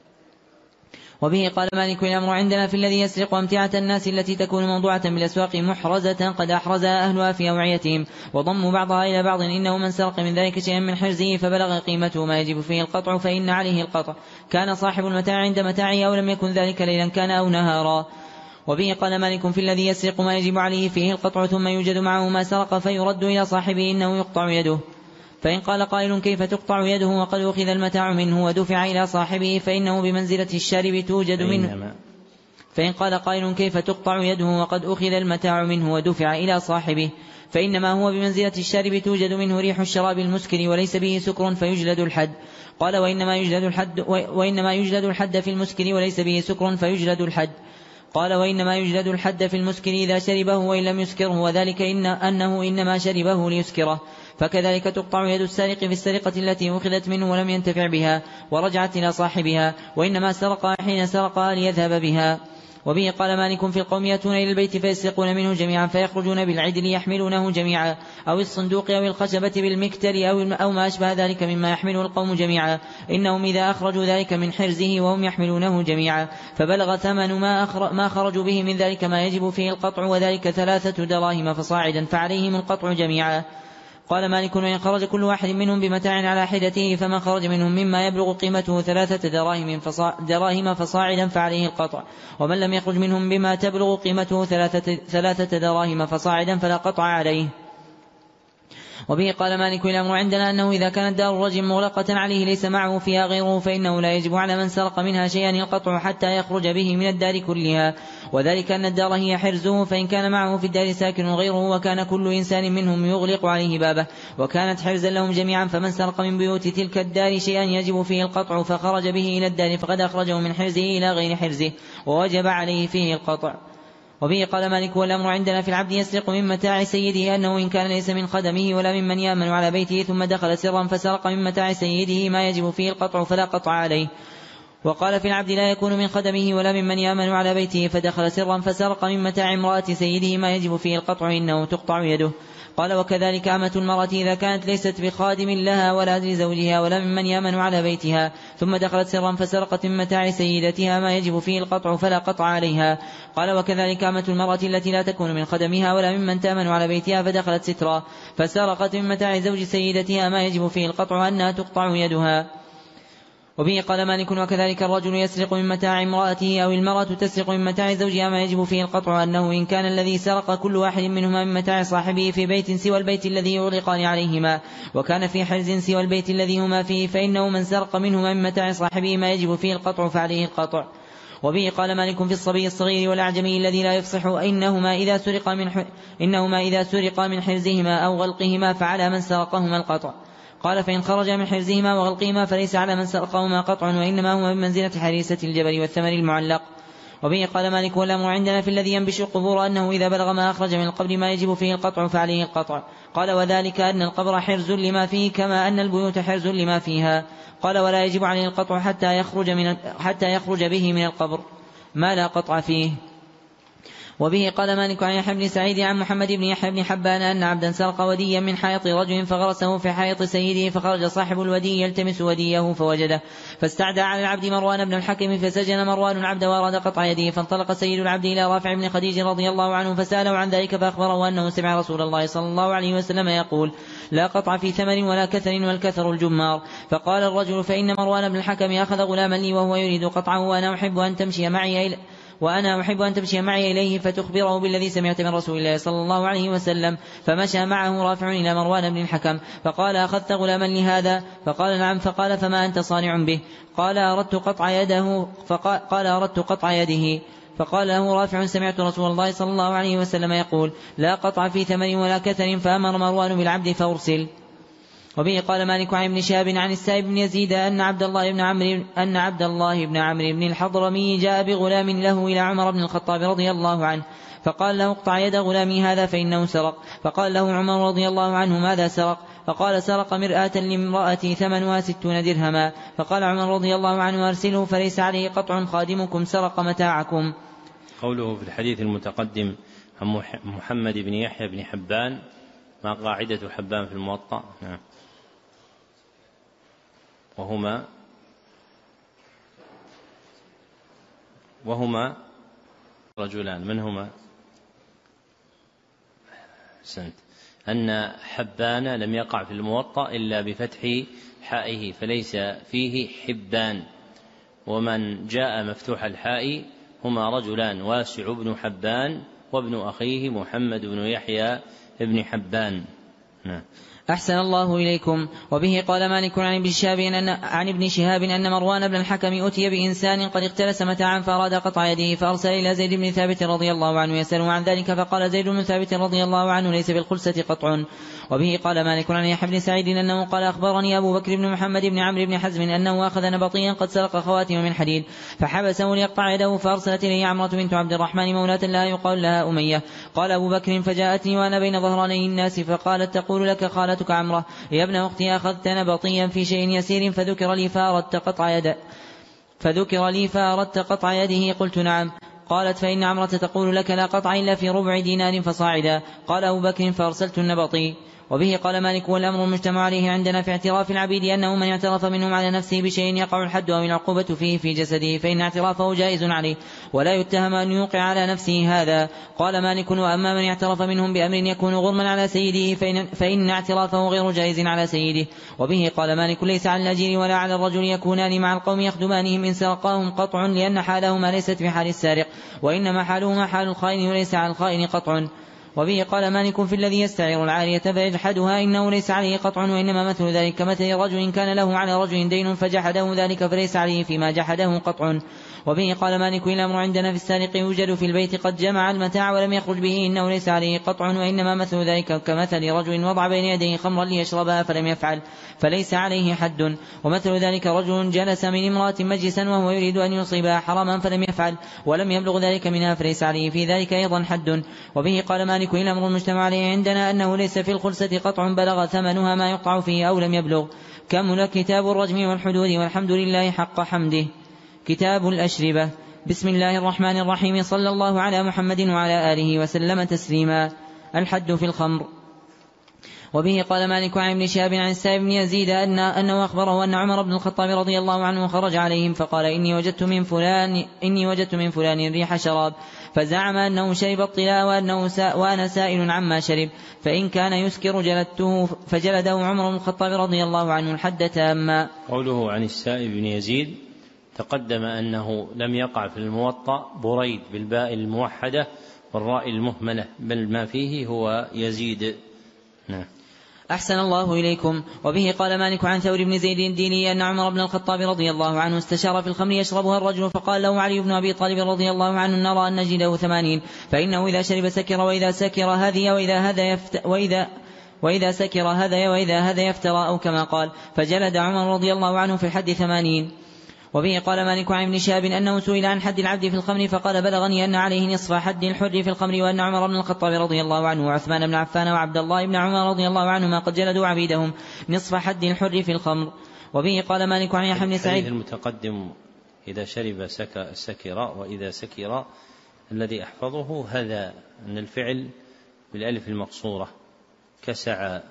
وبه قال مالك: الأمر عندنا في الذي يسرق أمتعة الناس التي تكون موضوعة بالأسواق محرزة قد أحرزها أهلها في أوعيتهم وضموا بعضها إلى بعض، إنه من سرق من ذلك شيئا من حرزه فبلغ قيمته ما يجب فيه القطع فإن عليه القطع، كان صاحب المتاع عند متاعه أو لم يكن ذلك ليلا كان أو نهارا. وبه قال مالك: في الذي يسرق ما يجب عليه فيه القطع ثم يوجد معه ما سرق فيرد إلى صاحبه إنه يقطع يده. فإن قال قائل: كيف تقطع يده وقد أخذ المتاع منه ودفع إلى صاحبه فإنه بمنزلة الشارب توجد منه فإن قال قائل: كيف تقطع يده وقد أخذ المتاع منه ودفع إلى صاحبه فإنما هو بمنزلة الشارب توجد منه ريح الشراب المسكر وليس به سكر فيجلد الحد. قال: وإنما يجلد الحد, وإنما يجلد الحد في المسكر وليس به سكر فيجلد الحد. قال: وإنما يجلد الحد في المسكر إذا شربه وإن لم يسكره، وذلك إن أنه إنما شربه ليسكره. فكذلك تقطع يد السارق في السرقة التي أخذت منه ولم ينتفع بها ورجعت إلى صاحبها، وإنما سرق حين سرق ليذهب بها. وبه قال مالك: في القوم يأتون إلى البيت فيسرقون منه جميعا فيخرجون بالعدل يحملونه جميعا، أو الصندوق أو الخشبة بالمكتل أو ما أشبه ذلك مما يحمله القوم جميعا، إنهم إذا أخرجوا ذلك من حرزه وهم يحملونه جميعا فبلغ ثمن ما خرجوا به من ذلك ما يجب فيه القطع، وذلك ثلاثة دراهم فصاعدا فعليهم القطع جميعا. قال مالك: وإن خرج كل واحد منهم بمتاع على حدته فما خرج منهم مما يبلغ قيمته ثلاثة دراهم, فصاع دراهم فصاعدا فعليه القطع، ومن لم يخرج منهم بما تبلغ قيمته ثلاثة, ثلاثة دراهم فصاعدا فلا قطع عليه. وبه قال مالك: الأمر عندنا أنه إذا كانت دار الرجل مغلقة عليه ليس معه فيها غيره فإنه لا يجب على من سرق منها شيئا القطع حتى يخرج به من الدار كلها، وذلك أن الدار هي حرزه، فإن كان معه في الدار ساكن غيره وكان كل إنسان منهم يغلق عليه بابه وكانت حرزا لهم جميعا، فمن سرق من بيوت تلك الدار شيئا يجب فيه القطع فخرج به إلى الدار فقد أخرجه من حرزه إلى غير حرزه ووجب عليه فيه القطع. وبه قال مالك: والأمر عندنا في العبد يسرق من متاع سيده أنه إن كان ليس من خدمه ولا ممن يأمن على بيته ثم دخل سرا فسرق من متاع سيده ما يجب فيه القطع فلا قطع عليه. وقال: في العبد لا يكون من خدمه ولا ممن يأمن على بيته فدخل سرا فسرق من متاع امرأة سيده ما يجب فيه القطع إنه تقطع يده. قال: وكذلك أمة المرأة إذا كانت ليست بخادم لها ولا لزوجها ولا ممن يأمن على بيتها ثم دخلت سرا فسرقت من متاع سيدتها ما يجب فيه القطع فلا قطع عليها. قال: وكذلك أمة المرأة التي لا تكون من خدمها ولا ممن تأمن على بيتها فدخلت سترا فسرقت من متاع زوج سيدتها ما يجب فيه القطع أنها تقطع يدها. وبه قال مالك: وكذلك الرجل يسرق من متاع امرأته أو المرأة تسرق من متاع زوجها ما يجب فيه القطع أنه إن كان الذي سرق كل واحد منهما من متاع صاحبه في بيت سوى البيت الذي يغلقان عليهما وكان في حرز سوى البيت الذي هما فيه فإنه من سرق منهما من متاع صاحبه ما يجب فيه القطع فعليه القطع. وبه قال مالك: في الصبي الصغير والأعجمي الذي لا يفصح إنهما إذا سرق من, ح... إنهما إذا سرق من حرزهما أو غلقهما فعلى من سرقهما القطع. قال: فإن خرج من حرزهما وغلقهما فليس على من سرقهما قطع وإنما هو بمنزلة حريسة الجبل والثمر المعلق. وبه قال مالك: والأمر عندنا في الذي ينبش القبور أنه إذا بلغ ما أخرج من القبر ما يجب فيه القطع فعليه القطع. قال: وذلك أن القبر حرز لما فيه كما أن البيوت حرز لما فيها. قال: ولا يجب عليه القطع حتى يخرج, من حتى يخرج به من القبر ما لا قطع فيه. وبه قال مالك عن يحيى بن سعيد عن محمد بن يحيى بن حبان أن عبدا سرق وديا من حائط رجل فغرسه في حائط سيده فخرج صاحب الودي يلتمس وديه فوجده فاستعدى على العبد مروان بن الحكم فسجن مروان العبد وأراد قطع يده فانطلق سيد العبد إلى رافع بن خديج رضي الله عنه فسأله عن ذلك فأخبره أنه سمع رسول الله صلى الله عليه وسلم يقول: لا قطع في ثمر ولا كثر والكثر الجمار. فقال الرجل: فإن مروان بن الحكم أخذ غلاما لي وهو يريد قطعه وأنا أحب أن تمشي معي إلى وأنا أحب أن تمشي معي إليه فتخبره بالذي سمعت من رسول الله صلى الله عليه وسلم. فمشى معه رافع إلى مروان بن الحكم فقال: أخذت غلاما لهذا؟ فقال: نعم. فقال: فما أنت صانع به؟ قال: أردت قطع يده فقال أردت قطع يده. فقال له رافع سمعت رسول الله صلى الله عليه وسلم يقول لا قطع في ثمن ولا كثر، فأمر مروان بالعبد فأرسل. وبه قال مالك عن ابن شهاب عن السائب بن يزيد أن عبد الله بن عمرو أن عبد الله بن عمرو بن الحضرمي جاء بغلام له إلى عمر بن الخطاب رضي الله عنه فقال له اقطع يد غلامي هذا فإنه سرق. فقال له عمر رضي الله عنه ماذا سرق؟ فقال سرق مرآة لامرأتي ثمنها ستون درهما. فقال عمر رضي الله عنه أرسله فليس عليه قطع، خادمكم سرق متاعكم. قوله في الحديث المتقدم عن محمد بن يحيى بن حبان ما قاعدة حبان في الموطأ؟ نعم. وهما وهما رجلان، من هما؟ سنت أن حبان لم يقع في الموطأ إلا بفتح حائه فليس فيه حبان، ومن جاء مفتوح الحاء هما رجلان واسع بن حبان وابن أخيه محمد بن يحيى بن حبان. نعم. أحسن الله إليكم. وبه قال مالك عن ابن شهاب أن, عن ابن شهاب أن مروان بن الحكم أتي بإنسان قد اختلس متاعا فأراد قطع يده، فأرسل إلى زيد بن ثابت رضي الله عنه يسأله عن ذلك، فقال زيد بن ثابت رضي الله عنه ليس بالخلسة قطع. وبه قال مالك عن يحيى بن سعيد أنه قال أخبرني أبو بكر بن محمد بن عمرو بن حزم أنه أخذ نبطيا قد سرق خواتم من حديد فحبسه ليقطع يده، فأرسلت إليه عمرة بنت عبد الرحمن مولاة لها يقال لها أمية. قال أبو بكر فجاءتني وأنا بين ظهراني الناس فقالت تقول لك خالتك عمرة يا ابن أختي أخذت نبطيا في شيء يسير فذكر لي فأردت قطع يده فذكر لي فأردت قطع يده قلت نعم. قالت فإن عمرة تقول لك لا قطع إلا في ربع دينار فصاعدا. قال أبو بكر فأرسلت النبطي. وبه قال مالك والأمر المجتمع عليه عندنا في اعتراف العبيد أنه من اعترف منهم على نفسه بشيء يقع الحد أو العقوبة فيه في جسده فإن اعترافه جائز عليه ولا يتهم أن يوقع على نفسه هذا. قال مالك وأما من اعترف منهم بأمر يكون غرما على سيده فإن, فإن اعترافه غير جائز على سيده. وبه قال مالك ليس على الأجير ولا على الرجل يكونان مع القوم يخدمانهم إن سرقاهم قطع، لأن حالهما ليست في حال السارق وإنما حالهما حال الخائن وليس على الخائن قطع. وبه قال مالك في الذي يستعير العارية فيجحدها إنه ليس عليه قطع، وإنما مثل ذلك كمثل رجل كان له على رجل دين فجحده ذلك فليس عليه فيما جحده قطع. وبه قال مالك الأمر عندنا في السارق يوجد في البيت قد جمع المتاع ولم يخرج به إنه ليس عليه قطع، وإنما مثل ذلك كمثل رجل وضع بين يديه خمرا ليشربها فلم يفعل فليس عليه حد. ومثل ذلك رجل جلس من امرأة مجلسا وهو يريد أن يصيبها حراما فلم يفعل ولم يبلغ ذلك منها فليس عليه في ذلك أيضا حد. وبه قال مالك الأمر المجتمع عليه عندنا أنه ليس في الخلسة قطع بلغ ثمنها ما يقطع فيه أو لم يبلغ. كمل كتاب الرجم والحدود والحمد لله حق حمده. كتاب الأشربة. بسم الله الرحمن الرحيم. صلى الله على محمد وعلى آله وسلم تسليما. الحد في الخمر. وبه قال مالك عن ابن شهاب عن السائب بن يزيد أن أنه أخبره أن عمر بن الخطاب رضي الله عنه خرج عليهم فقال إني وجدت من فلان إني وجدت من فلان ريح شراب، فزعم أنه شرب الطلاء وأنه سا وأنا سائل عما شرب، فإن كان يسكر جلدته، فجلده عمر بن الخطاب رضي الله عنه الحد تاما. قوله عن السائب بن يزيد تقدم أنه لم يقع في الموطأ بريد بالباء الموحدة والراء المهملة، بل ما فيه هو يزيد. نعم. أحسن الله إليكم. وبه قال مالك عن ثور بن زيد الديني أن عمر بن الخطاب رضي الله عنه استشار في الخمر يشربها الرجل، فقال له علي بن أبي طالب رضي الله عنه نرى أن نجده ثمانين، فإنه إذا شرب سكر، وإذا سكر هذي وإذا هذا يفت وإذا وإذا سكر هذا وإذا هذا يفترى أو كما قال، فجلد عمر رضي الله عنه في الحد ثمانين. وبه قال مالك عن ابن شهاب أنه سئل عن حد العبد في الخمر فقال بلغني أن عليه نصف حد الحر في الخمر، وأن عمر بن الخطاب رضي الله عنه وعثمان بن عفان وعبد الله بن عمر رضي الله عنهما قد جلدوا عبيدهم نصف حد الحر في الخمر. وبه قال مالك عن يحيى بن سعيد المتقدم إذا شرب سكر وإذا سكر الذي أحفظه هذا أن الفعل بالألف المقصورة كسع،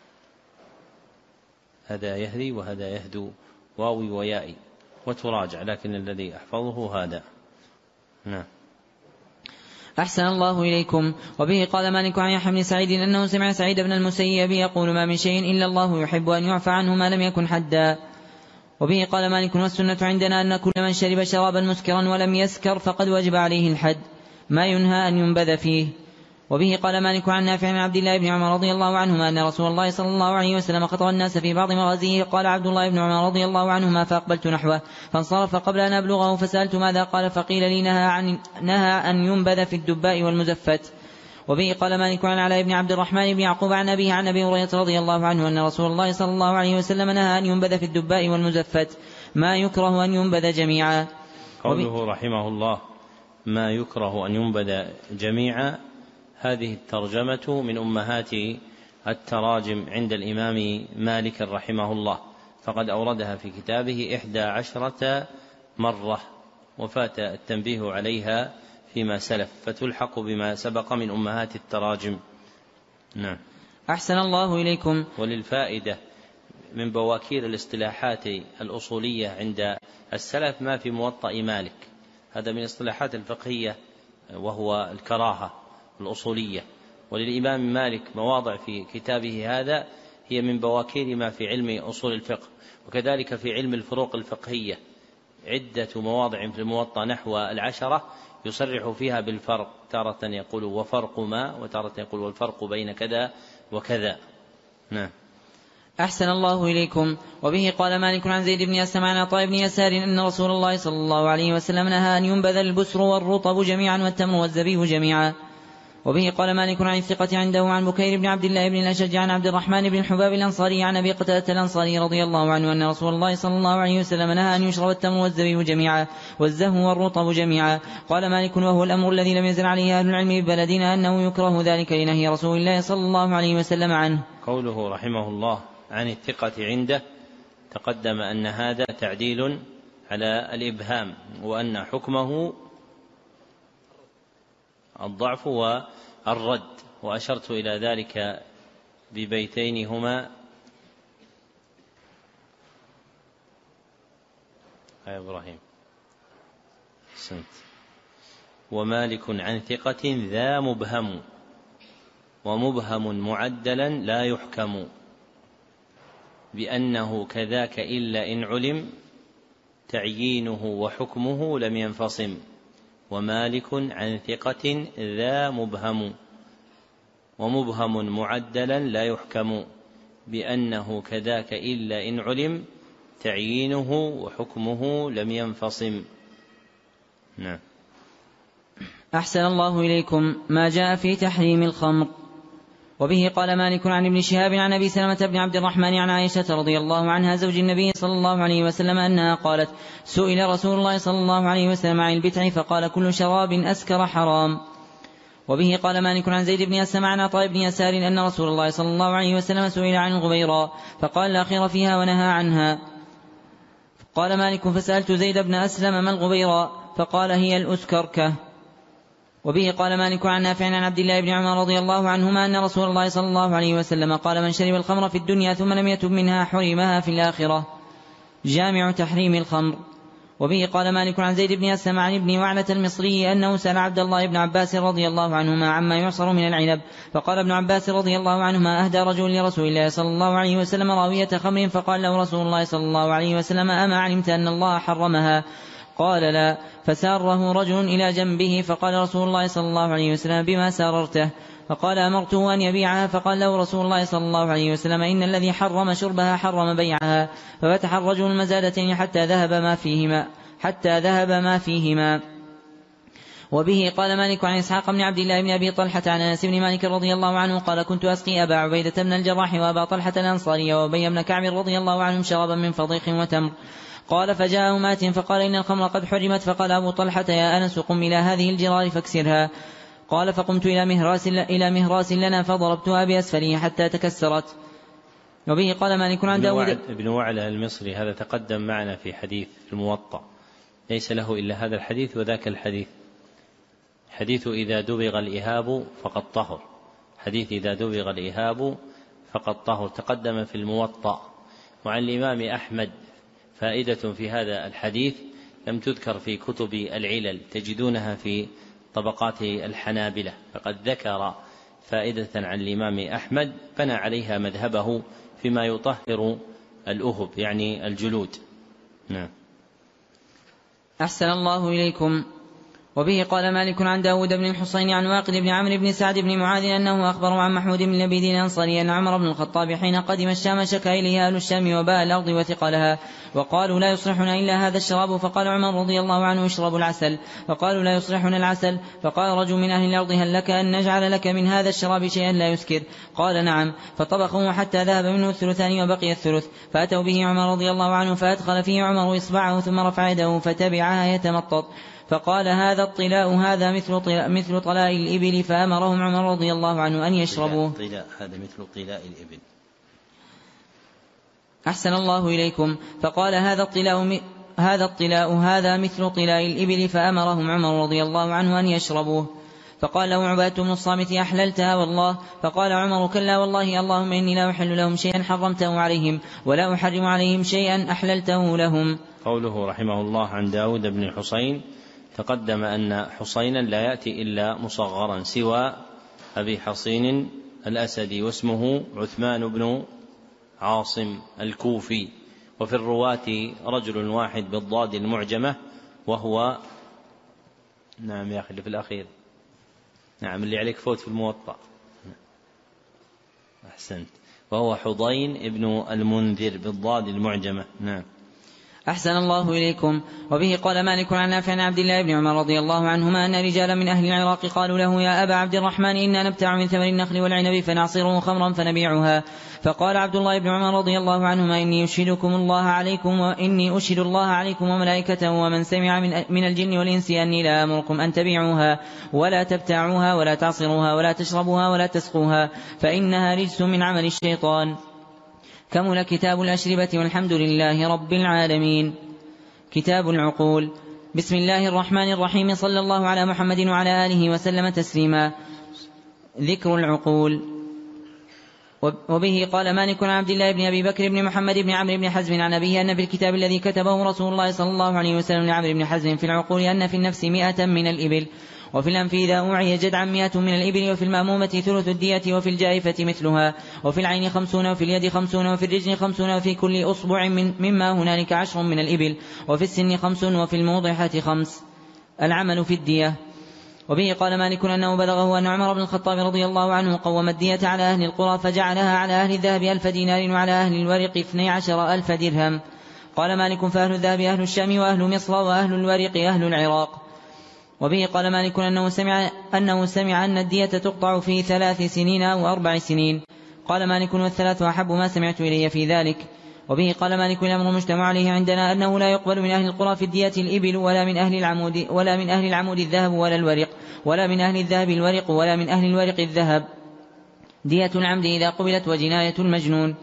هذا يهدي وهذا يهدو واوي ويائي وتراجع، لكن الذي أحفظه هذا. نعم. أحسن الله إليكم. وبه قال مالك عن يحيى بن سعيد أنه سمع سعيد بن المسيب يقول ما من شيء إلا الله يحب أن يعفى عنه ما لم يكن حدا. وبه قال مالك والسنة عندنا أن كل من شرب شرابا مسكرا ولم يسكر فقد وجب عليه الحد ما ينهى أن ينبذ فيه. وبه قال مالك عن نافع عن عبد الله بن عمر رضي الله عنهما أن رسول الله صلى الله عليه وسلم خطب الناس في بعض مغازيه. قال عبد الله بن عمر رضي الله عنهما فأقبلت نحوه فانصرف قبل أن أبلغه فسألت ماذا قال فقيل لي نهى, عن نهى أن ينبذ في الدباء والمزفت. وبه قال مالك عن علاء بن عبد الرحمن بن يعقوب عن أبيه عن أبي هريرة رضي الله عنه أن رسول الله صلى الله عليه وسلم نهى أن ينبذ في الدباء والمزفت ما يكره أن ينبذ جميعا. قوله رحمه الله ما يكره أن ينبذ جميعا، هذه الترجمة من أمهات التراجم عند الإمام مالك رحمه الله، فقد أوردها في كتابه إحدى عشرة مرة وفات التنبيه عليها فيما سلف، فتلحق بما سبق من أمهات التراجم. نعم. أحسن الله إليكم. وللفائدة من بواكير الاصطلاحات الأصولية عند السلف ما في موطأ مالك، هذا من الاصطلاحات الفقهية وهو الكراهة الأصولية، وللإمام مالك مواضع في كتابه هذا هي من بواكير ما في علم أصول الفقه، وكذلك في علم الفروق الفقهية عدة مواضع في الموطأ نحو العشرة يصرح فيها بالفرق، تارة يقول وفرق ما، وتارة يقول والفرق بين كذا وكذا. نعم. أحسن الله إليكم. وبه قال مالك عن زيد بن أسلم عن عطاء بن يسار أن رسول الله صلى الله عليه وسلم نهى أن ينبذ البسر والرطب جميعا والتمر والزبيب جميعا. وبه قال مالك عن الثقة عنده عن بكير بن عبد الله بن الأشج عن عبد الرحمن بن الحباب الأنصاري عن أبي قتادة الأنصاري رضي الله عنه أن رسول الله صلى الله عليه وسلم نهى أن يشرب التمر والزبيب جميعا والزهو والرطب جميعا. قال مالك وهو الأمر الذي لم ينزل عليه أهل العلم ببلدنا أنه يكره ذلك لنهي رسول الله صلى الله عليه وسلم عنه. قوله رحمه الله عن الثقة عنده، تقدم أن هذا تعديل على الإبهام، وأن حكمه الضعف والرد، وأشرت إلى ذلك ببيتين هما يا إبراهيم سنت ومالك عن ثقة ذا مبهم ومبهم معدلا لا يحكم بأنه كذاك إلا إن علم تعيينه وحكمه لم ينفصم. ومالك عن ثقة ذا مبهم ومبهم معدلا لا يحكم بأنه كذاك إلا إن علم تعيينه وحكمه لم ينفصم. نعم. أحسن الله إليكم. ما جاء في تحريم الخمر. وبه قال مالك عن ابن شهاب عن أبي سلمة بن عبد الرحمن عن عائشة رضي الله عنها زوج النبي صلى الله عليه وسلم أنها قالت سئل رسول الله صلى الله عليه وسلم عن البتع فقال كل شراب أسكر حرام. وبه قال مالك عن زيد بن أسلم عن عطاء بن يسار أن رسول الله صلى الله عليه وسلم سئل عن الغبيراء فقال لا خير فيها ونهى عنها. قال مالك فسألت زيد بن أسلم ما الغبيراء فقال هي الأسكركة. وبه قال مالك عن نافع عن عبد الله بن عمر رضي الله عنهما أن رسول الله صلى الله عليه وسلم قال من شرب الخمر في الدنيا ثم لم يتب منها حرمها في الآخرة. جامع تحريم الخمر. وبه قال مالك عن زيد بن أسلم عن ابن وعلة المصري أنه سأل عبد الله بن عباس رضي الله عنهما عما يعصر من العنب فقال ابن عباس رضي الله عنهما أهدى رجل لرسول الله صلى الله عليه وسلم راوية خمر فقال له رسول الله صلى الله عليه وسلم أما علمت أن الله حرمها؟ قال لا. فساره رجل إلى جنبه فقال رسول الله صلى الله عليه وسلم بما ساررته؟ فقال أمرته أن يبيعها فقال له رسول الله صلى الله عليه وسلم إن الذي حرم شربها حرم بيعها. ففتح الرجل المزادتين حتى ذهب ما فيهما حتى ذهب ما فيهما. وبه قال مالك عن إسحاق بن عبد الله بن أبي طلحة عن أنس بن مالك رضي الله عنه قال كنت أسقي أبا عبيدة بن الجراح وأبا طلحة الأنصاري وأبي بن كعب رضي الله عنهم شرابا من فضيخ وتمر. قال فجاءه مات فقال إن الخمر قد حرمت فقال أبو طلحة يا أنس قم إلى هذه الجرار فاكسرها. قال فقمت إلى مهراس, إلى مهراس لنا فضربتها بأسفله حتى تكسرت. وبه قال مالك عن داود ابن وعلة المصري هذا تقدم معنا في حديث الموطأ، ليس له إلا هذا الحديث وذاك الحديث، حديث إذا دبغ الإهاب فقد طهر، حديث إذا دبغ الإهاب فقد طهر تقدم في الموطأ. وعن الإمام أحمد فائدة في هذا الحديث لم تذكر في كتب العلل، تجدونها في طبقات الحنابلة، فقد ذكر فائدة عن الإمام أحمد بنى عليها مذهبه فيما يطهر الأهب يعني الجلود. نعم. أحسن الله إليكم. وبه قال مالك عن داود بن الحصين عن واقد بن عمرو بن سعد بن معاذ أنه أخبر عن محمود بن لبيد الأنصاري أن عمر بن الخطاب حين قدم الشام شكا إليه أهل الشام وباء الأرض وثقلها وقالوا لا يصلحنا إلا هذا الشراب، فقال عمر رضي الله عنه اشربوا العسل، فقالوا لا يصلحنا العسل، فقال رجل من أهل الأرض هل لك أن نجعل لك من هذا الشراب شيئا لا يسكر؟ قال نعم، فطبخوه حتى ذهب منه الثلثان وبقي الثلث، فأتوا به عمر رضي الله عنه فأدخل فيه عمر إصبعه ثم رفع يده فتبعها يتمطط، فقال هذا الطلاء هذا مثل طلاء, مثل طلاء الإبل، فأمرهم عمر رضي الله عنه أن يشربوه. طلاء هذا مثل طلاء الإبل. أحسن الله إليكم. فقال هذا الطلاء هذا الطلاء هذا مثل طلاء الإبل، فأمرهم عمر رضي الله عنه أن يشربوه. فقال له عبادة بن الصامت أحللتها والله؟ فقال عمر كلا والله، اللهم إني لا أحل لهم شيئا حرمته عليهم ولا أحرم عليهم شيئا أحللته لهم. قوله رحمه الله عن داود بن الحصين، تقدم أن حصينا لا يأتي إلا مصغرا سوى أبي حصين الأسدي، واسمه عثمان بن عاصم الكوفي، وفي الرواة رجل واحد بالضاد المعجمة وهو نعم يا أخي اللي في الأخير، نعم اللي عليك فوت في الموطأ، أحسنت، وهو حضين ابن المنذر بالضاد المعجمة. نعم. أحسن الله إليكم. وبه قال مالك عن نافع عن عبد الله بن عمر رضي الله عنهما أن رجالا من أهل العراق قالوا له يا أبا عبد الرحمن إنا نبتاع من ثمر النخل والعنب فنعصره خمرا فنبيعها. فقال عبد الله بن عمر رضي الله عنهما إني أشهدكم الله عليكم وإني أشهد الله عليكم وملائكته ومن سمع من الجن والإنس أني لا أمركم أن تبيعوها ولا تبتاعوها ولا تعصروها ولا تشربوها ولا تسقوها فإنها رجس من عمل الشيطان. كمل كتاب الأشربة والحمد لله رب العالمين. كتاب العقول. بسم الله الرحمن الرحيم، صلى الله على محمد وعلى آله وسلم تسليما. ذكر العقول. وبه قال مالك عن عبد الله بن أبي بكر بن محمد بن عمرو بن حزم عن أبيه أن في الكتاب الذي كتبه رسول الله صلى الله عليه وسلم لعمرو بن حزم في العقول أن في النفس مئة من الإبل، وفي الأنف إذا أوعي جدعا مئة من الإبل، وفي المأمومة ثلث الدية، وفي الجائفة مثلها، وفي العين خمسون، وفي اليد خمسون، وفي الرجل خمسون، وفي كل أصبع من مما هنالك عشر من الإبل، وفي السن خمس، وفي الموضحة خمس. العمل في الدية. وبه قال مالك أنه بلغه أن عمر بن الخطاب رضي الله عنه قوم الدية على أهل القرى فجعلها على أهل الذهب ألف دينار وعلى أهل الورق اثني عشر ألف درهم. قال مالك فأهل الذهب أهل الشام وأهل مصر وأهل الورق أهل العراق. وبه قال مالك أنه سمع, أنه سمع أن الدية تقطع في ثلاث سنين أو أربع سنين. قال مالك والثلاث أحب ما سمعت إلي في ذلك. وبه قال مالك الأمر المجتمع عليه عندنا أنه لا يقبل من أهل القرى في الدية الإبل ولا من أهل العمود ولا من أهل العمود الذهب ولا الورق ولا من أهل الذهب الورق ولا من أهل الورق الذهب. دية العمد إذا قبلت وجناية المجنون.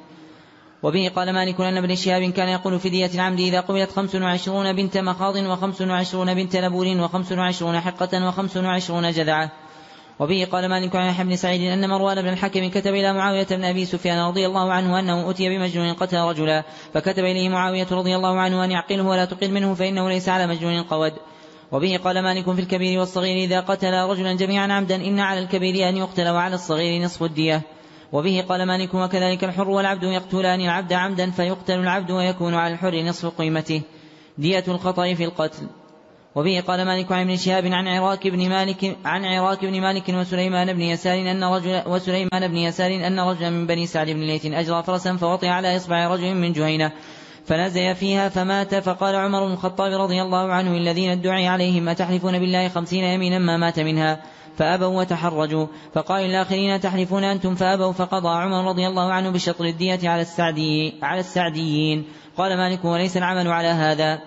وبه قال مالك أن ابن شهاب كان يقول في دية العمد إذا قبلت خمس وعشرون بنت مخاض وخمس وعشرون بنت لبون وخمس وعشرون حقة وخمس وعشرون جذعة. وبه قال مالك عن يحيى بن سعيد أن مروان بن الحكم كتب إلى معاوية بن أبي سفيان رضي الله عنه أنه أتي بمجنون قتل رجلا، فكتب إليه معاوية رضي الله عنه أن يعقله ولا تقل منه فإنه ليس على مجنون قود. وبه قال مالك في الكبير والصغير إذا قتل رجلا جميعا عمدا إن على الكبير أن يقتل وعلى الصغير نصف الدية. وبه قال مالك وكذلك الحر والعبد يقتلان العبد عمدا فيقتل العبد ويكون على الحر نصف قيمته. دية الخطأ في القتل. وبه قال مالك عن ابن شهاب عن عراك بن مالك عن عراك بن مالك وسليمان بن يسار أن رجل وسليمان بن يسار أن رجلا من بني سعد بن ليث أجرى فرسا فوطئ على إصبع رجل من جهينة فنزل فيها فمات. فقال عمر بن الخطاب رضي الله عنه الذين ادعي عليهم أتحلفون بالله خمسين يمينا ما مات منها؟ فأبوا وتحرجوا. فقال الآخرين تحلفون أنتم؟ فأبوا. فقضى عمر رضي الله عنه بشطر الدية على السعدي على السعديين. قال مالك وليس العمل على هذا.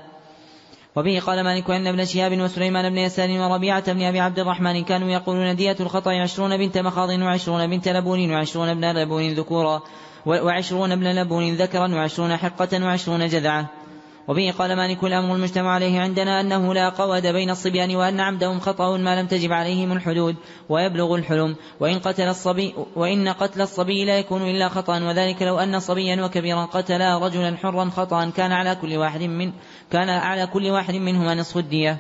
وبه قال مالك أن ابن شهاب وسليمان بن يسار وربيعة بن أبي عبد الرحمن كانوا يقولون دية الخطأ عشرون بنت مخاض وعشرون بنت لبون وعشرون ابن لبون ذكورا وعشرون ابن لبون ذكرا وعشرون حقة وعشرون جذعة. وبه قال مالك الأمر المجتمع عليه عندنا أنه لا قود بين الصبيان وأن عمدهم خطأ ما لم تجب عليهم الحدود ويبلغ الحلم، وإن قتل الصبي وإن قتل الصبي لا يكون إلا خطأ، وذلك لو أن صبيا وكبيرا قتلا رجلا حرا خطأ كان على كل واحد من كان على كل واحد منهما نصف الدية.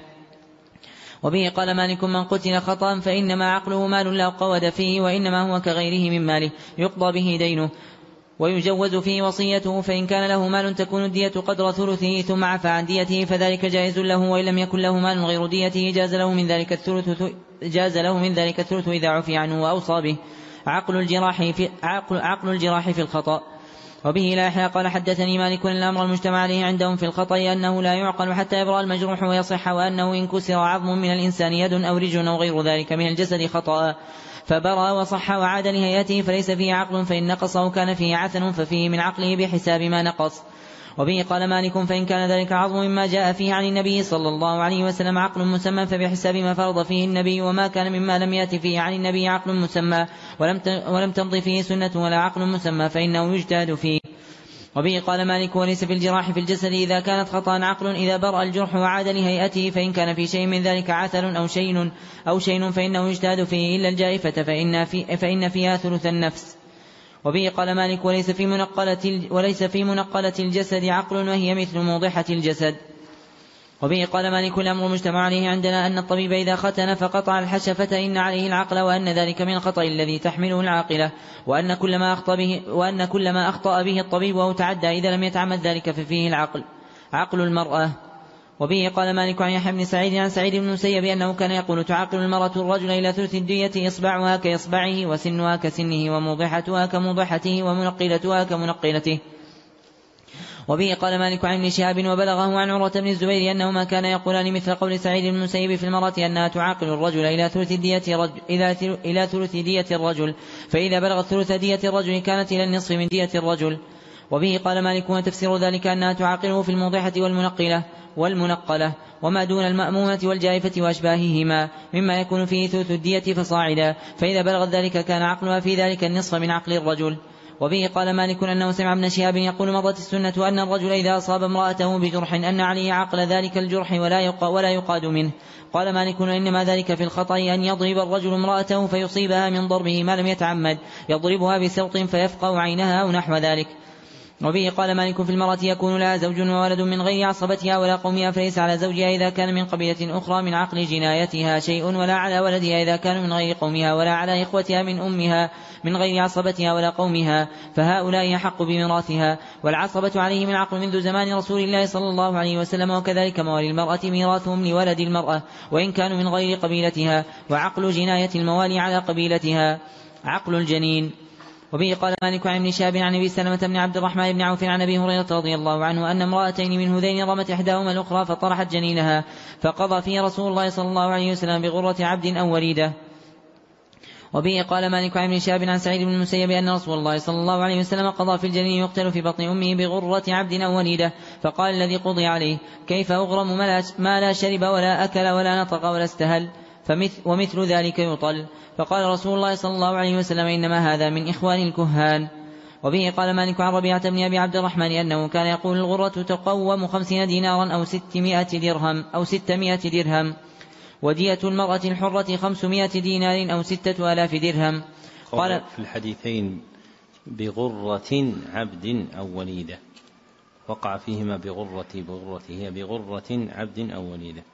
وبه قال مالك من قتل خطأ فإنما عقله مال لا قود فيه وإنما هو كغيره من ماله يقضى به دينه. ويجوز فيه وصيته، فإن كان له مال تكون الدية قدر ثلثه ثم عفى عن ديته فذلك جائز له، وإن لم يكن له مال غير ديته جاز له من ذلك الثلث جاز له من ذلك الثلث إذا عفي عنه وأوصى به. عقل الجراح في عقل, عقل الجراح في الخطأ. وبه لا يحيى قال حدثني مالك الأمر المجتمع عليه عندهم في الخطأ أنه لا يعقل حتى يبرأ المجروح ويصح، وأنه إن كسر عظم من الإنسان يد أو رجل أو غير ذلك من الجسد خطأ فبرأ وصح وعاد لهيئته فليس فيه عقل، فإن نقص أو كان فيه عثن ففيه من عقله بحساب ما نقص. وبه قال مالك فإن كان ذلك عظم مما جاء فيه عن النبي صلى الله عليه وسلم عقل مسمى فبحساب ما فرض فيه النبي، وما كان مما لم يأت فيه عن النبي عقل مسمى ولم ولم تمضي فيه سنة ولا عقل مسمى فإنه يجتهد فيه. وبه قال مالك وليس في الجراح في الجسد إذا كانت خطأ عقل إذا برأ الجرح وعاد لهيئته، فإن كان في شيء من ذلك عثر أو شيء أو شيء فإنه يجتهد فيه إلا الجائفة فإن, في فإن فيها ثلث النفس. وبه قال مالك وليس في منقلة وليس في منقلة الجسد عقل وهي مثل موضحة الجسد. وبه قال مالك الأمر مجتمع عليه عندنا أن الطبيب إذا ختن فقطع الحشفة إن عليه العقل، وأن ذلك من الخطأ الذي تحمله العاقلة، وأن كل ما أخطأ به وأن كل ما أخطأ به الطبيب أو تعدى إذا لم يتعمد ذلك ففيه العقل عقل المرأة. وبه قال مالك عن يحيى بن سعيد عن سعيد بن المسيب أنه كان يقول تعقل المرأة الرجل إلى ثلث الدية إصبعها كإصبعه وسنها كسنه وموضحتها كموضحته ومنقلتها كمنقلته. وبه قال مالك عن ابن شهاب وبلغه عن عروة بن الزبير أنهما كان يقولان مثل قول سعيد بن المسيب في المرأة أنها تعاقل الرجل إلى ثلث دية رجل إلى ثلث دية الرجل، فإذا بلغت ثلث دية الرجل كانت إلى النصف من دية الرجل. وبه قال مالك وتفسير ذلك أنها تعاقله في الموضحة والمنقلة والمنقلة وما دون المأمومة والجائفة وأشباههما مما يكون فيه ثلث الدية فصاعدا، فإذا بلغت ذلك كان عقلها في ذلك النصف من عقل الرجل. وبه قال مالك أنه سمع ابن شهاب يقول مضت السنة أن الرجل إذا أصاب امرأته بجرح أن عليه عقل ذلك الجرح ولا ولا يقاد منه. قال مالك إنما ذلك في الخطأ أن يضرب الرجل امرأته فيصيبها من ضربه ما لم يتعمد، يضربها بسوط فيفقع عينها أو نحو ذلك. وبه قال مالك في المرأة يكون لها زوج وولد من غير عصبتها ولا قومها فليس على زوجها إذا كان من قبيلة أخرى من عقل جنايتها شيء، ولا على ولدها إذا كان من غير قومها، ولا على إخوتها من أمها من غير عصبتها ولا قومها، فهؤلاء يحق بميراثها. والعصبة عليهم العقل منذ زمان رسول الله صلى الله عليه وسلم، وكذلك موالي المرأة ميراثهم لولد المرأة وإن كانوا من غير قبيلتها، وعقل جناية الموالي على قبيلتها عقل الجنين. وبه قال مالك عن ابن شهاب عن ابي سلمة بن عبد الرحمن بن عوف عن ابي هريرة رضي الله عنه أن امرأتين من هذين رمت إحداهما الأخرى فطرحت جنينها، فقضى فيه رسول الله صلى الله عليه وسلم بغرة عبد أو وليدة. وبه قال مالك عن ابن شهاب عن سعيد بن المسيب أن رسول الله صلى الله عليه وسلم قضى في الجنين يقتل في بطن أمه بغرة عبد أو وليدة، فقال الذي قضي عليه كيف أغرم ما لا شرب ولا أكل ولا نطق ولا استهل، فمثل ومثل ذلك يطل. فقال رسول الله صلى الله عليه وسلم إنما هذا من إخوان الكهان. وبه قال مالك عن ربيعة بن أبي عبد الرحمن أنه كان يقول الغرة تقوم خمسين دينارا أو ستمائة درهم أو ستمائة درهم، ودية المرأة الحرة خمسمائة دينار أو ستة آلاف درهم. قال في الحديثين بغرة عبد أو وليدة، وقع فيهما بغرة بغرة هي بغرة عبد أو وليدة.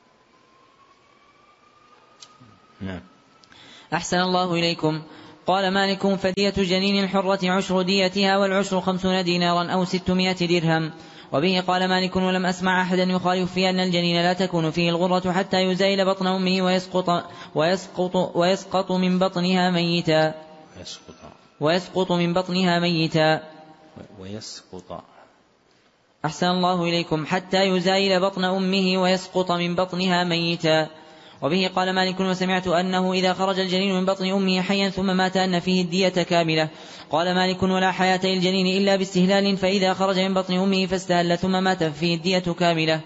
نعم. أحسن الله إليكم. قال مالك فدية جنين الحرة عشر ديتها والعشر خمسون دينارا أو ستمائة درهم. وبه قال مالك ولم أسمع أحدا يخالف في أن الجنين لا تكون فيه الغرة حتى يزيل بطن أمه ويسقط, ويسقط, ويسقط من بطنها ميتا ويسقط, ويسقط من بطنها ميتا ويسقط أحسن الله إليكم حتى يزيل بطن أمه ويسقط من بطنها ميتا. وبه قال مالك وسمعت أنه إذا خرج الجنين من بطن أمه حيا ثم مات أن فيه الدية كاملة. قال مالك ولا حياة الجنين إلا باستهلال، فإذا خرج من بطن أمه فاستهل ثم مات فيه الدية كاملة.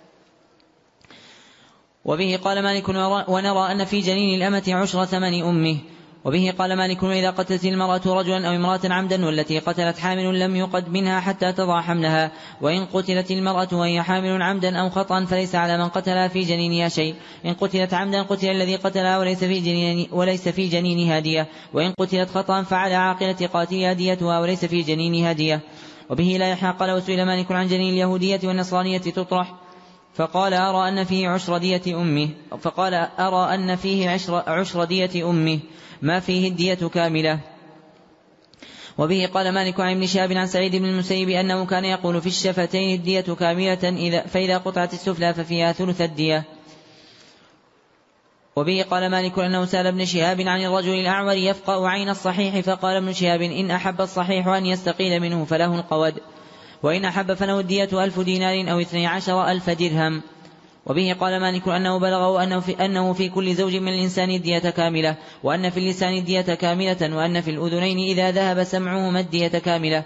وبه قال مالك ونرى أن في جنين الأمة عشر ثمن أمه. وبه قال مالك إذا قتلت المرأة رجلا أو امرأة عمدا والتي قتلت حامل لم يقد منها حتى تضع حملها، وإن قتلت المرأة وهي حامل عمدا أو خطأ فليس على من قتلها في جنينها شيء. إن قتلت عمدا قتل الذي قتلها وليس في جنين وليس في جنينها دية، وإن قتلت خطأ فعلى عاقلة قاتلها ديتها وليس في جنينها دية. وبه لا يحق قال وسئل مالك عن جنين اليهودية والنصرانية تطرح، فقال أرى أن فيه عشر دية أمه فقال أرى أن فيه عشر, عشر دية أمه ما فيه الدية كاملة. وبه قال مالك عن ابن شهاب عن سعيد بن المسيب أنه كان يقول في الشفتين الدية كاملة إذا فإذا قطعت السفلى ففيها ثلث الدية. وبه قال مالك أنه سأل ابن شهاب عن الرجل الأعور يفقأ عين الصحيح فقال ابن شهاب إن أحب الصحيح أن يستقيل منه فله القود، وإن أحب فله الدية ألف دينار أو اثني عشر ألف درهم. وبه قال مالك أنه بلغه أنه في, أنه في كل زوج من الإنسان الدية كاملة، وأن في اللسان الدية كاملة، وأن في الأذنين إذا ذهب سمعهما الدية كاملة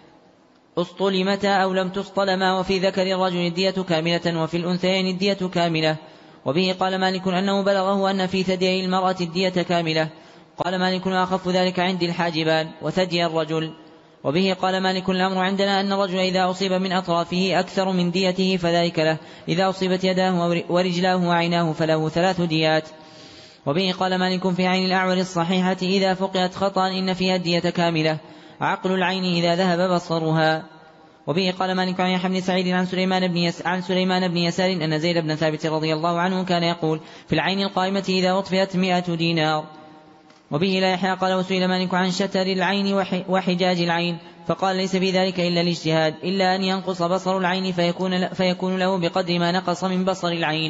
أسطلمتا أو لم تسطلما، وفي ذكر الرجل الدية كاملة، وفي الأنثيين الدية كاملة. وبه قال مالك أنه بلغه أن في ثدي المرأة الدية كاملة. قال مالك أخف ذلك عندي الحاجبان وثدي الرجل. وبه قال مالك الأمر عندنا أن الرجل إذا أصيب من أطرافه أكثر من ديته فذلك له، إذا أصيبت يداه ورجلاه وعيناه فله ثلاث ديات. وبه قال مالك في عين الأعور الصحيحة إذا فقئت خطأ إن فيها الدية كاملة، عقل العين إذا ذهب بصرها. وبه قال مالك عن يحيى بن سعيد عن سليمان بن يس عن سليمان بن يسار أن زيد بن ثابت رضي الله عنه كان يقول في العين القائمة إذا أطفئت مئة دينار. وبه لا يحيى قال وسئل مالك عن شتر العين وحجاج العين فقال ليس في ذلك إلا الاجتهاد، إلا أن ينقص بصر العين فيكون, فيكون له بقدر ما نقص من بصر العين.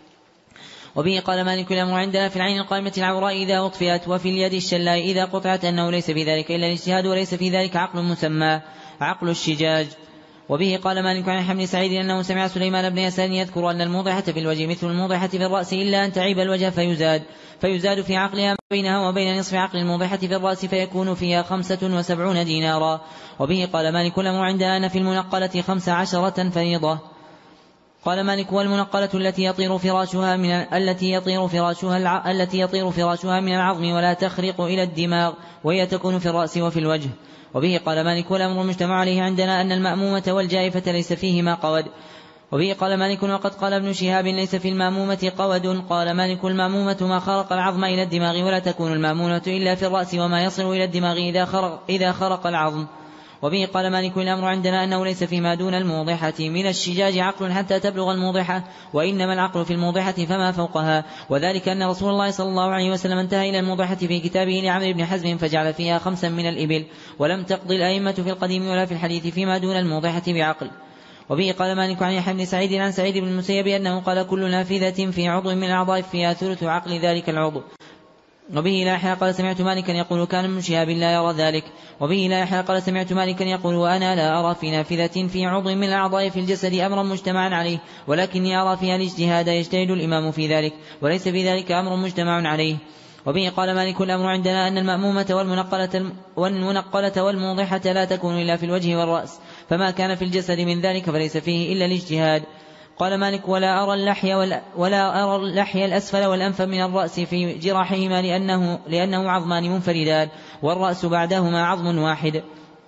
وبه قال مالك الأمر عندنا في العين القائمة العوراء إذا أطفئت، وفي اليد الشلاء إذا قطعت أنه ليس في ذلك إلا الاجتهاد، وليس في ذلك عقل مسمى عقل الشجاج. وبه قال مالك عن يحيى بن سعيد أنه سمع سليمان بن يسار يذكر أن الموضحة في الوجه مثل الموضحة في الرأس إلا أن تعيب الوجه فيزاد فيزاد في عقلها بينها وبين نصف عقل الموضحة في الرأس فيكون فيها خمسة وسبعون دينارا. وبه قال مالك الأمر عندنا أن في المنقلة خمس عشرة فريضة. قال مالك والمنقلة التي يطير فراشها من التي يطير فراشها الع... التي يطير فراشها من العظم ولا تخرق إلى الدماغ، وهي تكون في الرأس وفي الوجه. وبه قال مالك والأمر المجتمع عليه عندنا أن المأمومة والجائفة ليس فيهما قود. وبه قال مالك وقد قال ابن شهاب ليس في المأمومة قود. قال مالك المأمومة ما خرق العظم إلى الدماغ، ولا تكون المأمومة إلا في الرأس وما يصل إلى الدماغ إذا خرق, إذا خرق العظم. وبه قال مالك الأمر عندنا أنه ليس فيما دون الموضحة من الشجاج عقل حتى تبلغ الموضحة، وإنما العقل في الموضحة فما فوقها، وذلك أن رسول الله صلى الله عليه وسلم انتهى إلى الموضحة في كتابه لعمرو بن حزم فجعل فيها خمسا من الإبل، ولم تقضي الأئمة في القديم ولا في الحديث فيما دون الموضحة بعقل. وبه قال مالك عن يحيى بن سعيد عن سعيد بن المسيب أنه قال كل نافذة في عضو من الأعضاء فيها ثلث عقل ذلك العضو. وبه لا يحيى قال سمعت مالكا يقول كان ابن شهاب لا يرى ذلك. وبه لا يحيى قال سمعت مالكا يقول وأنا لا أرى في نافذة في عضو من الأعضاء في الجسد أمرا مجتمعا عليه، ولكني أرى فيها الاجتهاد يجتهد الإمام في ذلك، وليس في ذلك أمر مجتمع عليه. وبه قال مالك الأمر عندنا أن المأمومة والمنقلة, والمنقلة والموضحة لا تكون إلا في الوجه والرأس، فما كان في الجسد من ذلك فليس فيه إلا الاجتهاد. قال مالك ولا أرى اللحي, ولا أرى اللحي الأسفل والأنف من الرأس في جراحهما لأنه, لأنه عظمان منفردان، والرأس بعدهما عظم واحد.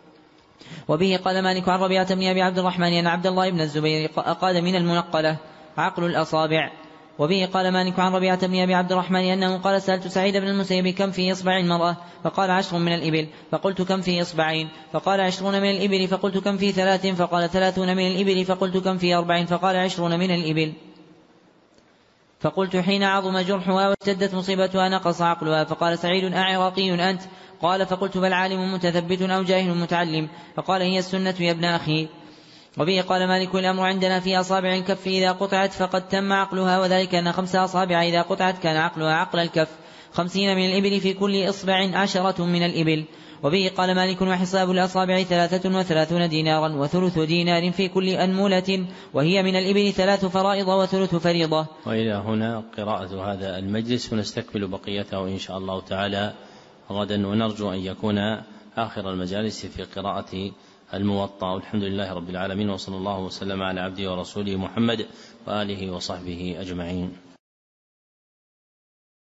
وبه قال مالك عن ربيعة بن أبي عبد الرحمن أن عبد الله بن الزبير أقاد من المنقلة عقل الأصابع. وبه قال مالك عن ربيعة بن أبي عبد الرحمن أنه قال سألت سعيد بن المسيب كم في إصبع المرأة؟ فقال عشر من الإبل. فقلت كم في إصبعين؟ فقال عشرون من الإبل. فقلت كم في ثلاث؟ فقال ثلاثون من الإبل. فقلت كم في أربع؟ فقال عشرون من الإبل. فقلت حين عظم جرحها واشتدت مصيبتها نقص عقلها. فقال سعيد أعراقي أنت؟ قال فقلت بل عالم متثبت أو جاهل متعلم. فقال هي السنة يا ابن أخي. وبه قال مالك الأمر عندنا في أصابع الكف إذا قطعت فقد تم عقلها، وذلك أن خمس أصابع إذا قطعت كان عقلها عقل الكف، خمسين من الإبل في كل إصبع عشرة من الإبل. وبه قال مالك وحساب الأصابع ثلاثة وثلاثون دينارا وثلث دينار في كل أنملة، وهي من الإبل ثلاث فرائض وثلث فريضة. وإلى هنا قراءة هذا المجلس، ونستكمل بقيته إن شاء الله تعالى غدا، ونرجو أن يكون آخر المجالس في قراءة الموطأ. والحمد لله رب العالمين، وصلى الله وسلم على عبده ورسوله محمد وآله وصحبه أجمعين.